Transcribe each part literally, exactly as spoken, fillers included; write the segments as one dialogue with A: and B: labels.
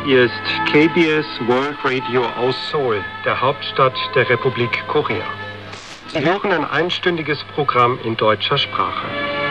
A: Hier ist K B S World Radio aus Seoul, der Hauptstadt der Republik Korea. Sie hören ein einstündiges Programm in deutscher Sprache.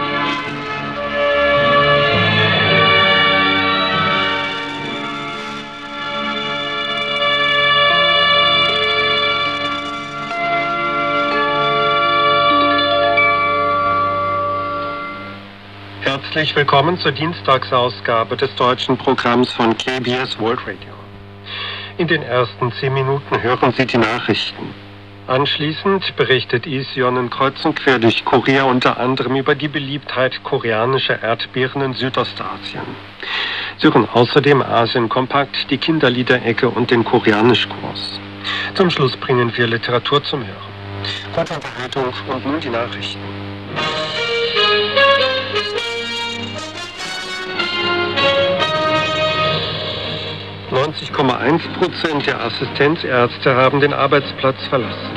A: Herzlich willkommen zur Dienstagsausgabe des deutschen Programms von K B S World Radio. In den ersten zehn Minuten hören Sie die Nachrichten. Anschließend berichtet Lee Seon-in kreuz und quer durch Korea unter anderem über die Beliebtheit koreanischer Erdbeeren in Südostasien. Sie hören außerdem Asien Kompakt, die Kinderliederecke und den Koreanischkurs. Zum Schluss bringen wir Literatur zum Hören. Gute Unterhaltung und nun die Nachrichten. neunzig Komma eins Prozent der Assistenzärzte haben den Arbeitsplatz verlassen.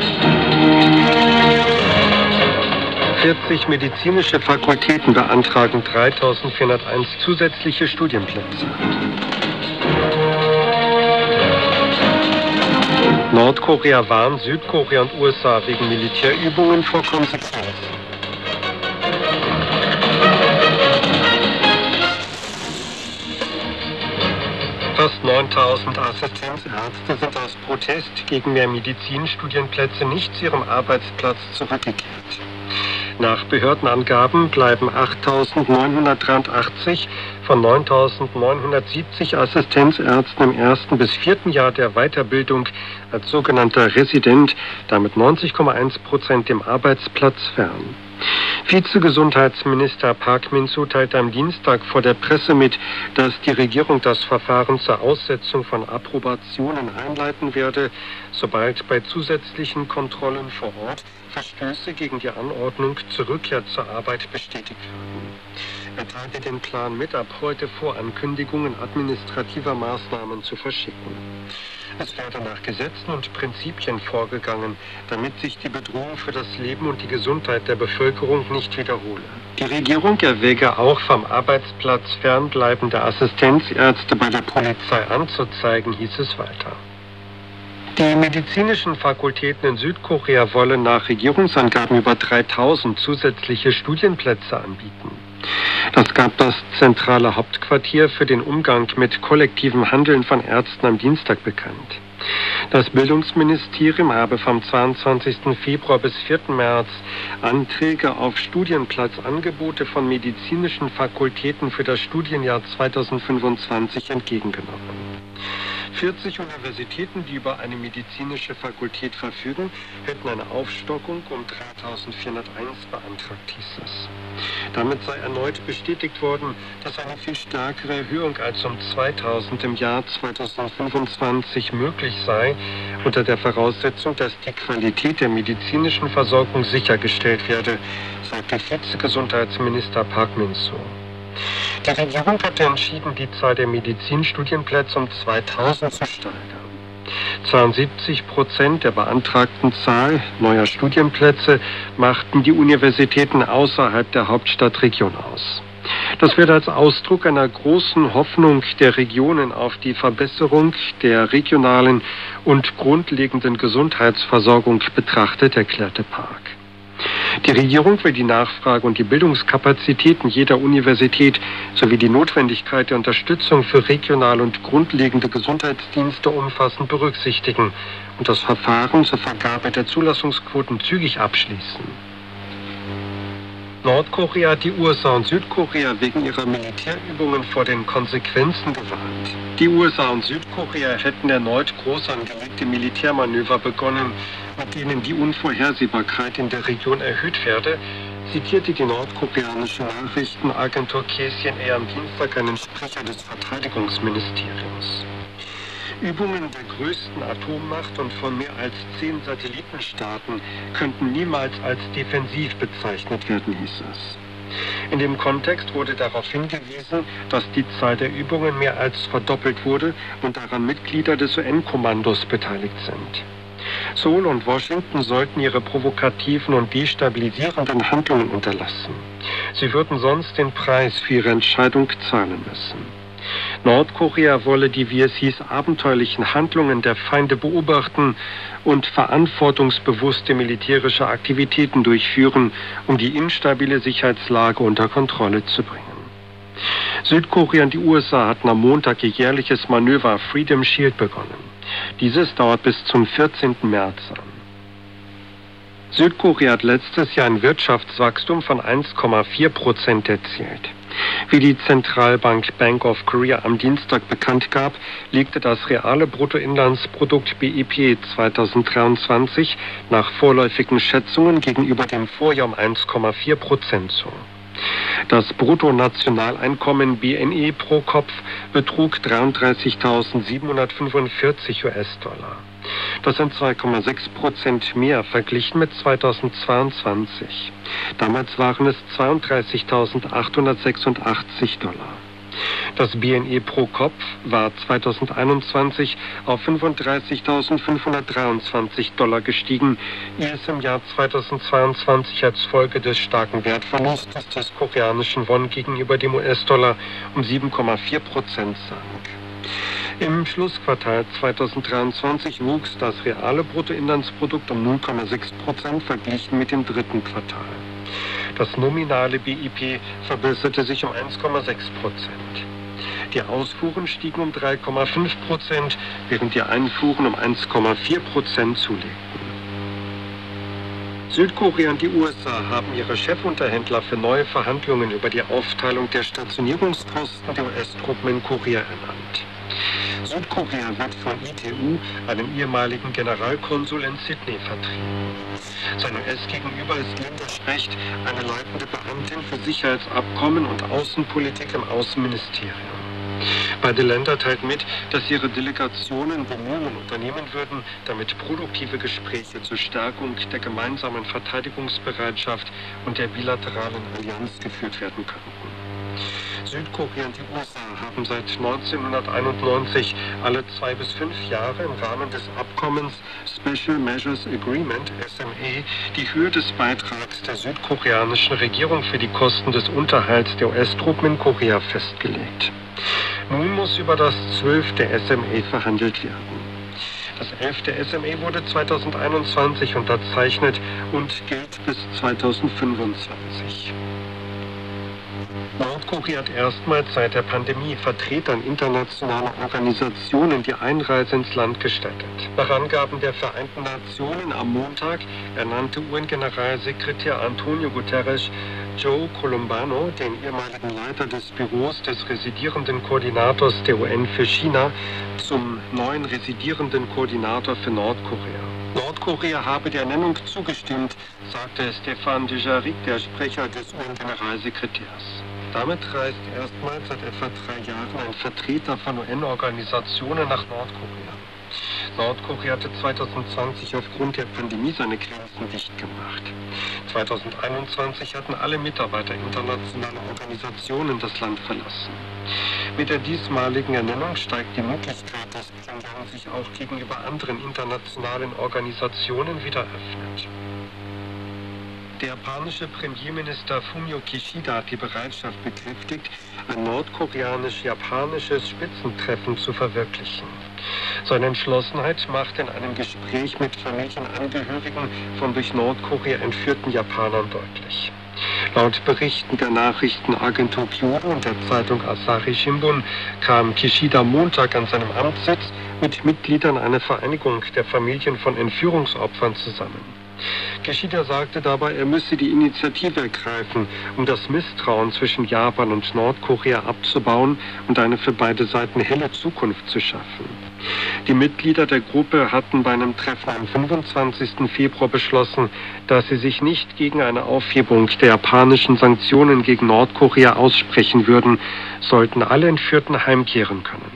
A: vierzig medizinische Fakultäten beantragen dreitausendvierhunderteins zusätzliche Studienplätze. Nordkorea warnt Südkorea und U S A wegen Militärübungen vor Konsequenzen. Fast neuntausend Assistenzärzte sind aus Protest gegen mehr Medizinstudienplätze nicht zu ihrem Arbeitsplatz zurückgekehrt. Nach Behördenangaben bleiben achttausendneunhundertdreiundachtzig von neuntausendneunhundertsiebzig Assistenzärzten im ersten bis vierten Jahr der Weiterbildung als sogenannter Resident, damit neunzig Komma eins Prozent dem Arbeitsplatz fern. Vizegesundheitsminister Park Min-soo teilte am Dienstag vor der Presse mit, dass die Regierung das Verfahren zur Aussetzung von Approbationen einleiten werde, sobald bei zusätzlichen Kontrollen vor Ort Verstöße gegen die Anordnung zur Rückkehr zur Arbeit bestätigt werden. Er teilte den Plan mit, ab heute Vorankündigungen administrativer Maßnahmen zu verschicken. Es werde nach Gesetzen und Prinzipien vorgegangen, damit sich die Bedrohung für das Leben und die Gesundheit der Bevölkerung nicht wiederhole. Die Regierung erwäge auch, vom Arbeitsplatz fernbleibende Assistenzärzte bei der Polizei anzuzeigen, hieß es weiter. Die medizinischen Fakultäten in Südkorea wollen nach Regierungsangaben über dreitausend zusätzliche Studienplätze anbieten. Das gab das zentrale Hauptquartier für den Umgang mit kollektivem Handeln von Ärzten am Dienstag bekannt. Das Bildungsministerium habe vom zweiundzwanzigsten Februar bis vierten März Anträge auf Studienplatzangebote von medizinischen Fakultäten für das Studienjahr zweitausendfünfundzwanzig entgegengenommen. vierzig Universitäten, die über eine medizinische Fakultät verfügen, hätten eine Aufstockung um dreitausendvierhunderteins beantragt, hieß es. Damit sei erneut bestätigt worden, dass eine viel stärkere Erhöhung als um zweitausend im Jahr zweitausendfünfundzwanzig möglich sei, unter der Voraussetzung, dass die Qualität der medizinischen Versorgung sichergestellt werde, sagte Vizegesundheitsminister Park Min-soo. Die Regierung hatte entschieden, die Zahl der Medizinstudienplätze um zweitausend zu steigern. zweiundsiebzig Prozent der beantragten Zahl neuer Studienplätze machten die Universitäten außerhalb der Hauptstadtregion aus. Das wird als Ausdruck einer großen Hoffnung der Regionen auf die Verbesserung der regionalen und grundlegenden Gesundheitsversorgung betrachtet, erklärte Park. Die Regierung will die Nachfrage und die Bildungskapazitäten jeder Universität sowie die Notwendigkeit der Unterstützung für regionale und grundlegende Gesundheitsdienste umfassend berücksichtigen und das Verfahren zur Vergabe der Zulassungsquoten zügig abschließen. Nordkorea hat die U S A und Südkorea wegen ihrer Militärübungen vor den Konsequenzen gewarnt. Die U S A und Südkorea hätten erneut groß angelegte Militärmanöver begonnen, mit denen die Unvorhersehbarkeit in der Region erhöht werde, zitierte die nordkoreanische Nachrichtenagentur K C N A am Dienstag einen Sprecher des Verteidigungsministeriums. Übungen der größten Atommacht und von mehr als zehn Satellitenstaaten könnten niemals als defensiv bezeichnet werden, hieß es. In dem Kontext wurde darauf hingewiesen, dass die Zahl der Übungen mehr als verdoppelt wurde und daran Mitglieder des U N-Kommandos beteiligt sind. Seoul und Washington sollten ihre provokativen und destabilisierenden Handlungen unterlassen. Sie würden sonst den Preis für ihre Entscheidung zahlen müssen. Nordkorea wolle die, wie es hieß, abenteuerlichen Handlungen der Feinde beobachten und verantwortungsbewusste militärische Aktivitäten durchführen, um die instabile Sicherheitslage unter Kontrolle zu bringen. Südkorea und die U S A hatten am Montag ihr jährliches Manöver Freedom Shield begonnen. Dieses dauert bis zum vierzehnten März an. Südkorea hat letztes Jahr ein Wirtschaftswachstum von eins Komma vier Prozent erzielt. Wie die Zentralbank Bank of Korea am Dienstag bekannt gab, legte das reale Bruttoinlandsprodukt B I P zweitausenddreiundzwanzig nach vorläufigen Schätzungen gegenüber dem Vorjahr um eins Komma vier Prozent zu. Das Bruttonationaleinkommen B N I pro Kopf betrug dreiunddreißigtausendsiebenhundertfünfundvierzig US-Dollar. Das sind zwei Komma sechs Prozent mehr verglichen mit zweitausendzweiundzwanzig. Damals waren es zweiunddreißigtausendachthundertsechsundachtzig Dollar. Das B N I pro Kopf war zweitausendeinundzwanzig auf fünfunddreißigtausendfünfhundertdreiundzwanzig Dollar gestiegen, ehe es im Jahr zweitausendzweiundzwanzig als Folge des starken Wertverlustes des koreanischen Won gegenüber dem U S-Dollar um sieben Komma vier Prozent sank. Im Schlussquartal zweitausenddreiundzwanzig wuchs das reale Bruttoinlandsprodukt um null Komma sechs Prozent verglichen mit dem dritten Quartal. Das nominale B I P verbesserte sich um eins Komma sechs Prozent. Die Ausfuhren stiegen um drei Komma fünf Prozent, während die Einfuhren um eins Komma vier Prozent zulegten. Südkorea und die U S A haben ihre Chefunterhändler für neue Verhandlungen über die Aufteilung der Stationierungskosten der U S-Truppen in Korea ernannt. Südkorea wird von I T U, einem ehemaligen Generalkonsul in Sydney, vertreten. Sein U S-Gegenüber ist Linda Specht, eine leitende Beamtin für Sicherheitsabkommen und Außenpolitik im Außenministerium. Beide Länder teilten mit, dass ihre Delegationen Bemühungen unternehmen würden, damit produktive Gespräche zur Stärkung der gemeinsamen Verteidigungsbereitschaft und der bilateralen Allianz geführt werden könnten. Südkorea und die U S A haben seit neunzehnhunderteinundneunzig alle zwei bis fünf Jahre im Rahmen des Abkommens Special Measures Agreement S M A die Höhe des Beitrags der südkoreanischen Regierung für die Kosten des Unterhalts der U S-Truppen in Korea festgelegt. Nun muss über das zwölfte S M A verhandelt werden. Das elfte S M A wurde zweitausendeinundzwanzig unterzeichnet und gilt bis zweitausendfünfundzwanzig. Nordkorea hat erstmals seit der Pandemie Vertretern internationaler Organisationen die Einreise ins Land gestattet. Nach Angaben der Vereinten Nationen am Montag ernannte U N-Generalsekretär Antonio Guterres Joe Colombano, den ehemaligen Leiter des Büros des residierenden Koordinators der U N für China, zum neuen residierenden Koordinator für Nordkorea. Nordkorea habe der Ernennung zugestimmt, sagte Stéphane Dujarric, der Sprecher des U N-Generalsekretärs. Damit reist erstmals seit etwa drei Jahren ein Vertreter von U N-Organisationen nach Nordkorea. Nordkorea hatte zweitausendzwanzig aufgrund der Pandemie seine Grenzen dicht gemacht. zweitausendeinundzwanzig hatten alle Mitarbeiter internationaler Organisationen das Land verlassen. Mit der diesmaligen Ernennung steigt die Möglichkeit, dass Pyongyang sich auch gegenüber anderen internationalen Organisationen wieder öffnet. Der japanische Premierminister Fumio Kishida hat die Bereitschaft bekräftigt, ein nordkoreanisch-japanisches Spitzentreffen zu verwirklichen. Seine Entschlossenheit macht in einem Gespräch mit Familienangehörigen von durch Nordkorea entführten Japanern deutlich. Laut Berichten der Nachrichtenagentur Kyodo und der Zeitung Asahi Shimbun kam Kishida Montag an seinem Amtssitz mit Mitgliedern einer Vereinigung der Familien von Entführungsopfern zusammen. Kishida sagte dabei, er müsse die Initiative ergreifen, um das Misstrauen zwischen Japan und Nordkorea abzubauen und eine für beide Seiten helle Zukunft zu schaffen. Die Mitglieder der Gruppe hatten bei einem Treffen am fünfundzwanzigsten Februar beschlossen, dass sie sich nicht gegen eine Aufhebung der japanischen Sanktionen gegen Nordkorea aussprechen würden, sollten alle Entführten heimkehren können.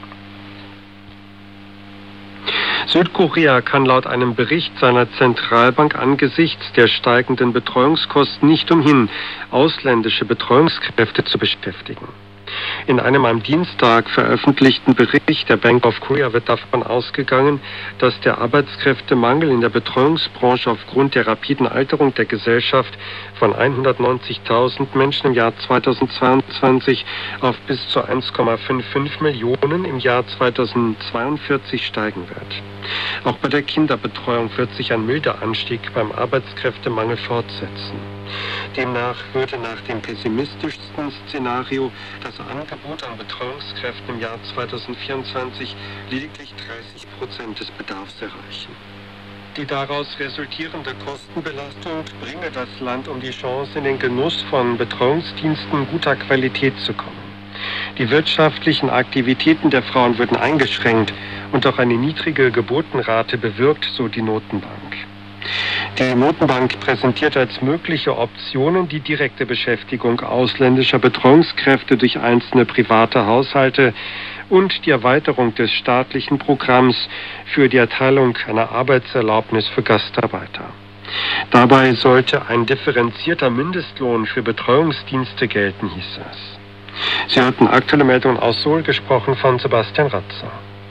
A: Südkorea kann laut einem Bericht seiner Zentralbank angesichts der steigenden Betreuungskosten nicht umhin, ausländische Betreuungskräfte zu beschäftigen. In einem am Dienstag veröffentlichten Bericht der Bank of Korea wird davon ausgegangen, dass der Arbeitskräftemangel in der Betreuungsbranche aufgrund der rapiden Alterung der Gesellschaft von hundertneunzigtausend Menschen im Jahr zweitausendzweiundzwanzig auf bis zu eins Komma fünfundfünfzig Millionen im Jahr zweitausendzweiundvierzig steigen wird. Auch bei der Kinderbetreuung wird sich ein milder Anstieg beim Arbeitskräftemangel fortsetzen. Demnach würde nach dem pessimistischsten Szenario das Angebot an Betreuungskräften im Jahr zweitausendvierundzwanzig lediglich dreißig Prozent des Bedarfs erreichen. Die daraus resultierende Kostenbelastung bringe das Land um die Chance, in den Genuss von Betreuungsdiensten guter Qualität zu kommen. Die wirtschaftlichen Aktivitäten der Frauen würden eingeschränkt und auch eine niedrige Geburtenrate bewirkt, so die Notenbank. Die Notenbank präsentiert als mögliche Optionen die direkte Beschäftigung ausländischer Betreuungskräfte durch einzelne private Haushalte und die Erweiterung des staatlichen Programms für die Erteilung einer Arbeitserlaubnis für Gastarbeiter. Dabei sollte ein differenzierter Mindestlohn für Betreuungsdienste gelten, hieß es. Sie hörten aktuelle Meldungen aus Seoul, gesprochen von Sebastian Ratzer.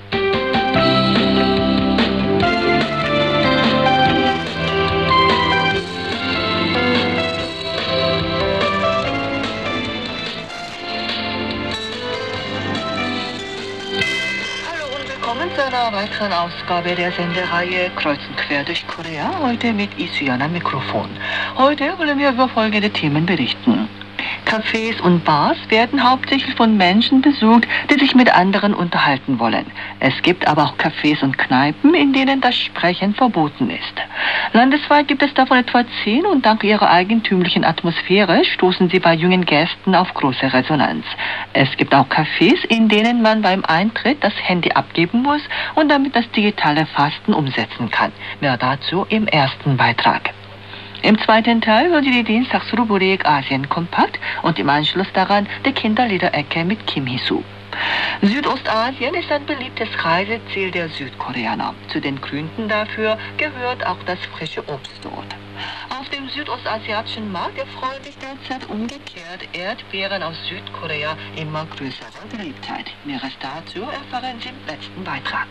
B: Zu einer weiteren Ausgabe der Sendereihe Kreuz und Quer durch Korea, heute mit Isuyan am Mikrofon. Heute wollen wir über folgende Themen berichten. Cafés und Bars werden hauptsächlich von Menschen besucht, die sich mit anderen unterhalten wollen. Es gibt aber auch Cafés und Kneipen, in denen das Sprechen verboten ist. Landesweit gibt es davon etwa zehn und dank ihrer eigentümlichen Atmosphäre stoßen sie bei jungen Gästen auf große Resonanz. Es gibt auch Cafés, in denen man beim Eintritt das Handy abgeben muss und damit das digitale Fasten umsetzen kann. Mehr dazu im ersten Beitrag. Im zweiten Teil hören Sie die Dienstagsrubrik Asien Kompakt und im Anschluss daran die Kinderliederecke mit Kim Hee-soo. Südostasien ist ein beliebtes Reiseziel der Südkoreaner. Zu den Gründen dafür gehört auch das frische Obst dort. Auf dem südostasiatischen Markt erfreuen sich derzeit umgekehrt Erdbeeren aus Südkorea immer größerer Beliebtheit. Mehres dazu erfahren Sie im letzten Beitrag.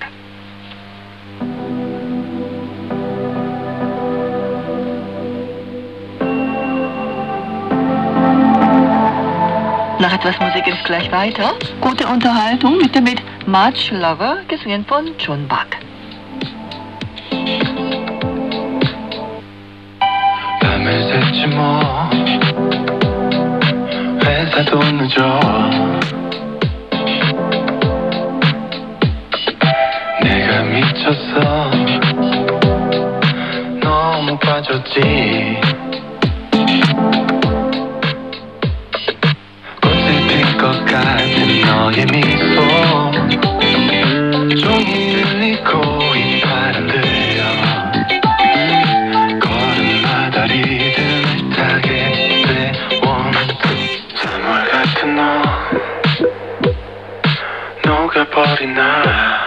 B: Nach etwas Musik geht's gleich weiter. Gute Unterhaltung mit dem mit Much Lover, gesungen von John Bak.
C: 밤을 샜지 뭐 회사도 늦어 내가 미쳤어 너무 빠졌지 같은 너의 미소 종일 흘리고 이 바람 들려 걸음마다 리듬을 타게 돼 One, two 선물 같은 너 녹아버린 나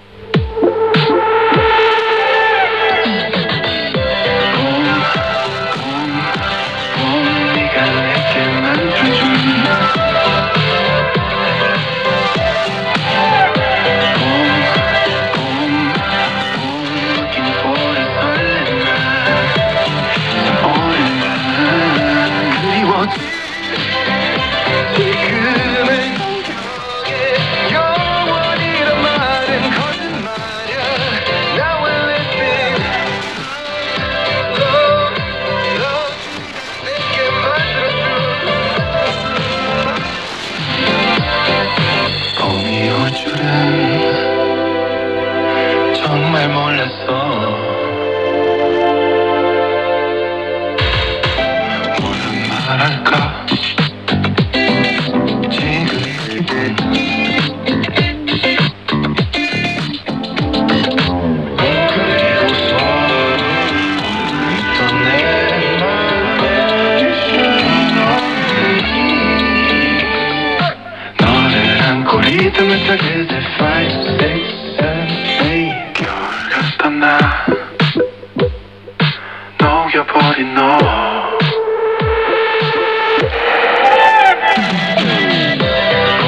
C: 정말 몰랐어 뭐라 말할까 지금 이 기분 그리고서 있던 내 맘에 너를 안고 리듬을 타게 돼 Five, six, seven, eight 나 녹여버린 너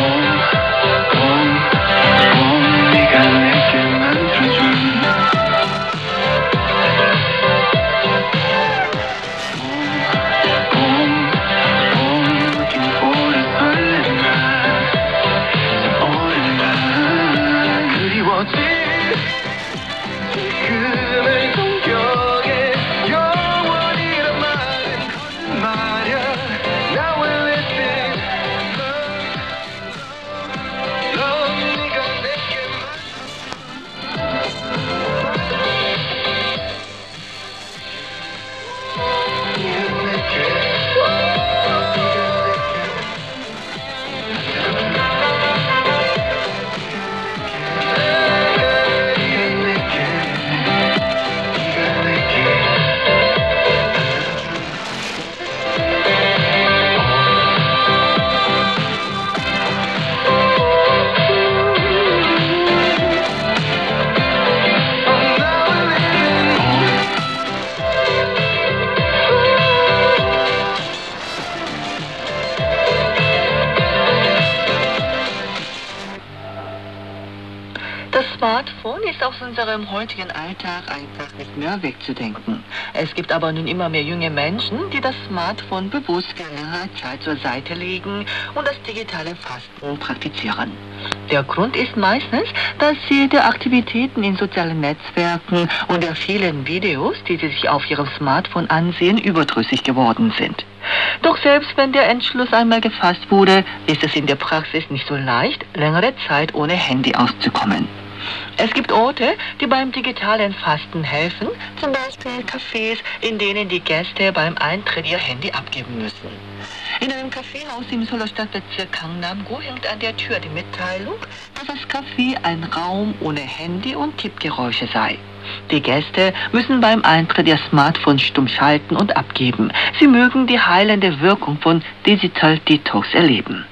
B: ist aus unserem heutigen Alltag einfach nicht mehr wegzudenken. Es gibt aber nun immer mehr junge Menschen, die das Smartphone bewusst für längere Zeit zur Seite legen und das digitale Fasten praktizieren. Der Grund ist meistens, dass sie der Aktivitäten in sozialen Netzwerken und der vielen Videos, die sie sich auf ihrem Smartphone ansehen, überdrüssig geworden sind. Doch selbst wenn der Entschluss einmal gefasst wurde, ist es in der Praxis nicht so leicht, längere Zeit ohne Handy auszukommen. Es gibt Orte, die beim digitalen Fasten helfen, zum Beispiel Cafés, in denen die Gäste beim Eintritt ihr Handy abgeben müssen. In einem Kaffeehaus im Seouler Stadtbezirk Gangnam-gu hängt an der Tür die Mitteilung, dass das Café ein Raum ohne Handy und Tippgeräusche sei. Die Gäste müssen beim Eintritt ihr Smartphone stumm schalten und abgeben. Sie mögen die heilende Wirkung von Digital Detox erleben.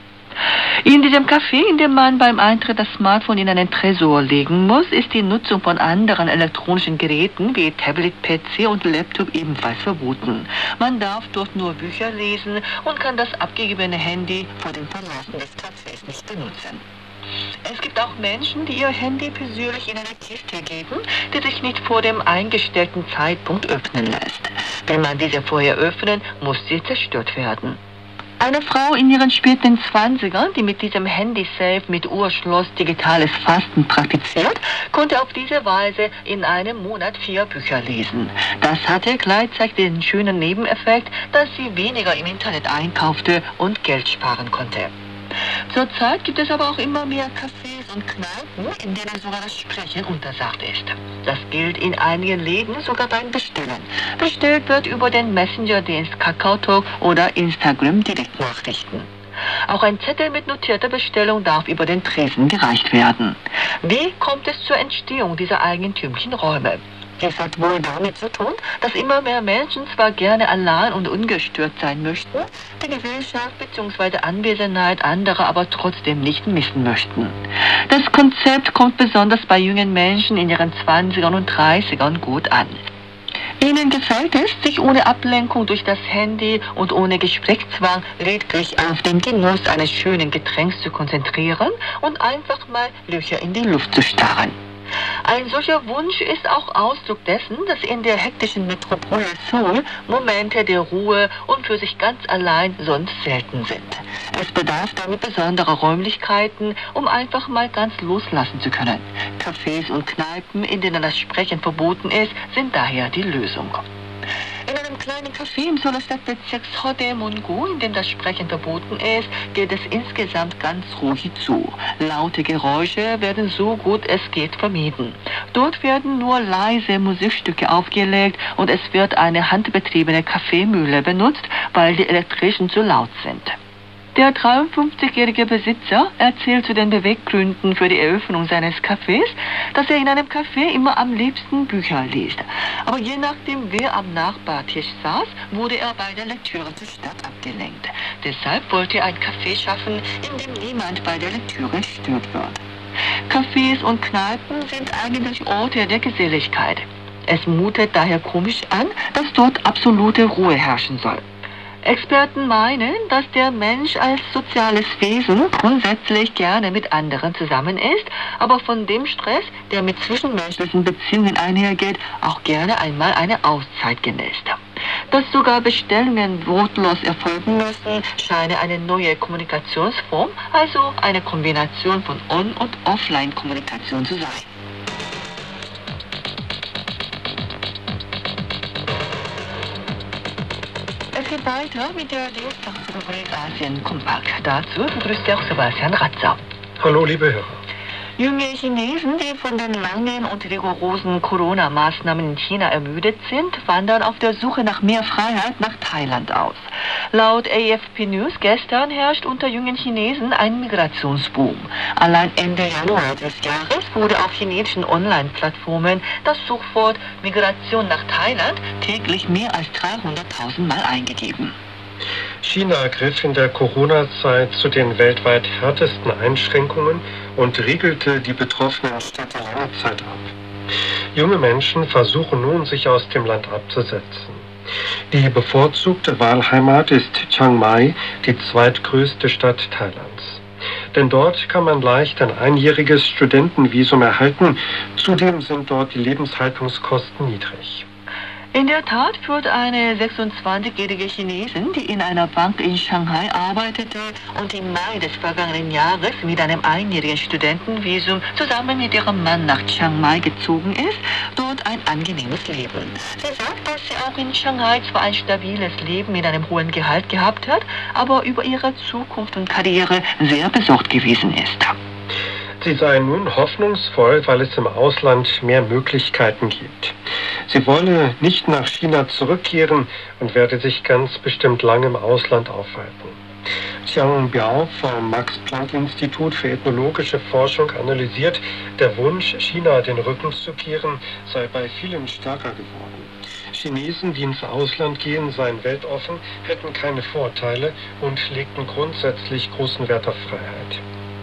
B: In diesem Café, in dem man beim Eintritt das Smartphone in einen Tresor legen muss, ist die Nutzung von anderen elektronischen Geräten wie Tablet, P C und Laptop ebenfalls verboten. Man darf dort nur Bücher lesen und kann das abgegebene Handy vor dem Verlassen des Cafés nicht benutzen. Es gibt auch Menschen, die ihr Handy persönlich in eine Kiste geben, die sich nicht vor dem eingestellten Zeitpunkt öffnen lässt. Will man diese vorher öffnen, muss sie zerstört werden. Eine Frau in ihren späten Zwanzigern, die mit diesem Handy-Safe mit Uhrschloss digitales Fasten praktiziert, konnte auf diese Weise in einem Monat vier Bücher lesen. Das hatte gleichzeitig den schönen Nebeneffekt, dass sie weniger im Internet einkaufte und Geld sparen konnte. Zurzeit gibt es aber auch immer mehr Cafés und Kneipen, in denen sogar das Sprechen untersagt ist. Das gilt in einigen Läden sogar beim Bestellen. Bestellt wird über den Messenger-Dienst KakaoTalk oder Instagram-Direktnachrichten. Auch ein Zettel mit notierter Bestellung darf über den Tresen gereicht werden. Wie kommt es zur Entstehung dieser eigentümlichen Räume? Dies hat wohl damit zu tun, dass immer mehr Menschen zwar gerne allein und ungestört sein möchten, die Gesellschaft bzw. Anwesenheit anderer aber trotzdem nicht missen möchten. Das Konzept kommt besonders bei jungen Menschen in ihren zwanzigern und dreißigern gut an. Ihnen gefällt es, sich ohne Ablenkung durch das Handy und ohne Gesprächszwang lediglich auf den Genuss eines schönen Getränks zu konzentrieren und einfach mal Löcher in die Luft zu starren. Ein solcher Wunsch ist auch Ausdruck dessen, dass in der hektischen Metropole Seoul Momente der Ruhe und für sich ganz allein sonst selten sind. Es bedarf damit besonderer Räumlichkeiten, um einfach mal ganz loslassen zu können. Cafés und Kneipen, in denen das Sprechen verboten ist, sind daher die Lösung. In einem kleinen Café im Seouler Stadtbezirk Seodaemun-gu, in dem das Sprechen verboten ist, geht es insgesamt ganz ruhig zu. Laute Geräusche werden so gut es geht vermieden. Dort werden nur leise Musikstücke aufgelegt und es wird eine handbetriebene Kaffeemühle benutzt, weil die elektrischen zu laut sind. Der dreiundfünfzigjährige Besitzer erzählt zu den Beweggründen für die Eröffnung seines Cafés, dass er in einem Café immer am liebsten Bücher liest. Aber je nachdem, wer am Nachbartisch saß, wurde er bei der Lektüre zu stark abgelenkt. Deshalb wollte er ein Café schaffen, in dem niemand bei der Lektüre gestört wird. Cafés und Kneipen sind eigentlich Orte der Geselligkeit. Es mutet daher komisch an, dass dort absolute Ruhe herrschen soll. Experten meinen, dass der Mensch als soziales Wesen grundsätzlich gerne mit anderen zusammen ist, aber von dem Stress, der mit zwischenmenschlichen Beziehungen einhergeht, auch gerne einmal eine Auszeit genießt. Dass sogar Bestellungen wortlos erfolgen müssen, scheine eine neue Kommunikationsform, also eine Kombination von On- und Offline-Kommunikation zu sein. Es geht weiter mit der Dienstagsrubrik Asien Kompakt. Dazu begrüßt auch Sebastian Ratzer.
A: Hallo, liebe Hörer.
B: Junge Chinesen, die von den langen und rigorosen Corona-Maßnahmen in China ermüdet sind, wandern auf der Suche nach mehr Freiheit nach Thailand aus. Laut A F P News gestern herrscht unter jungen Chinesen ein Migrationsboom. Allein Ende Januar des Jahres wurde auf chinesischen Online-Plattformen das Suchwort Migration nach Thailand täglich mehr als dreihunderttausend Mal eingegeben.
A: China griff in der Corona-Zeit zu den weltweit härtesten Einschränkungen und riegelte die betroffenen Städte lange Zeit ab. Junge Menschen versuchen nun, sich aus dem Land abzusetzen. Die bevorzugte Wahlheimat ist Chiang Mai, die zweitgrößte Stadt Thailands. Denn dort kann man leicht ein einjähriges Studentenvisum erhalten. Zudem sind dort die Lebenshaltungskosten niedrig.
B: In der Tat führt eine sechsundzwanzigjährige Chinesin, die in einer Bank in Shanghai arbeitete und im Mai des vergangenen Jahres mit einem einjährigen Studentenvisum zusammen mit ihrem Mann nach Chiang Mai gezogen ist, dort ein angenehmes Leben. Sie sagt, dass sie auch in Shanghai zwar ein stabiles Leben mit einem hohen Gehalt gehabt hat, aber über ihre Zukunft und Karriere sehr besorgt gewesen ist.
A: Sie sei nun hoffnungsvoll, weil es im Ausland mehr Möglichkeiten gibt. Sie wolle nicht nach China zurückkehren und werde sich ganz bestimmt lange im Ausland aufhalten. Jiang Biao vom Max-Planck-Institut für ethnologische Forschung analysiert, der Wunsch, China den Rücken zu kehren, sei bei vielen stärker geworden. Chinesen, die ins Ausland gehen, seien weltoffen, hätten keine Vorteile und legten grundsätzlich großen Wert auf Freiheit.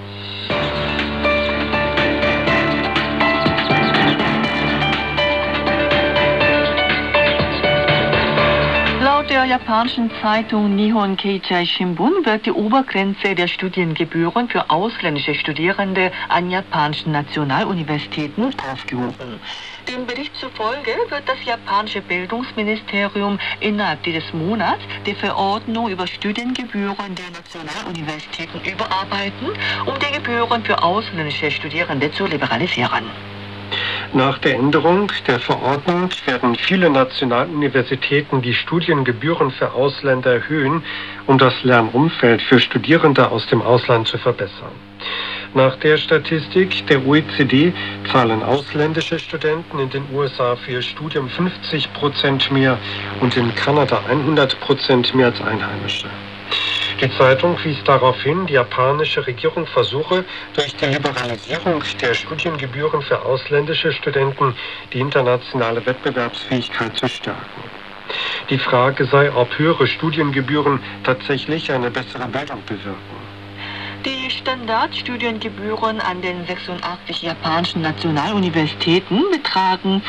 B: Laut der japanischen Zeitung Nihon Keizai Shimbun wird die Obergrenze der Studiengebühren für ausländische Studierende an japanischen Nationaluniversitäten aufgehoben. Dem Bericht zufolge wird das japanische Bildungsministerium innerhalb dieses Monats die Verordnung über Studiengebühren der Nationaluniversitäten überarbeiten, um die Gebühren für ausländische Studierende zu liberalisieren.
A: Nach der Änderung der Verordnung werden viele Nationaluniversitäten die Studiengebühren für Ausländer erhöhen, um das Lernumfeld für Studierende aus dem Ausland zu verbessern. Nach der Statistik der O E C D zahlen ausländische Studenten in den U S A für ihr Studium fünfzig Prozent mehr und in Kanada hundert Prozent mehr als Einheimische. Die Zeitung wies darauf hin, die japanische Regierung versuche, durch die Liberalisierung der Studiengebühren für ausländische Studenten die internationale Wettbewerbsfähigkeit zu stärken. Die Frage sei, ob höhere Studiengebühren tatsächlich eine bessere Bildung bewirken.
B: Die Standardstudiengebühren an den sechsundachtzig japanischen Nationaluniversitäten betragen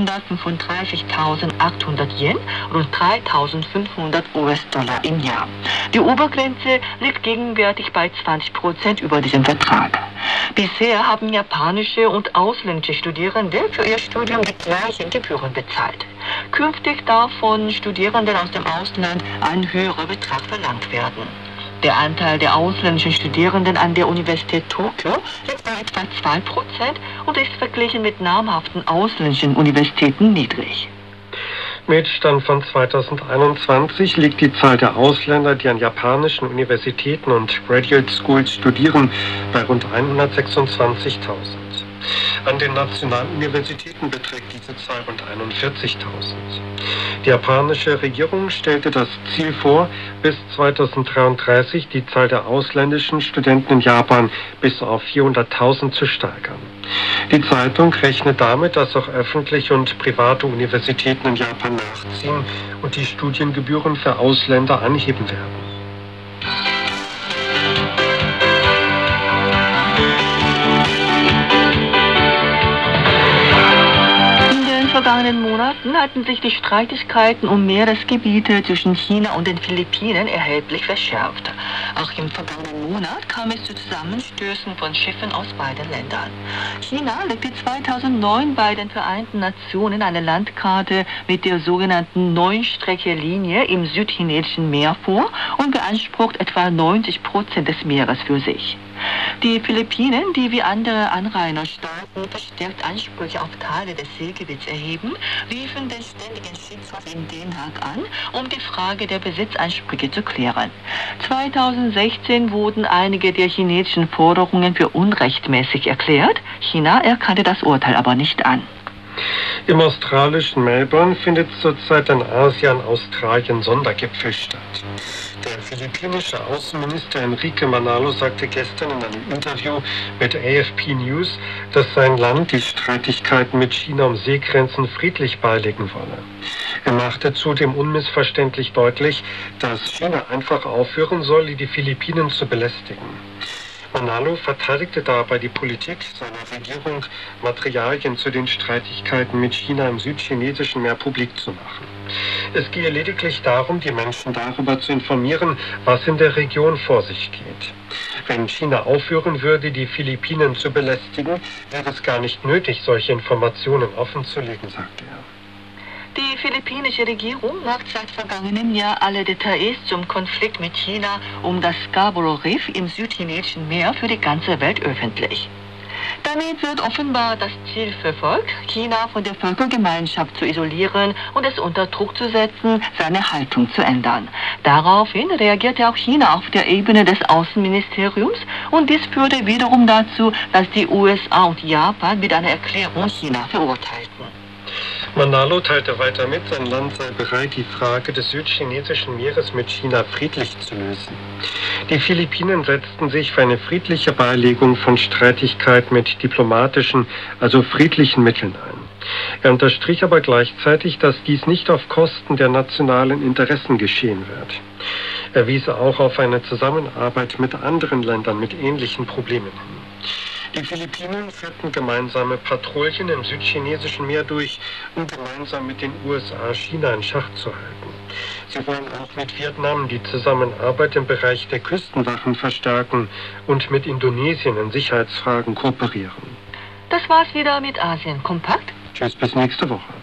B: fünfhundertfünfunddreißigtausendachthundert Yen, rund dreitausendfünfhundert U S-Dollar im Jahr. Die Obergrenze liegt gegenwärtig bei zwanzig Prozent über diesem Betrag. Bisher haben japanische und ausländische Studierende für ihr Studium die gleichen Gebühren bezahlt. Künftig darf von Studierenden aus dem Ausland ein höherer Betrag verlangt werden. Der Anteil der ausländischen Studierenden an der Universität Tokio liegt bei etwa zwei Prozent und ist verglichen mit namhaften ausländischen Universitäten niedrig.
A: Mit Stand von zweitausendeinundzwanzig liegt die Zahl der Ausländer, die an japanischen Universitäten und Graduate Schools studieren, bei rund hundertsechsundzwanzigtausend. An den Nationaluniversitäten beträgt diese Zahl rund einundvierzigtausend. Die japanische Regierung stellte das Ziel vor, bis zweitausenddreiunddreißig die Zahl der ausländischen Studenten in Japan bis auf vierhunderttausend zu steigern. Die Zeitung rechnet damit, dass auch öffentliche und private Universitäten in Japan nachziehen und die Studiengebühren für Ausländer anheben werden.
B: In den vergangenen Monaten hatten sich die Streitigkeiten um Meeresgebiete zwischen China und den Philippinen erheblich verschärft. Auch im vergangenen Monat kam es zu Zusammenstößen von Schiffen aus beiden Ländern. China legte zweitausendneun bei den Vereinten Nationen eine Landkarte mit der sogenannten Neunstrecke-Linie im südchinesischen Meer vor und beansprucht etwa neunzig Prozent des Meeres für sich. Die Philippinen, die wie andere Anrainerstaaten verstärkt Ansprüche auf Teile des Seegebiets erheben, riefen den ständigen Schiffshof in Den Haag an, um die Frage der Besitzansprüche zu klären. zweitausendsechzehn wurden einige der chinesischen Forderungen für unrechtmäßig erklärt. China erkannte das Urteil aber nicht an.
A: Im australischen Melbourne findet zurzeit ein ASEAN-Australien-Sondergipfel statt. Der philippinische Außenminister Enrique Manalo sagte gestern in einem Interview mit A F P News, dass sein Land die Streitigkeiten mit China um Seegrenzen friedlich beilegen wolle. Er machte zudem unmissverständlich deutlich, dass China einfach aufhören solle, die Philippinen zu belästigen. Manalo verteidigte dabei die Politik seiner Regierung, Materialien zu den Streitigkeiten mit China im südchinesischen Meer publik zu machen. Es gehe lediglich darum, die Menschen darüber zu informieren, was in der Region vor sich geht. Wenn China aufhören würde, die Philippinen zu belästigen, wäre es gar nicht nötig, solche Informationen offenzulegen, sagte er.
B: Die philippinische Regierung macht seit vergangenem Jahr alle Details zum Konflikt mit China um das Scarborough Reef im südchinesischen Meer für die ganze Welt öffentlich. Damit wird offenbar das Ziel verfolgt, China von der Völkergemeinschaft zu isolieren und es unter Druck zu setzen, seine Haltung zu ändern. Daraufhin reagierte auch China auf der Ebene des Außenministeriums und dies führte wiederum dazu, dass die U S A und Japan mit einer Erklärung China verurteilten.
A: Manalo teilte weiter mit, sein Land sei bereit, die Frage des südchinesischen Meeres mit China friedlich zu lösen. Die Philippinen setzten sich für eine friedliche Beilegung von Streitigkeit mit diplomatischen, also friedlichen Mitteln ein. Er unterstrich aber gleichzeitig, dass dies nicht auf Kosten der nationalen Interessen geschehen wird. Er wies auch auf eine Zusammenarbeit mit anderen Ländern mit ähnlichen Problemen hin. Die Philippinen führten gemeinsame Patrouillen im südchinesischen Meer durch, um gemeinsam mit den U S A China in Schach zu halten. Sie wollen auch mit Vietnam die Zusammenarbeit im Bereich der Küstenwachen verstärken und mit Indonesien in Sicherheitsfragen kooperieren.
B: Das war's wieder mit Asien Kompakt.
A: Tschüss, bis nächste Woche.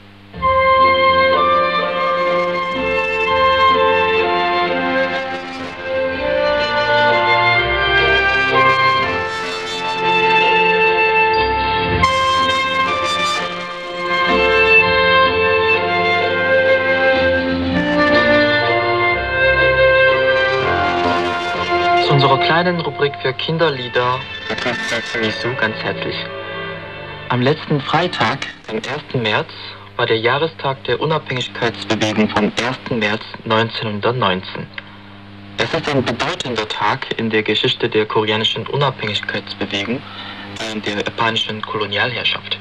D: Zu unserer kleinen Rubrik für Kinderlieder begrüßt Misu ganz herzlich. Am letzten Freitag, dem ersten März, war der Jahrestag der Unabhängigkeitsbewegung vom ersten März neunzehnhundertneunzehn. Es ist ein bedeutender Tag in der Geschichte der koreanischen Unabhängigkeitsbewegung während der japanischen Kolonialherrschaft.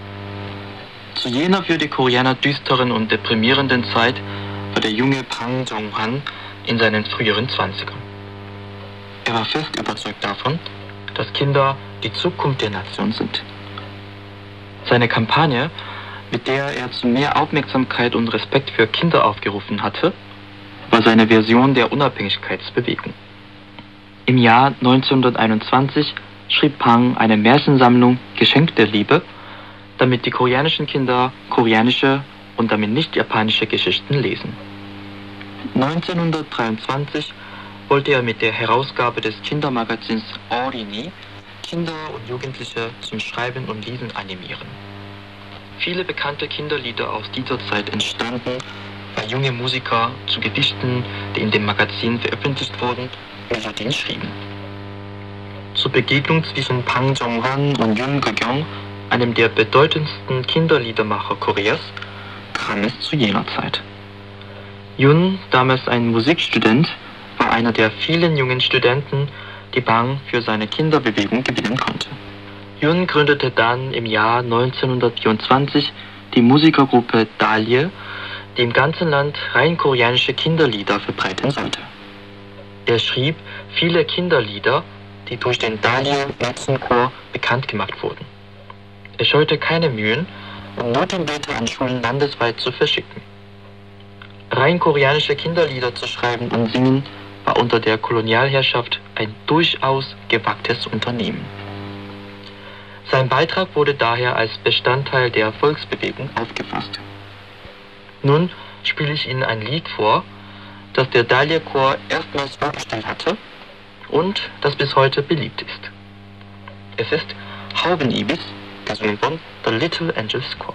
D: Zu jener für die Koreaner düsteren und deprimierenden Zeit war der junge Bang Jong-han in seinen früheren Zwanzigern. Er war fest überzeugt davon, dass Kinder die Zukunft der Nation sind. Seine Kampagne, mit der er zu mehr Aufmerksamkeit und Respekt für Kinder aufgerufen hatte, war seine Version der Unabhängigkeitsbewegung. Im Jahr neunzehnhunderteinundzwanzig schrieb Bang eine Märchensammlung Geschenk der Liebe, damit die koreanischen Kinder koreanische und damit nicht japanische Geschichten lesen. neunzehnhundertdreiundzwanzig wollte er mit der Herausgabe des Kindermagazins Orini Kinder und Jugendliche zum Schreiben und Lesen animieren. Viele bekannte Kinderlieder aus dieser Zeit entstanden, weil junge Musiker zu Gedichten, die in dem Magazin veröffentlicht wurden, Melodien schrieben. Zur Begegnung zwischen Bang Jong-han und Yoon Go-kyung, einem der bedeutendsten Kinderliedermacher Koreas, kam es zu jener Zeit. Yoon, damals ein Musikstudent, war einer der vielen jungen Studenten, die Bang für seine Kinderbewegung gewinnen konnte. Yoon gründete dann im Jahr neunzehnhundertvierundzwanzig die Musikergruppe Dalie, die im ganzen Land rein koreanische Kinderlieder verbreiten sollte. Er schrieb viele Kinderlieder, die durch den Dalie Mädchenchor bekannt gemacht wurden. Er scheute keine Mühen, um Notenblätter an Schulen landesweit zu verschicken. Rein koreanische Kinderlieder zu schreiben und singen war unter der Kolonialherrschaft ein durchaus gewagtes Unternehmen. Sein Beitrag wurde daher als Bestandteil der Volksbewegung aufgefasst. Nun spiele ich Ihnen ein Lied vor, das der Dalie-Chor erstmals vorgestellt hatte und das bis heute beliebt ist. Es ist Hauben Ibis, gesungen von The Little Angels Choir.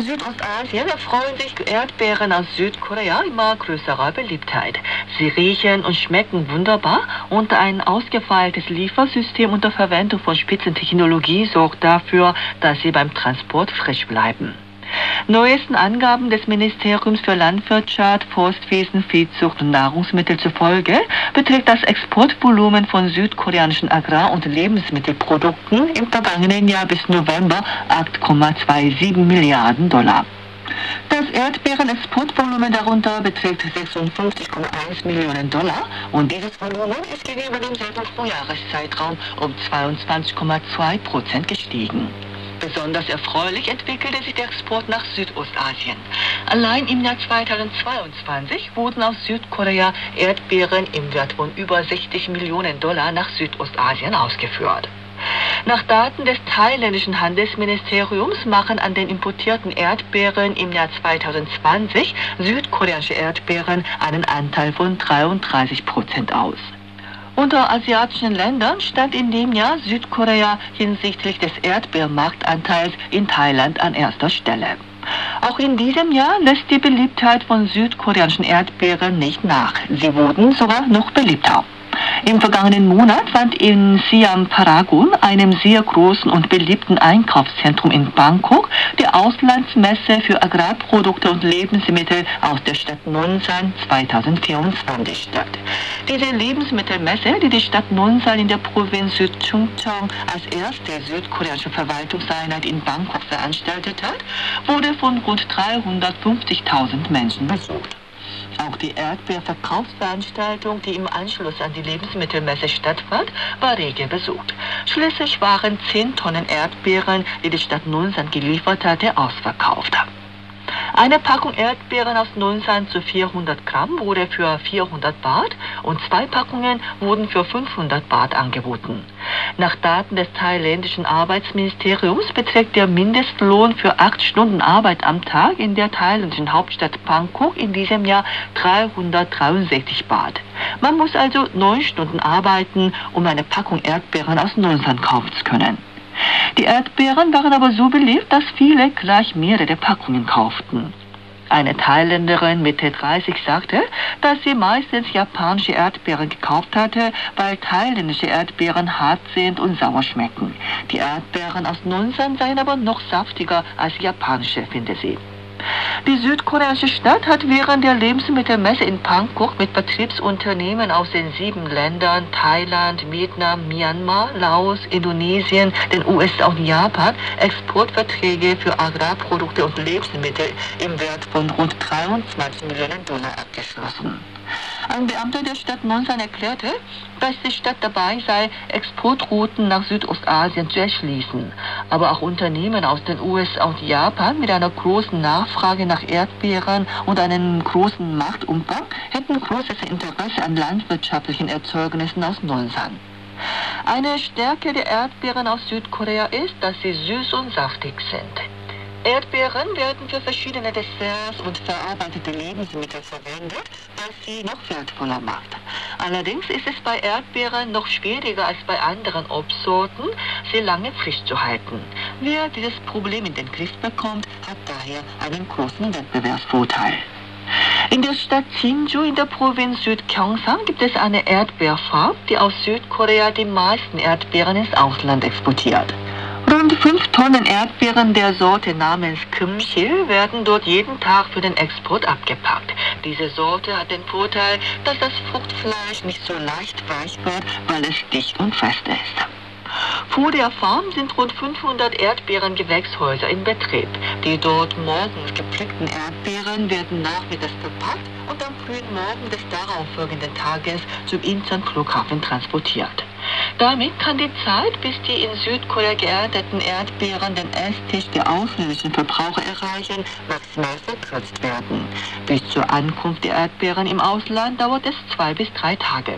B: In Südostasien erfreuen sich Erdbeeren aus Südkorea immer größerer Beliebtheit. Sie riechen und schmecken wunderbar und ein ausgefeiltes Liefersystem unter Verwendung von Spitzentechnologie sorgt dafür, dass sie beim Transport frisch bleiben. Neuesten Angaben des Ministeriums für Landwirtschaft, Forstwesen, Viehzucht und Nahrungsmittel zufolge beträgt das Exportvolumen von südkoreanischen Agrar- und Lebensmittelprodukten im vergangenen Jahr bis November acht Komma siebenundzwanzig Milliarden Dollar. Das Erdbeerenexportvolumen darunter beträgt sechsundfünfzig Komma eins Millionen Dollar und dieses Volumen ist gegenüber demselben Vorjahreszeitraum um zweiundzwanzig Komma zwei Prozent gestiegen. Besonders erfreulich entwickelte sich der Export nach Südostasien. Allein im Jahr zweitausendzweiundzwanzig wurden aus Südkorea Erdbeeren im Wert von über sechzig Millionen Dollar nach Südostasien ausgeführt. Nach Daten des thailändischen Handelsministeriums machen an den importierten Erdbeeren im Jahr zweitausendzwanzig südkoreanische Erdbeeren einen Anteil von dreiunddreißig Prozent aus. Unter asiatischen Ländern stand in dem Jahr Südkorea hinsichtlich des Erdbeermarktanteils in Thailand an erster Stelle. Auch in diesem Jahr lässt die Beliebtheit von südkoreanischen Erdbeeren nicht nach. Sie wurden sogar noch beliebter. Im vergangenen Monat fand in Siam Paragon, einem sehr großen und beliebten Einkaufszentrum in Bangkok, die Auslandsmesse für Agrarprodukte und Lebensmittel aus der Stadt Nonsan zweitausendvierundzwanzig statt. Diese Lebensmittelmesse, die die Stadt Nonsan in der Provinz Südchungcheong als erste südkoreanische Verwaltungseinheit in Bangkok veranstaltet hat, wurde von rund dreihundertfünfzigtausend Menschen besucht. Auch die Erdbeerverkaufsveranstaltung, die im Anschluss an die Lebensmittelmesse stattfand, war rege besucht. Schließlich waren zehn Tonnen Erdbeeren, die die Stadt Nonsan geliefert hatte, ausverkauft. Eine Packung Erdbeeren aus Nonsan zu vierhundert Gramm wurde für vierhundert Baht und zwei Packungen wurden für fünfhundert Baht angeboten. Nach Daten des thailändischen Arbeitsministeriums beträgt der Mindestlohn für acht Stunden Arbeit am Tag in der thailändischen Hauptstadt Bangkok in diesem Jahr dreihundertdreiundsechzig Baht. Man muss also neun Stunden arbeiten, um eine Packung Erdbeeren aus Nonsan kaufen zu können. Die Erdbeeren waren aber so beliebt, dass viele gleich mehrere Packungen kauften. Eine Thailänderin Mitte dreißig sagte, dass sie meistens japanische Erdbeeren gekauft hatte, weil thailändische Erdbeeren hart sind und sauer schmecken. Die Erdbeeren aus Nonsan seien aber noch saftiger als japanische, finde sie. Die südkoreanische Stadt hat während der Lebensmittelmesse in Bangkok mit Betriebsunternehmen aus den sieben Ländern Thailand, Vietnam, Myanmar, Laos, Indonesien, den U S A und Japan Exportverträge für Agrarprodukte und Lebensmittel im Wert von rund dreiundzwanzig Millionen Dollar abgeschlossen. Ein Beamter der Stadt Nonsan erklärte, dass die Stadt dabei sei, Exportrouten nach Südostasien zu erschließen. Aber auch Unternehmen aus den U S A und Japan mit einer großen Nachfrage nach Erdbeeren und einem großen Marktumfang hätten großes Interesse an landwirtschaftlichen Erzeugnissen aus Nonsan. Eine Stärke der Erdbeeren aus Südkorea ist, dass sie süß und saftig sind. Erdbeeren werden für verschiedene Desserts und verarbeitete Lebensmittel verwendet, was sie noch wertvoller macht. Allerdings ist es bei Erdbeeren noch schwieriger als bei anderen Obstsorten, sie lange frisch zu halten. Wer dieses Problem in den Griff bekommt, hat daher einen großen Wettbewerbsvorteil. In der Stadt Sinju in der Provinz Südgyeongsang gibt es eine Erdbeerfarm, die aus Südkorea die meisten Erdbeeren ins Ausland exportiert. Rund fünf Tonnen Erdbeeren der Sorte namens Kimchil werden dort jeden Tag für den Export abgepackt. Diese Sorte hat den Vorteil, dass das Fruchtfleisch nicht so leicht weich wird, weil es dicht und fest ist. Vor der Farm sind rund fünfhundert Erdbeerengewächshäuser in Betrieb. Die dort morgens gepflückten Erdbeeren werden nachmittags verpackt und am frühen Morgen des darauffolgenden Tages zum Incheon-Flughafen transportiert. Damit kann die Zeit, bis die in Südkorea geernteten Erdbeeren den Esstisch der ausländischen Verbraucher erreichen, maximal verkürzt werden. Bis zur Ankunft der Erdbeeren im Ausland dauert es zwei bis drei Tage.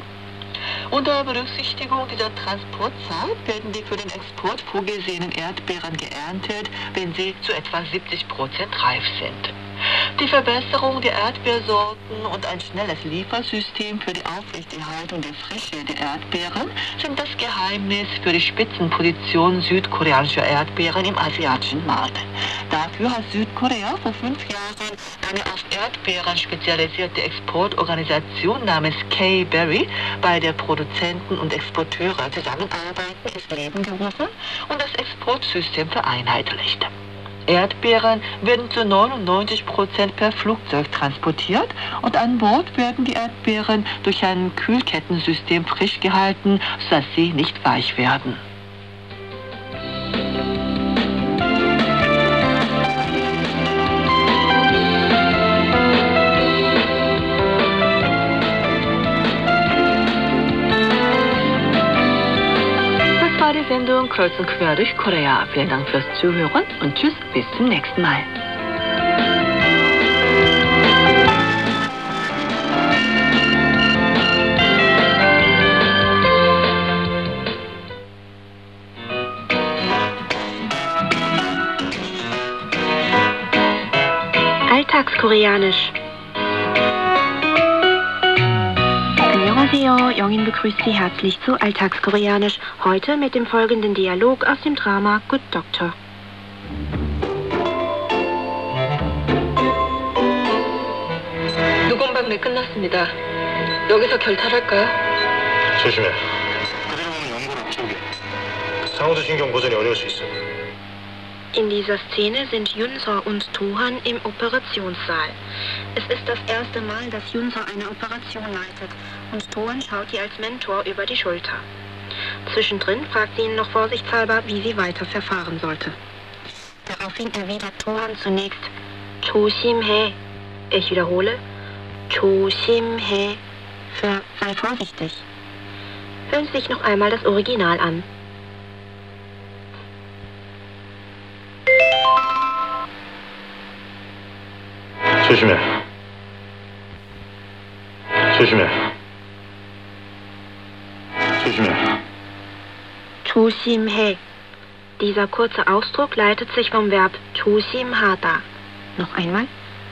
B: Unter Berücksichtigung dieser Transportzeit werden die für den Export vorgesehenen Erdbeeren geerntet, wenn sie zu etwa siebzig Prozent reif sind. Die Verbesserung der Erdbeersorten und ein schnelles Liefersystem für die Aufrechterhaltung der Frische der Erdbeeren sind das Geheimnis für die Spitzenposition südkoreanischer Erdbeeren im asiatischen Markt. Dafür hat Südkorea vor fünf Jahren eine auf Erdbeeren spezialisierte Exportorganisation namens K-Berry, bei der Produzenten und Exporteure zusammenarbeiten, ins Leben gerufen und das Exportsystem vereinheitlicht. Erdbeeren werden zu neunundneunzig Prozent per Flugzeug transportiert und an Bord werden die Erdbeeren durch ein Kühlkettensystem frisch gehalten, sodass sie nicht weich werden. Die Sendung Kreuz und Quer durch Korea. Vielen Dank fürs Zuhören und tschüss, bis zum nächsten Mal.
E: Alltagskoreanisch. Annyeonghaseyo, Jongin begrüßt Sie herzlich zu Alltagskoreanisch, heute mit dem folgenden Dialog aus dem Drama Good Doctor.
B: 녹음 방네 끝났습니다. 여기서 결탈할까요?
F: 조심해. 그대로 보면 연고를 지우게. 상호도 신경 보존이 어려울 수 있어.
E: In dieser Szene sind Yun-So und Tohan im Operationssaal. Es ist das erste Mal, dass Yun-So eine Operation leitet und Tohan schaut ihr als Mentor über die Schulter. Zwischendrin fragt sie ihn noch vorsichtshalber, wie sie weiter verfahren sollte. Daraufhin erwidert Tohan zunächst 조심해. Ich wiederhole, 조심해 für sei vorsichtig. Hören Sie sich noch einmal das Original an.
F: 조심해. 조심해. 조심해.
E: 조심해. Dieser kurze Ausdruck leitet sich vom Verb 조심하다. Noch einmal.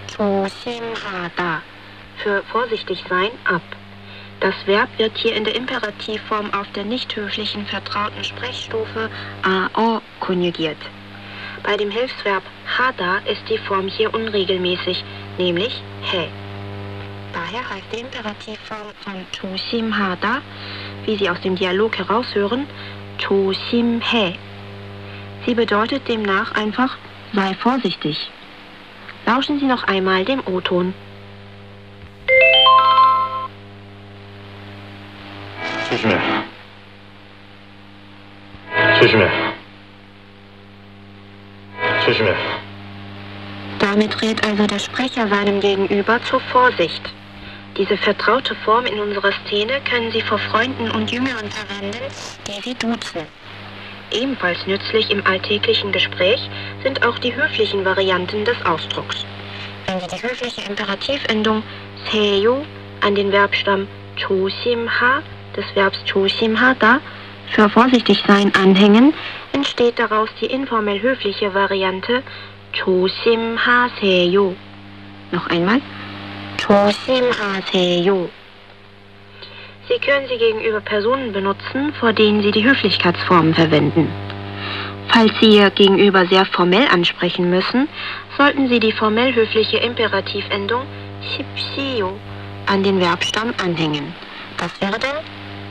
E: 조심하다. Für vorsichtig sein ab. Das Verb wird hier in der Imperativform auf der nicht höflichen vertrauten Sprechstufe ao konjugiert. Bei dem Hilfsverb hada ist die Form hier unregelmäßig, nämlich he. Daher heißt die Imperativform von 조심하다, wie Sie aus dem Dialog heraushören, 조심해. Sie bedeutet demnach einfach, sei vorsichtig. Lauschen Sie noch einmal dem O-Ton.
F: 조심해. 조심해. 조심해.
E: Damit rät also der Sprecher seinem Gegenüber zur Vorsicht. Diese vertraute Form in unserer Szene können Sie vor Freunden und Jüngeren verwenden, die Sie duzen. Ebenfalls nützlich im alltäglichen Gespräch sind auch die höflichen Varianten des Ausdrucks. Wenn Sie die höfliche Imperativendung seyo an den Verbstamm 조심하 des Verbs 조심하다 für vorsichtig sein anhängen, entsteht daraus die informell höfliche Variante 조심하세요. Noch einmal. 조심하세요. Sie können sie gegenüber Personen benutzen, vor denen Sie die Höflichkeitsformen verwenden. Falls Sie Ihr Gegenüber sehr formell ansprechen müssen, sollten Sie die formell höfliche Imperativendung 십시오 an den Verbstamm anhängen. Das wäre dann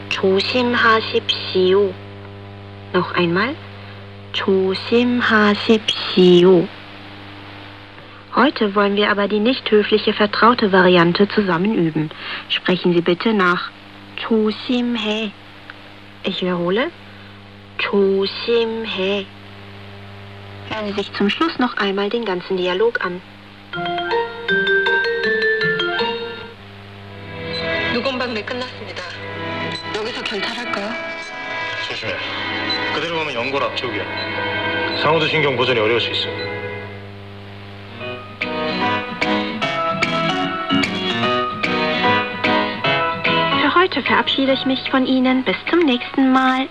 E: 조심하십시오. Noch einmal. 조심하십시오. Heute wollen wir aber die nicht höfliche vertraute Variante zusammen üben. Sprechen Sie bitte nach. 조심해. Ich wiederhole. 조심해. Hören Sie sich zum Schluss noch einmal den ganzen Dialog an.
B: 녹음 방네 끝났습니다. 여기서 결탈할까요?
F: 조심해. 그대로 가면 연골 앞쪽이야. 상호도 신경 보존이 어려울 수 있어.
E: Für heute verabschiede ich mich von Ihnen. Bis zum nächsten Mal.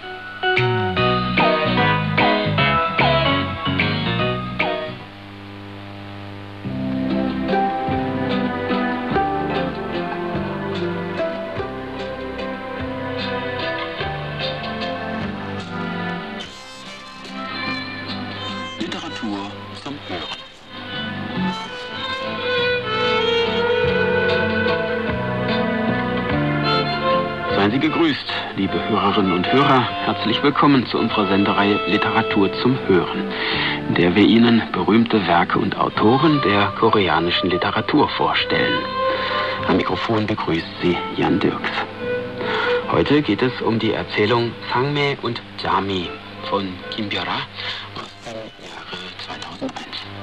G: Hörerinnen und Hörer, herzlich willkommen zu unserer Sendereihe Literatur zum Hören, in der wir Ihnen berühmte Werke und Autoren der koreanischen Literatur vorstellen. Am Mikrofon begrüßt Sie Jan Dirks. Heute geht es um die Erzählung Sangme und Jami von Kim Byora aus dem Jahre zweitausendeins.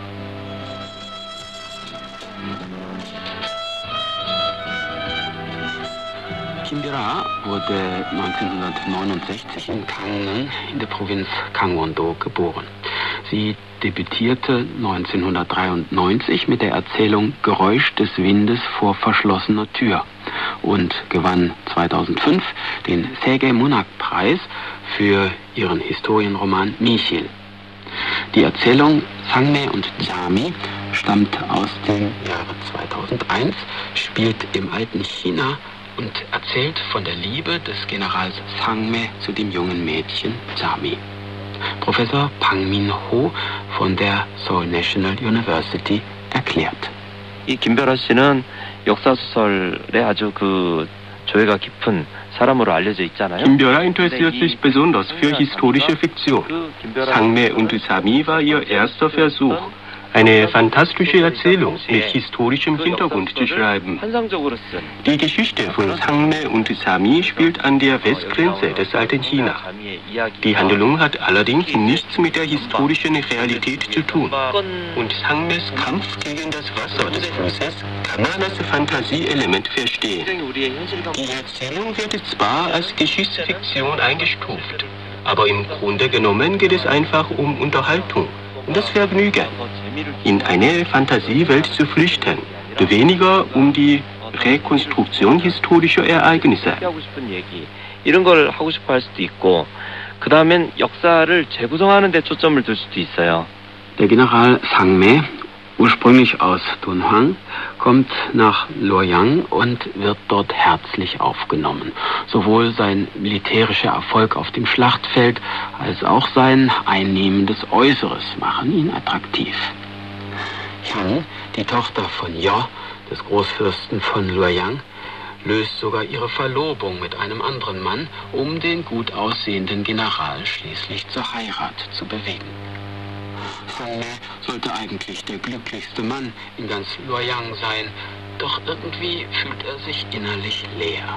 G: Kim Byora wurde neunzehnhundertneunundsechzig in Gangneung in der Provinz Gangwon-do geboren. Sie debütierte neunzehnhundertdreiundneunzig mit der Erzählung Geräusch des Windes vor verschlossener Tür und gewann zweitausendfünf den Saegue-Munnak-Preis für ihren Historienroman Michil. Die Erzählung Sangme und Jami stammt aus dem Jahre zweitausendeins, spielt im alten China und erzählt von der Liebe des Generals Sangme zu dem jungen Mädchen Jami. Professor Pang Min-ho von der Seoul National University erklärt.
H: 이 김별아 씨는 역사 소설에 아주 그 조예가 깊은 사람으로 알려져 있잖아요.
A: Kim Byora interessiert sich besonders für historische Fiktion. Sangme und Jami war ihr erster Versuch, eine fantastische Erzählung mit historischem Hintergrund zu schreiben. Die Geschichte von Sangme und Jami spielt an der Westgrenze des alten China. Die Handlung hat allerdings nichts mit der historischen Realität zu tun. Und Sangmes Kampf gegen das Wasser des Flusses kann man als Fantasieelement verstehen. Die Erzählung wird zwar als Geschichtsfiktion eingestuft, aber im Grunde genommen geht es einfach um Unterhaltung und das Vergnügen, in eine Fantasiewelt zu flüchten, weniger um die Rekonstruktion historischer Ereignisse.
H: 이런 걸 하고 싶어 할 수도 있고, 그 다음엔 역사를 재구성하는 데 초점을 둘 수도 있어요.
G: Der General Sangme, ursprünglich aus Dunhuang, kommt nach Luoyang und wird dort herzlich aufgenommen. Sowohl sein militärischer Erfolg auf dem Schlachtfeld als auch sein einnehmendes Äußeres machen ihn attraktiv. Yang, die Tochter von Yo, des Großfürsten von Luoyang, löst sogar ihre Verlobung mit einem anderen Mann, um den gut aussehenden General schließlich zur Heirat zu bewegen. Sangme sollte eigentlich der glücklichste Mann in ganz Luoyang sein, doch irgendwie fühlt er sich innerlich leer.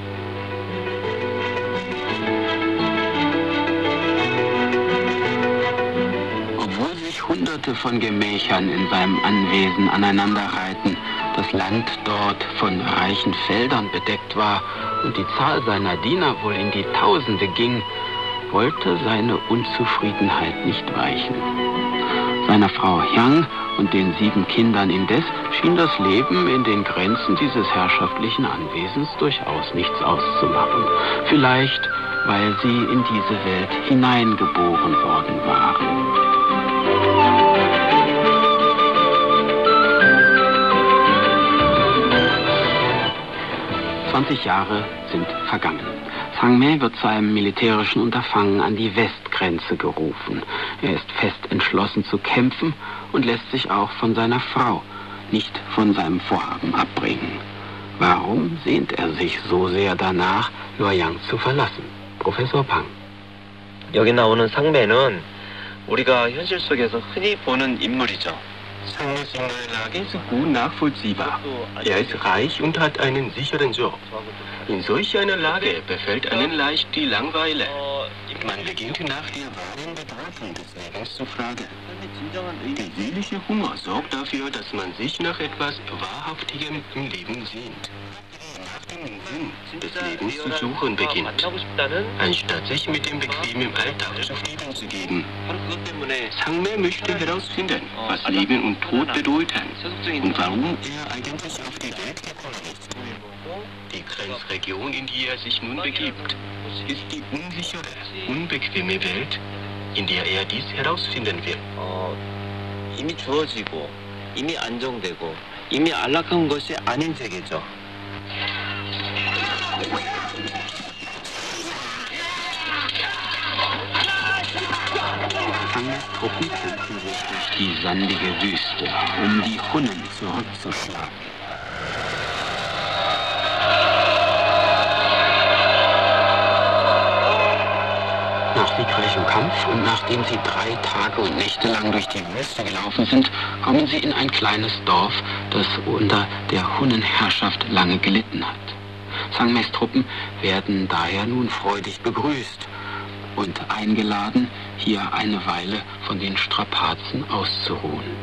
G: Obwohl sich hunderte von Gemächern in seinem Anwesen aneinanderreihten, das Land dort von reichen Feldern bedeckt war und die Zahl seiner Diener wohl in die Tausende ging, wollte seine Unzufriedenheit nicht weichen. Seiner Frau Yang und den sieben Kindern indes schien das Leben in den Grenzen dieses herrschaftlichen Anwesens durchaus nichts auszumachen. Vielleicht, weil sie in diese Welt hineingeboren worden waren. zwanzig Jahre sind vergangen. Sangme wird zu einem militärischen Unterfangen an die Westgrenze gerufen. Er ist fest entschlossen zu kämpfen und lässt sich auch von seiner Frau nicht von seinem Vorhaben abbringen. Warum sehnt er sich so sehr danach, Luoyang zu verlassen? Professor Pang.
H: 여기 나오는 상매는 우리가 현실 속에서 흔히 보는 인물이죠.
A: Sangmes Lage ist gut nachvollziehbar. Er ist reich und hat einen sicheren Job. In solch einer Lage befällt einen leicht die Langeweile. Man beginnt nach der wahren Bedeutung des Lebens zu fragen. Der seelische Hunger sorgt dafür, dass man sich nach etwas Wahrhaftigem im Leben sehnt. Nach dem Sinn des Lebens zu suchen beginnt, anstatt sich mit dem bequemen Alltag zufrieden zu geben. Sangme möchte herausfinden, was Leben und Tod bedeuten und warum er eigentlich auf die Welt gekommen ist. Die Grenzregion, in die er sich nun begibt, ist die unsichere, unbequeme Welt, in der er dies herausfinden will.
H: 어, 이미 주어지고, 이미 안정되고, 이미 안락한 것이 아닌 세계죠.
G: Sangmes Truppen kämpfen sich durch die sandige Wüste, um die Hunnen zurückzuschlagen. Nach siegreichem Kampf und nachdem sie drei Tage und Nächte lang durch die Wüste gelaufen sind, kommen sie in ein kleines Dorf, das unter der Hunnenherrschaft lange gelitten hat. Sangmes Truppen werden daher nun freudig begrüßt und eingeladen, hier eine Weile von den Strapazen auszuruhen.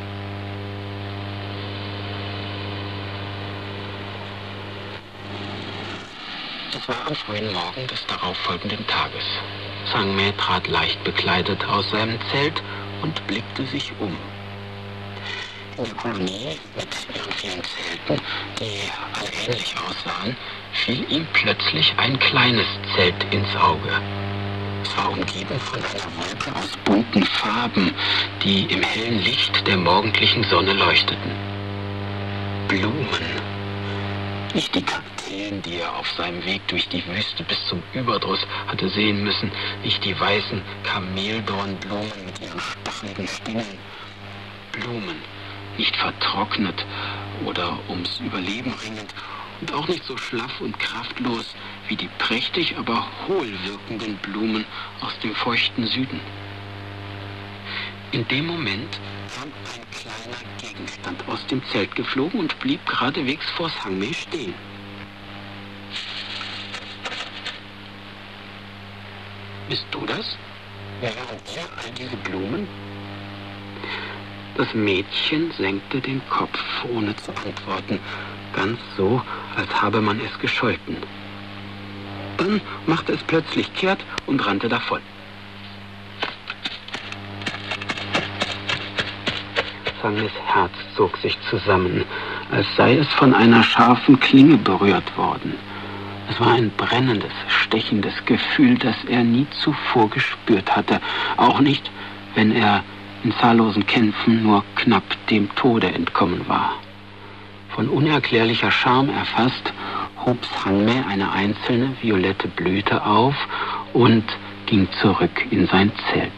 G: Es war am frühen Morgen des darauffolgenden Tages. Sangme trat leicht bekleidet aus seinem Zelt und blickte sich um. In der Kolonie mit ihren vielen Zelten, die alle ähnlich aussahen, fiel ihm plötzlich ein kleines Zelt ins Auge. Es war umgeben von einer Wolke aus bunten Farben, die im hellen Licht der morgendlichen Sonne leuchteten. Blumen. Nicht die Kakteen, die er auf seinem Weg durch die Wüste bis zum Überdruss hatte sehen müssen, nicht die weißen Kameldornblumen mit ihren stacheligen Stängeln. Blumen, nicht vertrocknet oder ums Überleben ringend und auch nicht so schlaff und kraftlos wie die prächtig, aber hohl wirkenden Blumen aus dem feuchten Süden. In dem Moment kam ein kleiner Gegenstand aus dem Zelt geflogen und blieb geradewegs vor Sangme stehen. Bist du das? Wer waren dir all diese Blumen? Das Mädchen senkte den Kopf, ohne zu antworten, ganz so, als habe man es gescholten. Dann machte es plötzlich kehrt und rannte davon. Sangmes Herz zog sich zusammen, als sei es von einer scharfen Klinge berührt worden. Es war ein brennendes, stechendes Gefühl, das er nie zuvor gespürt hatte, auch nicht, wenn er in zahllosen Kämpfen nur knapp dem Tode entkommen war. Von unerklärlicher Scham erfasst, hob Sangme eine einzelne violette Blüte auf und ging zurück in sein Zelt.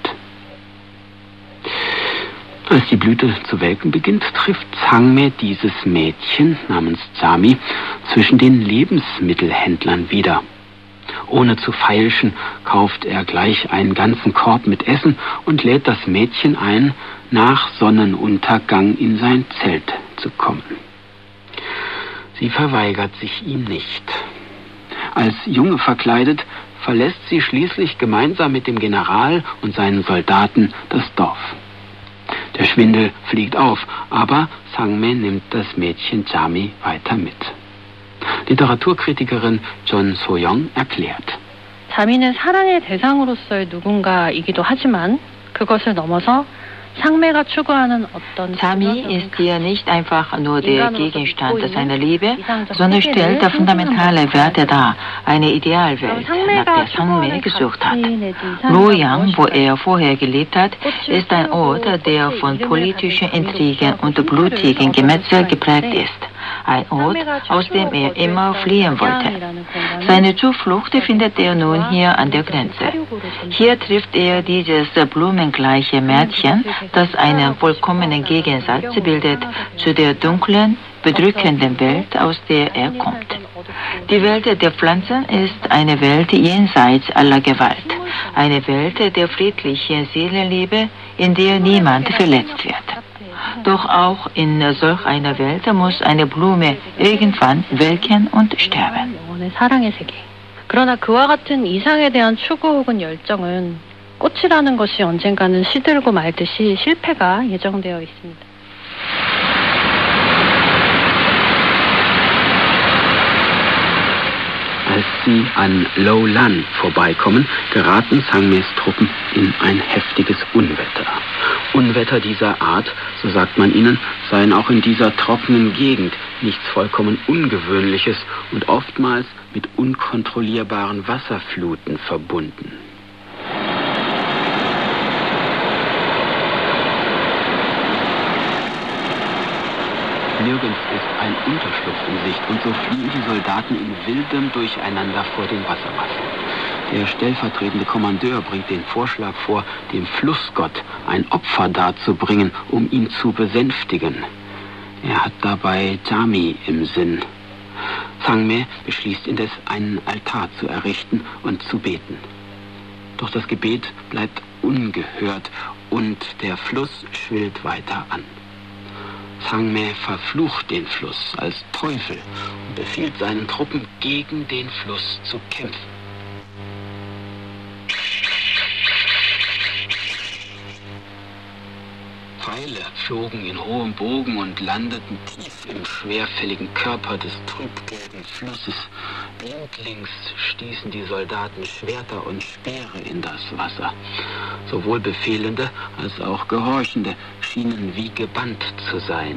G: Als die Blüte zu welken beginnt, trifft Sangme dieses Mädchen namens Jami zwischen den Lebensmittelhändlern wieder. Ohne zu feilschen, kauft er gleich einen ganzen Korb mit Essen und lädt das Mädchen ein, nach Sonnenuntergang in sein Zelt zu kommen. Sie verweigert sich ihm nicht. Als Junge verkleidet, verlässt sie schließlich gemeinsam mit dem General und seinen Soldaten das Dorf. Der Schwindel fliegt auf, aber Sangme nimmt das Mädchen Jami weiter mit. Literaturkritikerin John So-young erklärt.
I: 자미는 사랑의 대상으로서의 누군가이기도 하지만 그것을 넘어서 상매가 추구하는 어떤
J: Jami ist hier nicht einfach nur der Gegenstand seiner Liebe, sondern stellt fundamentale Werte dar, eine Idealwelt, nach der Sangme gesucht hat. Luoyang, wo er vorher gelebt hat, ist ein Ort, der von politischen Intrigen und blutigen Gemetzel geprägt ist. Ein Ort, aus dem er immer fliehen wollte. Seine Zuflucht findet er nun hier an der Grenze. Hier trifft er dieses blumengleiche Mädchen, das einen vollkommenen Gegensatz bildet zu der dunklen, bedrückenden Welt, aus der er kommt. Die Welt der Pflanzen ist eine Welt jenseits aller Gewalt, eine Welt der friedlichen Seelenliebe, in der niemand verletzt wird. Doch auch in solch einer Welt muss eine Blume irgendwann welken und sterben.
I: 사랑의 세계. 그러나 그와 같은 이상에 대한 추구 혹은 열정은 꽃이라는 것이 언젠가는 시들고 말듯이 실패가 예정되어 있습니다.
G: Als sie an Lo Lan vorbeikommen, geraten Sangmes Truppen in ein heftiges Unwetter. Unwetter dieser Art, so sagt man ihnen, seien auch in dieser trockenen Gegend nichts vollkommen Ungewöhnliches und oftmals mit unkontrollierbaren Wasserfluten verbunden. Nirgends ist ein Unterschlupf in Sicht und so fliehen die Soldaten in wildem Durcheinander vor den Wassermassen. Der stellvertretende Kommandeur bringt den Vorschlag vor, dem Flussgott ein Opfer darzubringen, um ihn zu besänftigen. Er hat dabei Jami im Sinn. Sangme beschließt indes, einen Altar zu errichten und zu beten. Doch das Gebet bleibt ungehört und der Fluss schwillt weiter an. Sangme verflucht den Fluss als Teufel und befiehlt seinen Truppen, gegen den Fluss zu kämpfen. Pfeile flogen in hohem Bogen und landeten tief im schwerfälligen Körper des trübgelben Flusses. Blindlings stießen die Soldaten Schwerter und Speere in das Wasser. Sowohl Befehlende als auch Gehorchende schienen wie gebannt zu sein.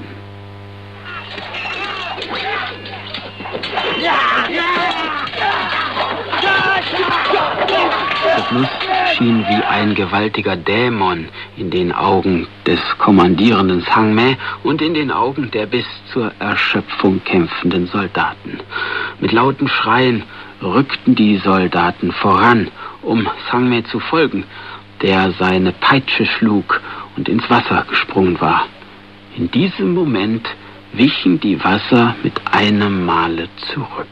G: Der Fluss schien wie ein gewaltiger Dämon in den Augen des kommandierenden Sangme und in den Augen der bis zur Erschöpfung kämpfenden Soldaten. Mit lauten Schreien rückten die Soldaten voran, um Sangme zu folgen, der seine Peitsche schlug und ins Wasser gesprungen war. In diesem Moment wichen die Wasser mit einem Male zurück.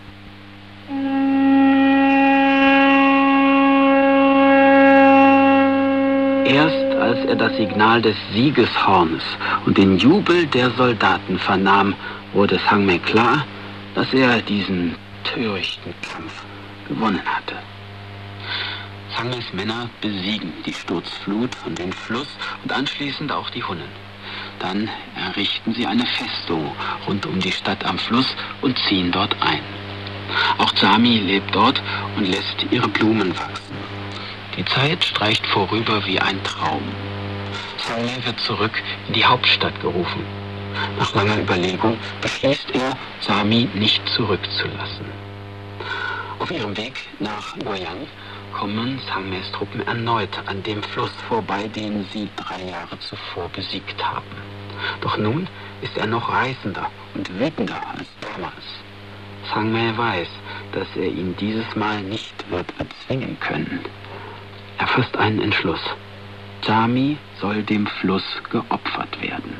G: Erst als er das Signal des Siegeshornes und den Jubel der Soldaten vernahm, wurde Sangme klar, dass er diesen törichten Kampf gewonnen hatte. Sangmes Männer besiegen die Sturzflut und den Fluss und anschließend auch die Hunnen. Dann errichten sie eine Festung rund um die Stadt am Fluss und ziehen dort ein. Auch Jami lebt dort und lässt ihre Blumen wachsen. Die Zeit streicht vorüber wie ein Traum. Sangme wird zurück in die Hauptstadt gerufen. Nach langer Überlegung beschließt er, Jami nicht zurückzulassen. Auf ihrem Weg nach Noyang kommen Sangmes Truppen erneut an dem Fluss vorbei, den sie drei Jahre zuvor besiegt haben. Doch nun ist er noch reißender und wütender als damals. Sangme weiß, dass er ihn dieses Mal nicht wird bezwingen können. Er fasst einen Entschluss. Jami soll dem Fluss geopfert werden.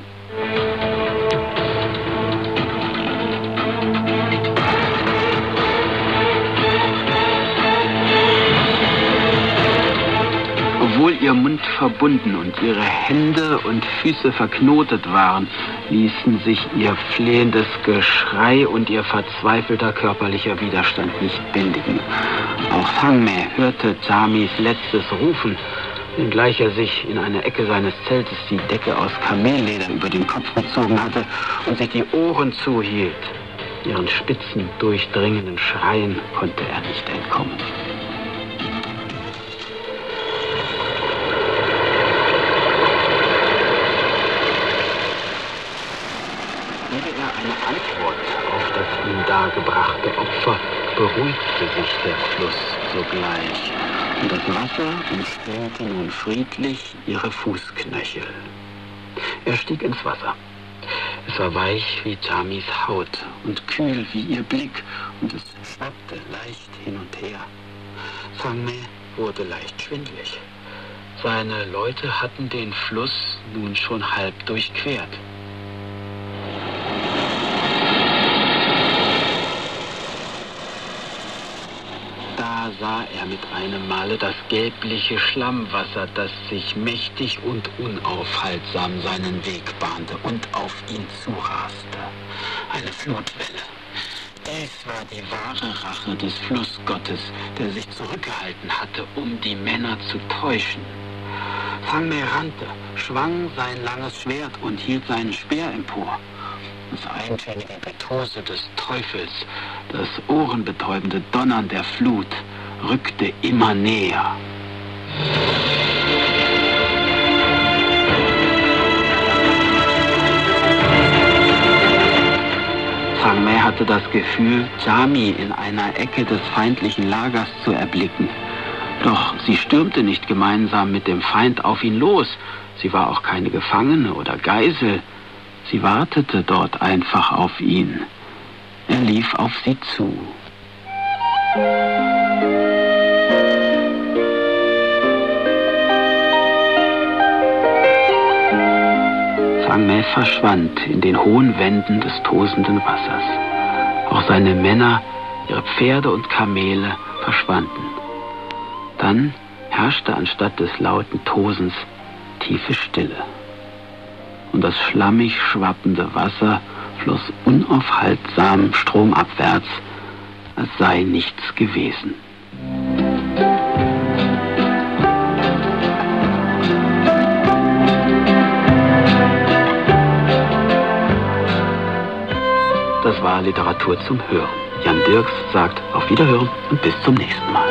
G: Obwohl ihr Mund verbunden und ihre Hände und Füße verknotet waren, ließen sich ihr flehendes Geschrei und ihr verzweifelter körperlicher Widerstand nicht bändigen. Auch Sangme hörte Jamis letztes Rufen, wenngleich er sich in einer Ecke seines Zeltes die Decke aus Kamelleder über den Kopf gezogen hatte und sich die Ohren zuhielt. Ihren spitzen, durchdringenden Schreien konnte er nicht entkommen. Eine Antwort auf das ihm dargebrachte Opfer beruhigte sich der Fluss sogleich und das Wasser umspülte nun friedlich ihre Fußknöchel. Er stieg ins Wasser. Es war weich wie Jamis Haut und kühl wie ihr Blick und es schwappte leicht hin und her. Sangme wurde leicht schwindlig. Seine Leute hatten den Fluss nun schon halb durchquert. Da sah er mit einem Male das gelbliche Schlammwasser, das sich mächtig und unaufhaltsam seinen Weg bahnte und auf ihn zuraste. Eine Flutwelle. Dies war die wahre Rache des Flussgottes, der sich zurückgehalten hatte, um die Männer zu täuschen. Sangme rannte, schwang sein langes Schwert und hielt seinen Speer empor. Das eintönige Getose des Teufels, das ohrenbetäubende Donnern der Flut, rückte immer näher. Sangme hatte das Gefühl, Jami in einer Ecke des feindlichen Lagers zu erblicken. Doch sie stürmte nicht gemeinsam mit dem Feind auf ihn los. Sie war auch keine Gefangene oder Geisel. Sie wartete dort einfach auf ihn. Er lief auf sie zu. Sangme verschwand in den hohen Wänden des tosenden Wassers. Auch seine Männer, ihre Pferde und Kamele verschwanden. Dann herrschte anstatt des lauten Tosens tiefe Stille. Und das schlammig schwappende Wasser floss unaufhaltsam stromabwärts, als sei nichts gewesen. Das war Literatur zum Hören. Jan Dirks sagt auf Wiederhören und bis zum nächsten Mal.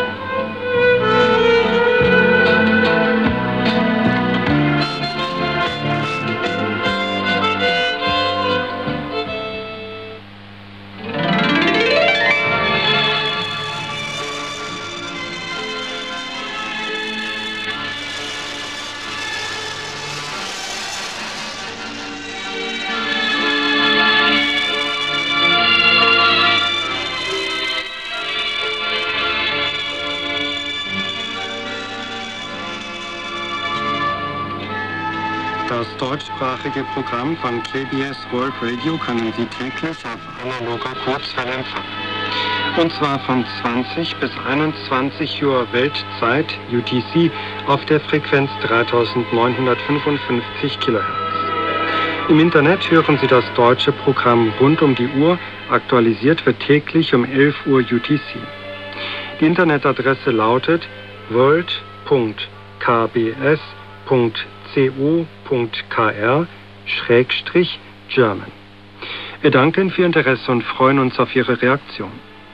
A: Das deutschsprachige Programm von K B S World Radio können Sie täglich auf analoger Kurzwelle empfangen. Und zwar von zwanzig bis einundzwanzig Uhr Weltzeit U T C auf der Frequenz dreitausendneunhundertfünfundfünfzig Kilohertz. Im Internet hören Sie das deutsche Programm rund um die Uhr. Aktualisiert wird täglich um elf Uhr U T C. Die Internetadresse lautet world punkt k b s punkt co punkt k r schrägstrich German. Wir danken für Ihr Interesse und freuen uns auf Ihre Reaktion.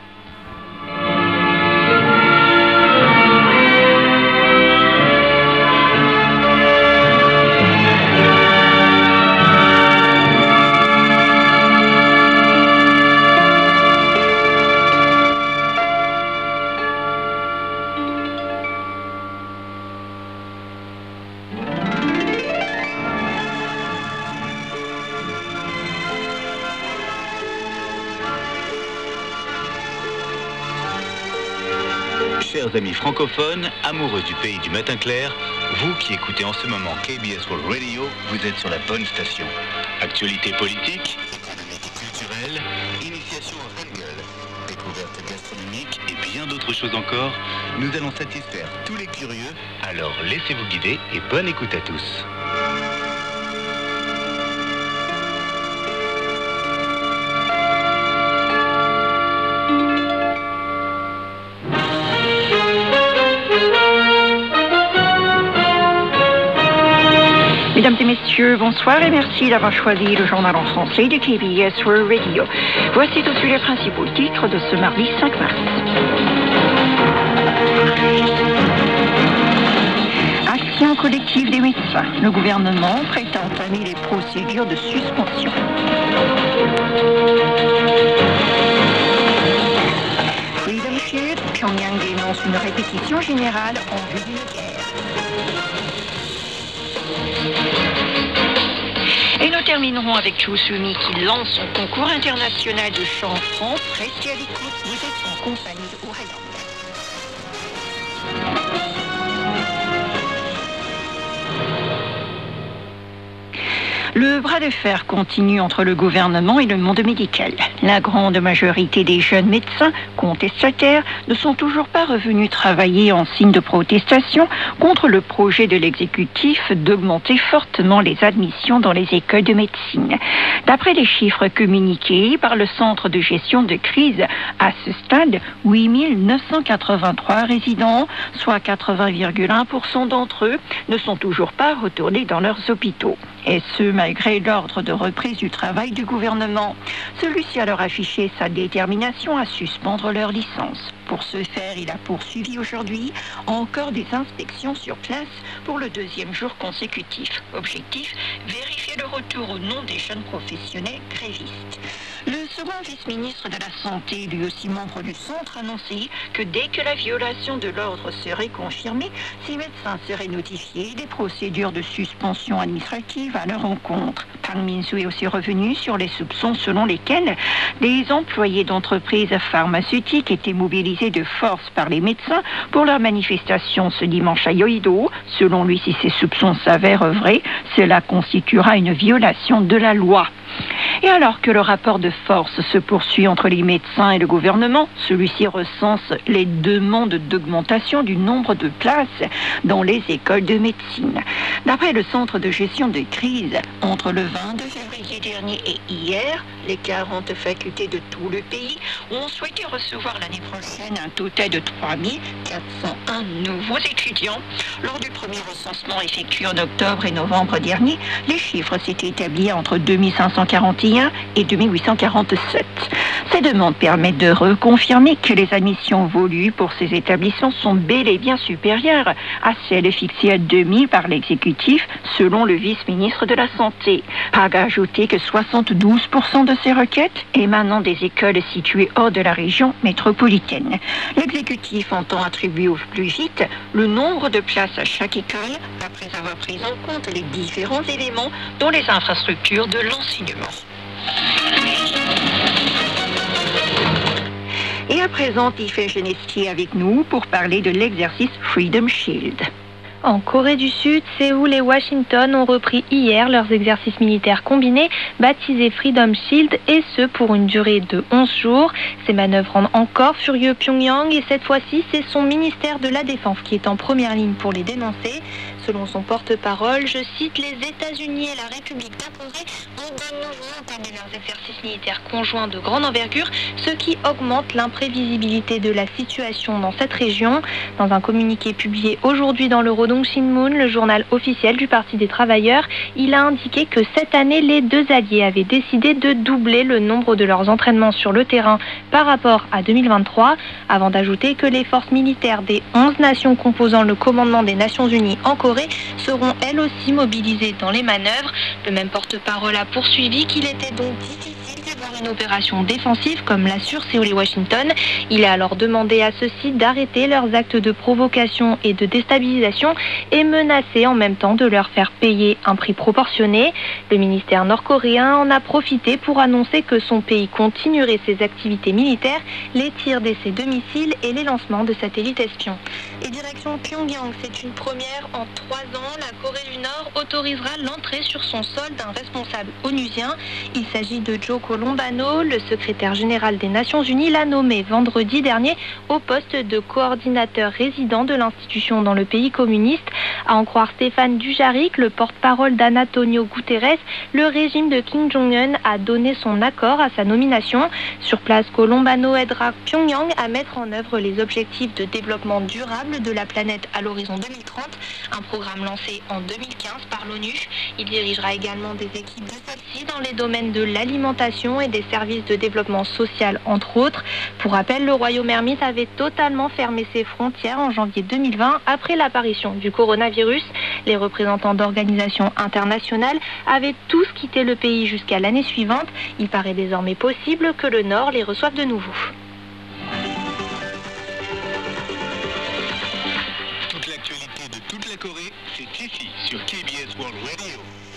K: Chers amis francophones, amoureux du pays du matin clair, vous qui écoutez en ce moment K B S World Radio, vous êtes sur la bonne station. Actualité politique, économique et culturelle, initiation au Hangul, découverte gastronomique et bien d'autres choses encore, nous allons satisfaire tous les curieux, alors laissez-vous guider et bonne écoute à tous.
L: Mesdames et messieurs, bonsoir et merci d'avoir choisi le journal en français de K B S World Radio. Voici tout de suite les principaux titres de ce mardi cinq mars. Action collective des médecins. Le gouvernement prête à entamer les procédures de suspension. Freedom Shield, Pyongyang dénonce une répétition générale en vue d'une guerre. Et nous terminerons avec Chu Sumi qui lance son concours international de chant en France. Restez à l'écoute, vous êtes en compagnie de Ourayang. Le bras de fer continue entre le gouvernement et le monde médical. La grande majorité des jeunes médecins contestataires ne sont toujours pas revenus travailler en signe de protestation contre le projet de l'exécutif d'augmenter fortement les admissions dans les écoles de médecine. D'après les chiffres communiqués par le Centre de gestion de crise, à ce stade, huit mille neuf cent quatre-vingt-trois résidents, soit quatre-vingts virgule un pour cent d'entre eux, ne sont toujours pas retournés dans leurs hôpitaux. Et ce, malgré l'ordre de reprise du travail du gouvernement. Celui-ci a alors affiché sa détermination à suspendre leur licence. Pour ce faire, il a poursuivi aujourd'hui encore des inspections sur place pour le deuxième jour consécutif. Objectif, vérifier le retour au nom des jeunes professionnels grévistes. Le second vice-ministre de la Santé, lui aussi membre du centre, a annoncé que dès que la violation de l'ordre serait confirmée, ces médecins seraient notifiés des procédures de suspension administrative à leur encontre. Kang Min-soo est aussi revenu sur les soupçons selon lesquels des employés d'entreprises pharmaceutiques étaient mobilisés de force par les médecins pour leur manifestation ce dimanche à Yeouido. Selon lui, si ces soupçons s'avèrent vrais, cela constituera une violation de la loi. Et alors que le rapport de force se poursuit entre les médecins et le gouvernement, celui-ci recense les demandes d'augmentation du nombre de places dans les écoles de médecine. D'après le Centre de gestion de crise, entre le vingt-deux février dernier et hier, les quarante facultés de tout le pays ont souhaité recevoir l'année prochaine un total de trois mille quatre cent un nouveaux étudiants. Lors du premier recensement effectué en octobre et novembre dernier, les chiffres s'étaient établis entre deux mille cinq cent quarante et un et deux mille huit cent quarante-sept. Ces demandes permettent de reconfirmer que les admissions voulues pour ces établissements sont bel et bien supérieures à celles fixées à deux mille par l'exécutif, selon le vice-ministre de la Santé. Pas à ajouter que soixante-douze pour cent de ces requêtes émanant des écoles situées hors de la région métropolitaine. L'exécutif entend attribuer au plus vite le nombre de places à chaque école après avoir pris en compte les différents éléments dont les infrastructures de l'enseignement. Et à présent, Tiffany Genestier avec nous pour parler de l'exercice Freedom Shield.
M: En Corée du Sud, Séoul et Washington ont repris hier leurs exercices militaires combinés baptisés Freedom Shield et ce pour une durée de onze jours. Ces manœuvres rendent encore furieux Pyongyang et cette fois-ci, c'est son ministère de la Défense qui est en première ligne pour les dénoncer. Selon son porte-parole, je cite, les États-Unis et la République de Corée ont de nouveau entamé leurs exercices militaires conjoints de grande envergure, ce qui augmente l'imprévisibilité de la situation dans cette région. Dans un communiqué publié aujourd'hui dans le Rodong Sinmun, le journal officiel du Parti des Travailleurs, il a indiqué que cette année, les deux alliés avaient décidé de doubler le nombre de leurs entraînements sur le terrain par rapport à deux mille vingt-trois, avant d'ajouter que les forces militaires des onze nations composant le commandement des Nations Unies en Corée seront elles aussi mobilisées dans les manœuvres. Le même porte-parole a poursuivi qu'il était donc difficile d'avoir une opération défensive comme l'assure Séoul et Washington. Il a alors demandé à ceux-ci d'arrêter leurs actes de provocation et de déstabilisation et menacé en même temps de leur faire payer un prix proportionné. Le ministère nord-coréen en a profité pour annoncer que son pays continuerait ses activités militaires, les tirs d'essais de missiles et les lancements de satellites espions. Et direction Pyongyang, c'est une première en trois ans. La Corée du Nord autorisera l'entrée sur son sol d'un responsable onusien. Il s'agit de Joe Colombano, le secrétaire général des Nations Unies l'a nommé vendredi dernier au poste de coordinateur résident de l'institution dans le pays communiste. À en croire Stéphane Dujarric, le porte-parole d'Antonio Guterres, le régime de Kim Jong-un a donné son accord à sa nomination. Sur place, Colombano aidera Pyongyang à mettre en œuvre les objectifs de développement durable de la planète à l'horizon deux mille trente, un programme lancé en deux mille quinze par l'ONU. Il dirigera également des équipes de celle-ci dans les domaines de l'alimentation et des services de développement social, entre autres. Pour rappel, le royaume ermite avait totalement fermé ses frontières en janvier deux mille vingt après l'apparition du coronavirus. Les représentants d'organisations internationales avaient tous quitté le pays jusqu'à l'année suivante. Il paraît désormais possible que le Nord les reçoive de nouveau.
K: Toute l'actualité de toute la Corée, c'est ici, sur K B S World Radio.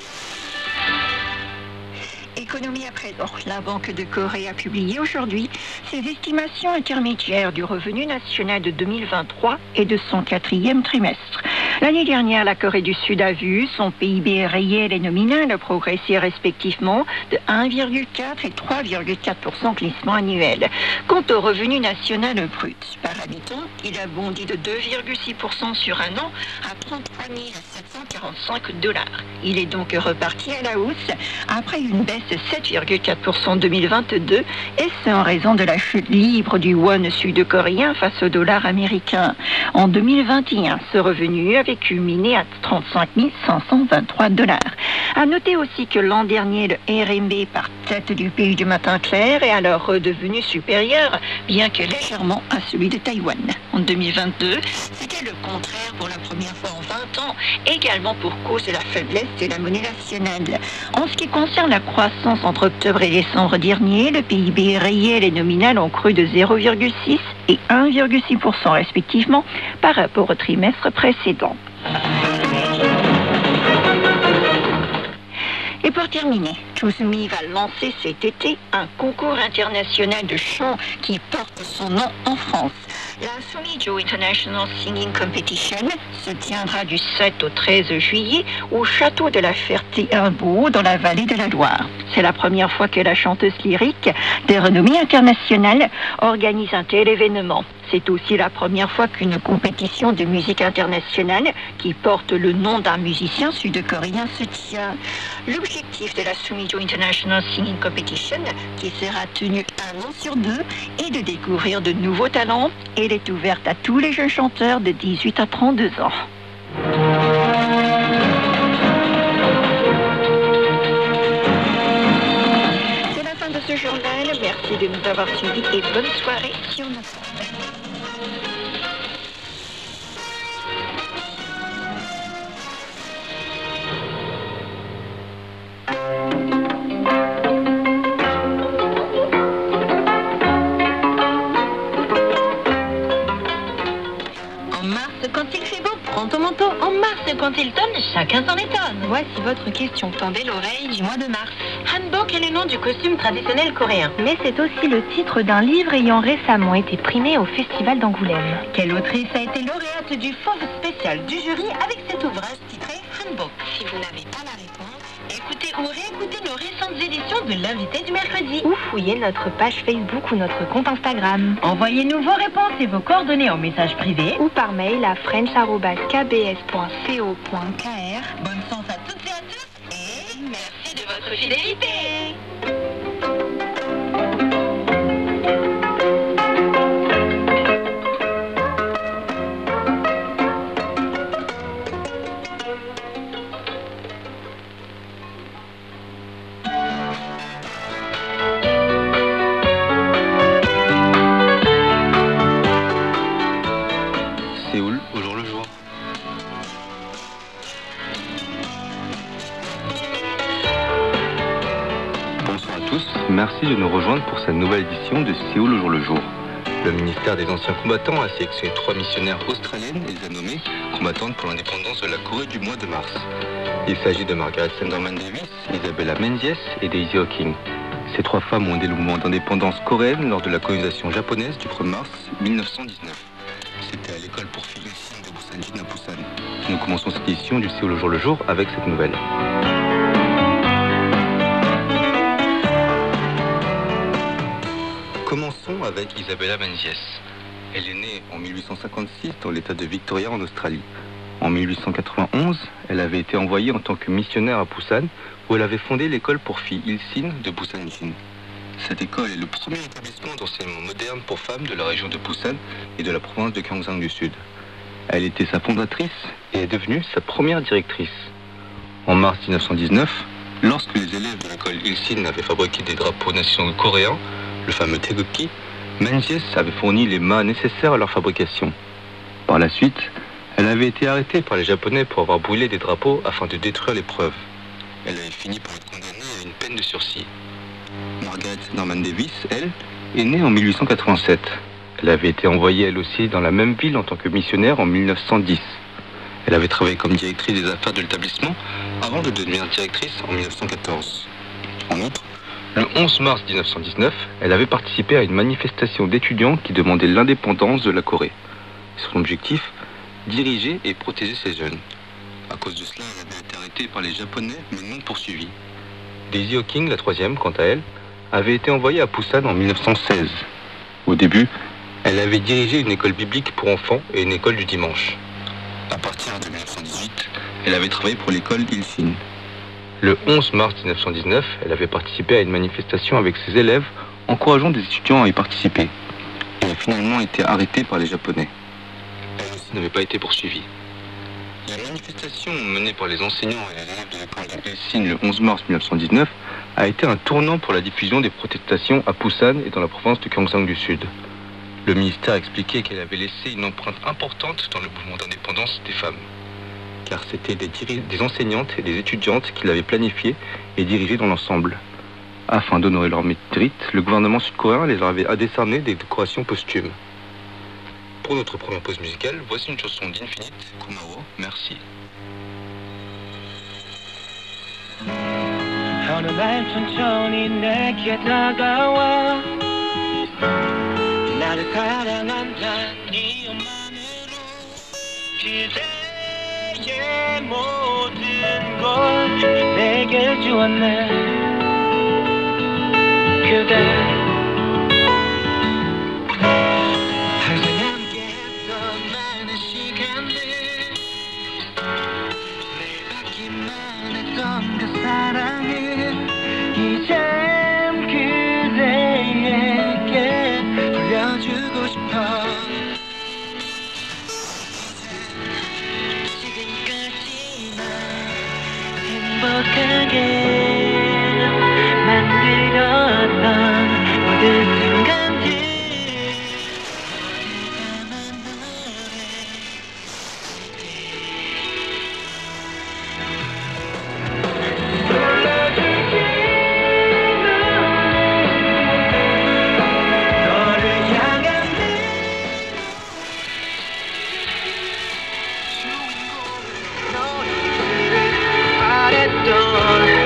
L: Économie à présent. La Banque de Corée a publié aujourd'hui ses estimations intermédiaires du revenu national de deux mille vingt-trois et de son quatrième trimestre. L'année dernière, la Corée du Sud a vu son P I B réel et nominal progresser respectivement de un virgule quatre et trois virgule quatre pour cent glissement annuel. Quant au revenu national brut par habitant, il a bondi de deux virgule six pour cent sur un an à trente-trois mille sept cent quarante-cinq dollars. Il est donc reparti à la hausse après une baisse de sept virgule quatre pour cent en deux mille vingt-deux, et c'est en raison de la chute libre du won sud-coréen face au dollar américain. En deux mille vingt et un, ce revenu avait culminé à trente-cinq mille cinq cent vingt-trois dollars. À noter aussi que l'an dernier, le R M B par tête du pays du matin clair est alors redevenu supérieur, bien que légèrement à celui de Taïwan. En deux mille vingt-deux, c'était le contraire pour la première fois en vingt ans, également pour cause de la faiblesse de la monnaie nationale. En ce qui concerne la croissance entre octobre et décembre dernier, le P I B réel et nominal ont cru de zéro virgule six et un virgule six pour cent respectivement par rapport au trimestre précédent. Et pour terminer, Chusumi va lancer cet été un concours international de chant qui porte son nom en France. La Sumijo International Singing Competition se tiendra du sept au treize juillet au château de la Ferté-Imbaud dans la vallée de la Loire. C'est la première fois que la chanteuse lyrique de renommée internationale organise un tel événement. C'est aussi la première fois qu'une compétition de musique internationale qui porte le nom d'un musicien sud-coréen se tient. L'objectif de la Sumijo International Singing Competition, qui sera tenue un an sur deux, est de découvrir de nouveaux talents. Elle est ouverte à tous les jeunes chanteurs de dix-huit à trente-deux ans. C'est la fin de ce journal. Merci de nous avoir suivis et bonne soirée sur notre antenne.
E: Quand il fait beau, prends ton manteau. En mars, quand il tonne, chacun s'en étonne. Voici votre question. Tendez l'oreille du mois de mars. Hanbok est le nom du costume traditionnel coréen.
M: Mais c'est aussi le titre d'un livre ayant récemment été primé au Festival d'Angoulême.
E: Quelle autrice a été lauréate du fauve spécial du jury avec cet ouvrage titré Hanbok? Si vous n'avez pas la réponse, écoutez ou réécoutez nos récentes éditions de l'invité du mercredi.
M: Ou fouillez notre page Facebook ou notre compte Instagram.
E: Envoyez-nous vos réponses et vos coordonnées en message privé
M: ou par mail à french arobase k b s point co point k r.
E: Bonne chance à toutes et à tous et merci de votre fidélité.
N: Séoul au jour le jour. Bonsoir à tous, merci de nous rejoindre pour cette nouvelle édition de Séoul au jour le jour. Le ministère des Anciens Combattants a sélectionné trois missionnaires australiennes et les a nommées combattantes pour l'indépendance de la Corée du mois de mars. Il s'agit de Margaret Sanderman Davis, Isabella Menzies et Daisy Hawking. Ces trois femmes ont aidé le mouvement d'indépendance coréenne lors de la colonisation japonaise du premier mars mille neuf cent dix-neuf. C'était à l'école pour filles de Busanjin à Busan. Nous commençons cette édition du Séoul au jour le jour avec cette nouvelle. Commençons avec Isabella Menzies. Elle est née en mille huit cent cinquante-six dans l'état de Victoria en Australie. En mille huit cent quatre-vingt-onze, elle avait été envoyée en tant que missionnaire à Busan, où elle avait fondé l'école pour filles Ilsin de Busanjin. Cette école est le premier établissement d'enseignement moderne pour femmes de la région de Busan et de la province de Gyeongsang du Sud. Elle était sa fondatrice et est devenue sa première directrice. En mars mille neuf cent dix-neuf, lorsque les élèves de l'école Ilsin avaient fabriqué des drapeaux nationaux coréens, le fameux Taegukgi, Menzies avait fourni les mâts nécessaires à leur fabrication. Par la suite, elle avait été arrêtée par les Japonais pour avoir brûlé des drapeaux afin de détruire les preuves. Elle avait fini par être condamnée à une peine de sursis. Margaret Norman Davis, elle, est née en mille huit cent quatre-vingt-sept. Elle avait été envoyée elle aussi dans la même ville en tant que missionnaire en mille neuf cent dix. Elle avait travaillé comme directrice des affaires de l'établissement avant de devenir directrice en mille neuf cent quatorze. En outre, le onze mars mille neuf cent dix-neuf, elle avait participé à une manifestation d'étudiants qui demandait l'indépendance de la Corée. Son objectif, diriger et protéger ces jeunes. À cause de cela, elle avait été arrêtée par les Japonais mais non poursuivie. Daisy Hawking, la troisième, quant à elle, avait été envoyée à Busan en mille neuf cent seize. Au début, elle avait dirigé une école biblique pour enfants et une école du dimanche. À partir de mille neuf cent dix-huit, elle avait travaillé pour l'école Ilsin. Le onze mars mille neuf cent dix-neuf, elle avait participé à une manifestation avec ses élèves, encourageant des étudiants à y participer. Elle a finalement été arrêtée par les Japonais. Elle aussi n'avait pas été poursuivie. La manifestation menée par les enseignants et les élèves de l'école de Ilsin le onze mars mille neuf cent dix-neuf a été un tournant pour la diffusion des protestations à Busan et dans la province de Gyeongsang du Sud. Le ministère a expliqué qu'elle avait laissé une empreinte importante dans le mouvement d'indépendance des femmes. Car c'était des, diri- des enseignantes et des étudiantes qui l'avaient planifié et dirigé dans l'ensemble. Afin d'honorer leur mérite, le gouvernement sud-coréen les avait décerné des décorations posthumes. Pour notre première pause musicale, voici une chanson d'Infinite, Kumawo, merci.
C: 어느 날 천천히 내게 다가와 나를 사랑한다니 기억만으로 그대의 모든 걸 내게 주었네. 그대 만들었던 모든 순간들 너를 향한 너를 바랬던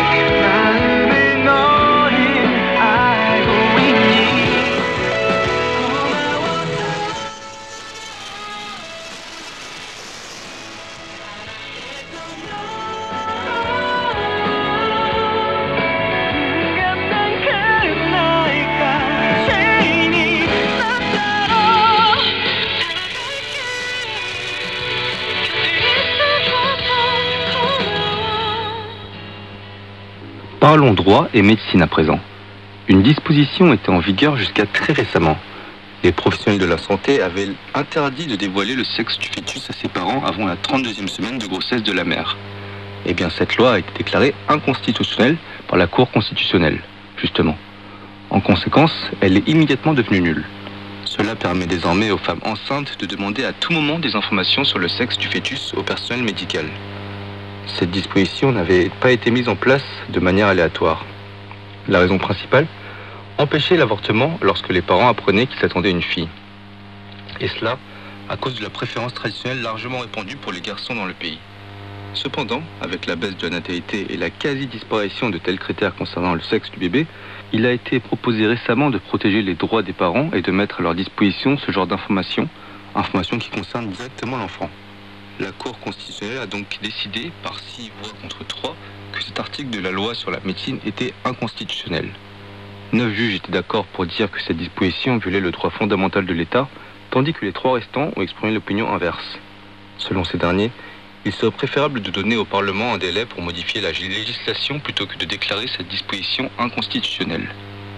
N: Parlons droit et médecine à présent. Une disposition était en vigueur jusqu'à très récemment. Les professionnels de la santé avaient interdit de dévoiler le sexe du fœtus à ses parents avant la trente-deuxième semaine de grossesse de la mère. Eh bien, cette loi a été déclarée inconstitutionnelle par la Cour constitutionnelle, justement. En conséquence, elle est immédiatement devenue nulle. Cela permet désormais aux femmes enceintes de demander à tout moment des informations sur le sexe du fœtus au personnel médical. Cette disposition n'avait pas été mise en place de manière aléatoire. La raison principale, empêcher l'avortement lorsque les parents apprenaient qu'ils attendaient une fille. Et cela à cause de la préférence traditionnelle largement répandue pour les garçons dans le pays. Cependant, avec la baisse de la natalité et la quasi-disparition de tels critères concernant le sexe du bébé, il a été proposé récemment de protéger les droits des parents et de mettre à leur disposition ce genre d'informations, informations qui concernent directement l'enfant. La Cour constitutionnelle a donc décidé, par six voix contre trois, que cet article de la loi sur la médecine était inconstitutionnel. Neuf juges étaient d'accord pour dire que cette disposition violait le droit fondamental de l'État, tandis que les trois restants ont exprimé l'opinion inverse. Selon ces derniers, il serait préférable de donner au Parlement un délai pour modifier la législation plutôt que de déclarer cette disposition inconstitutionnelle.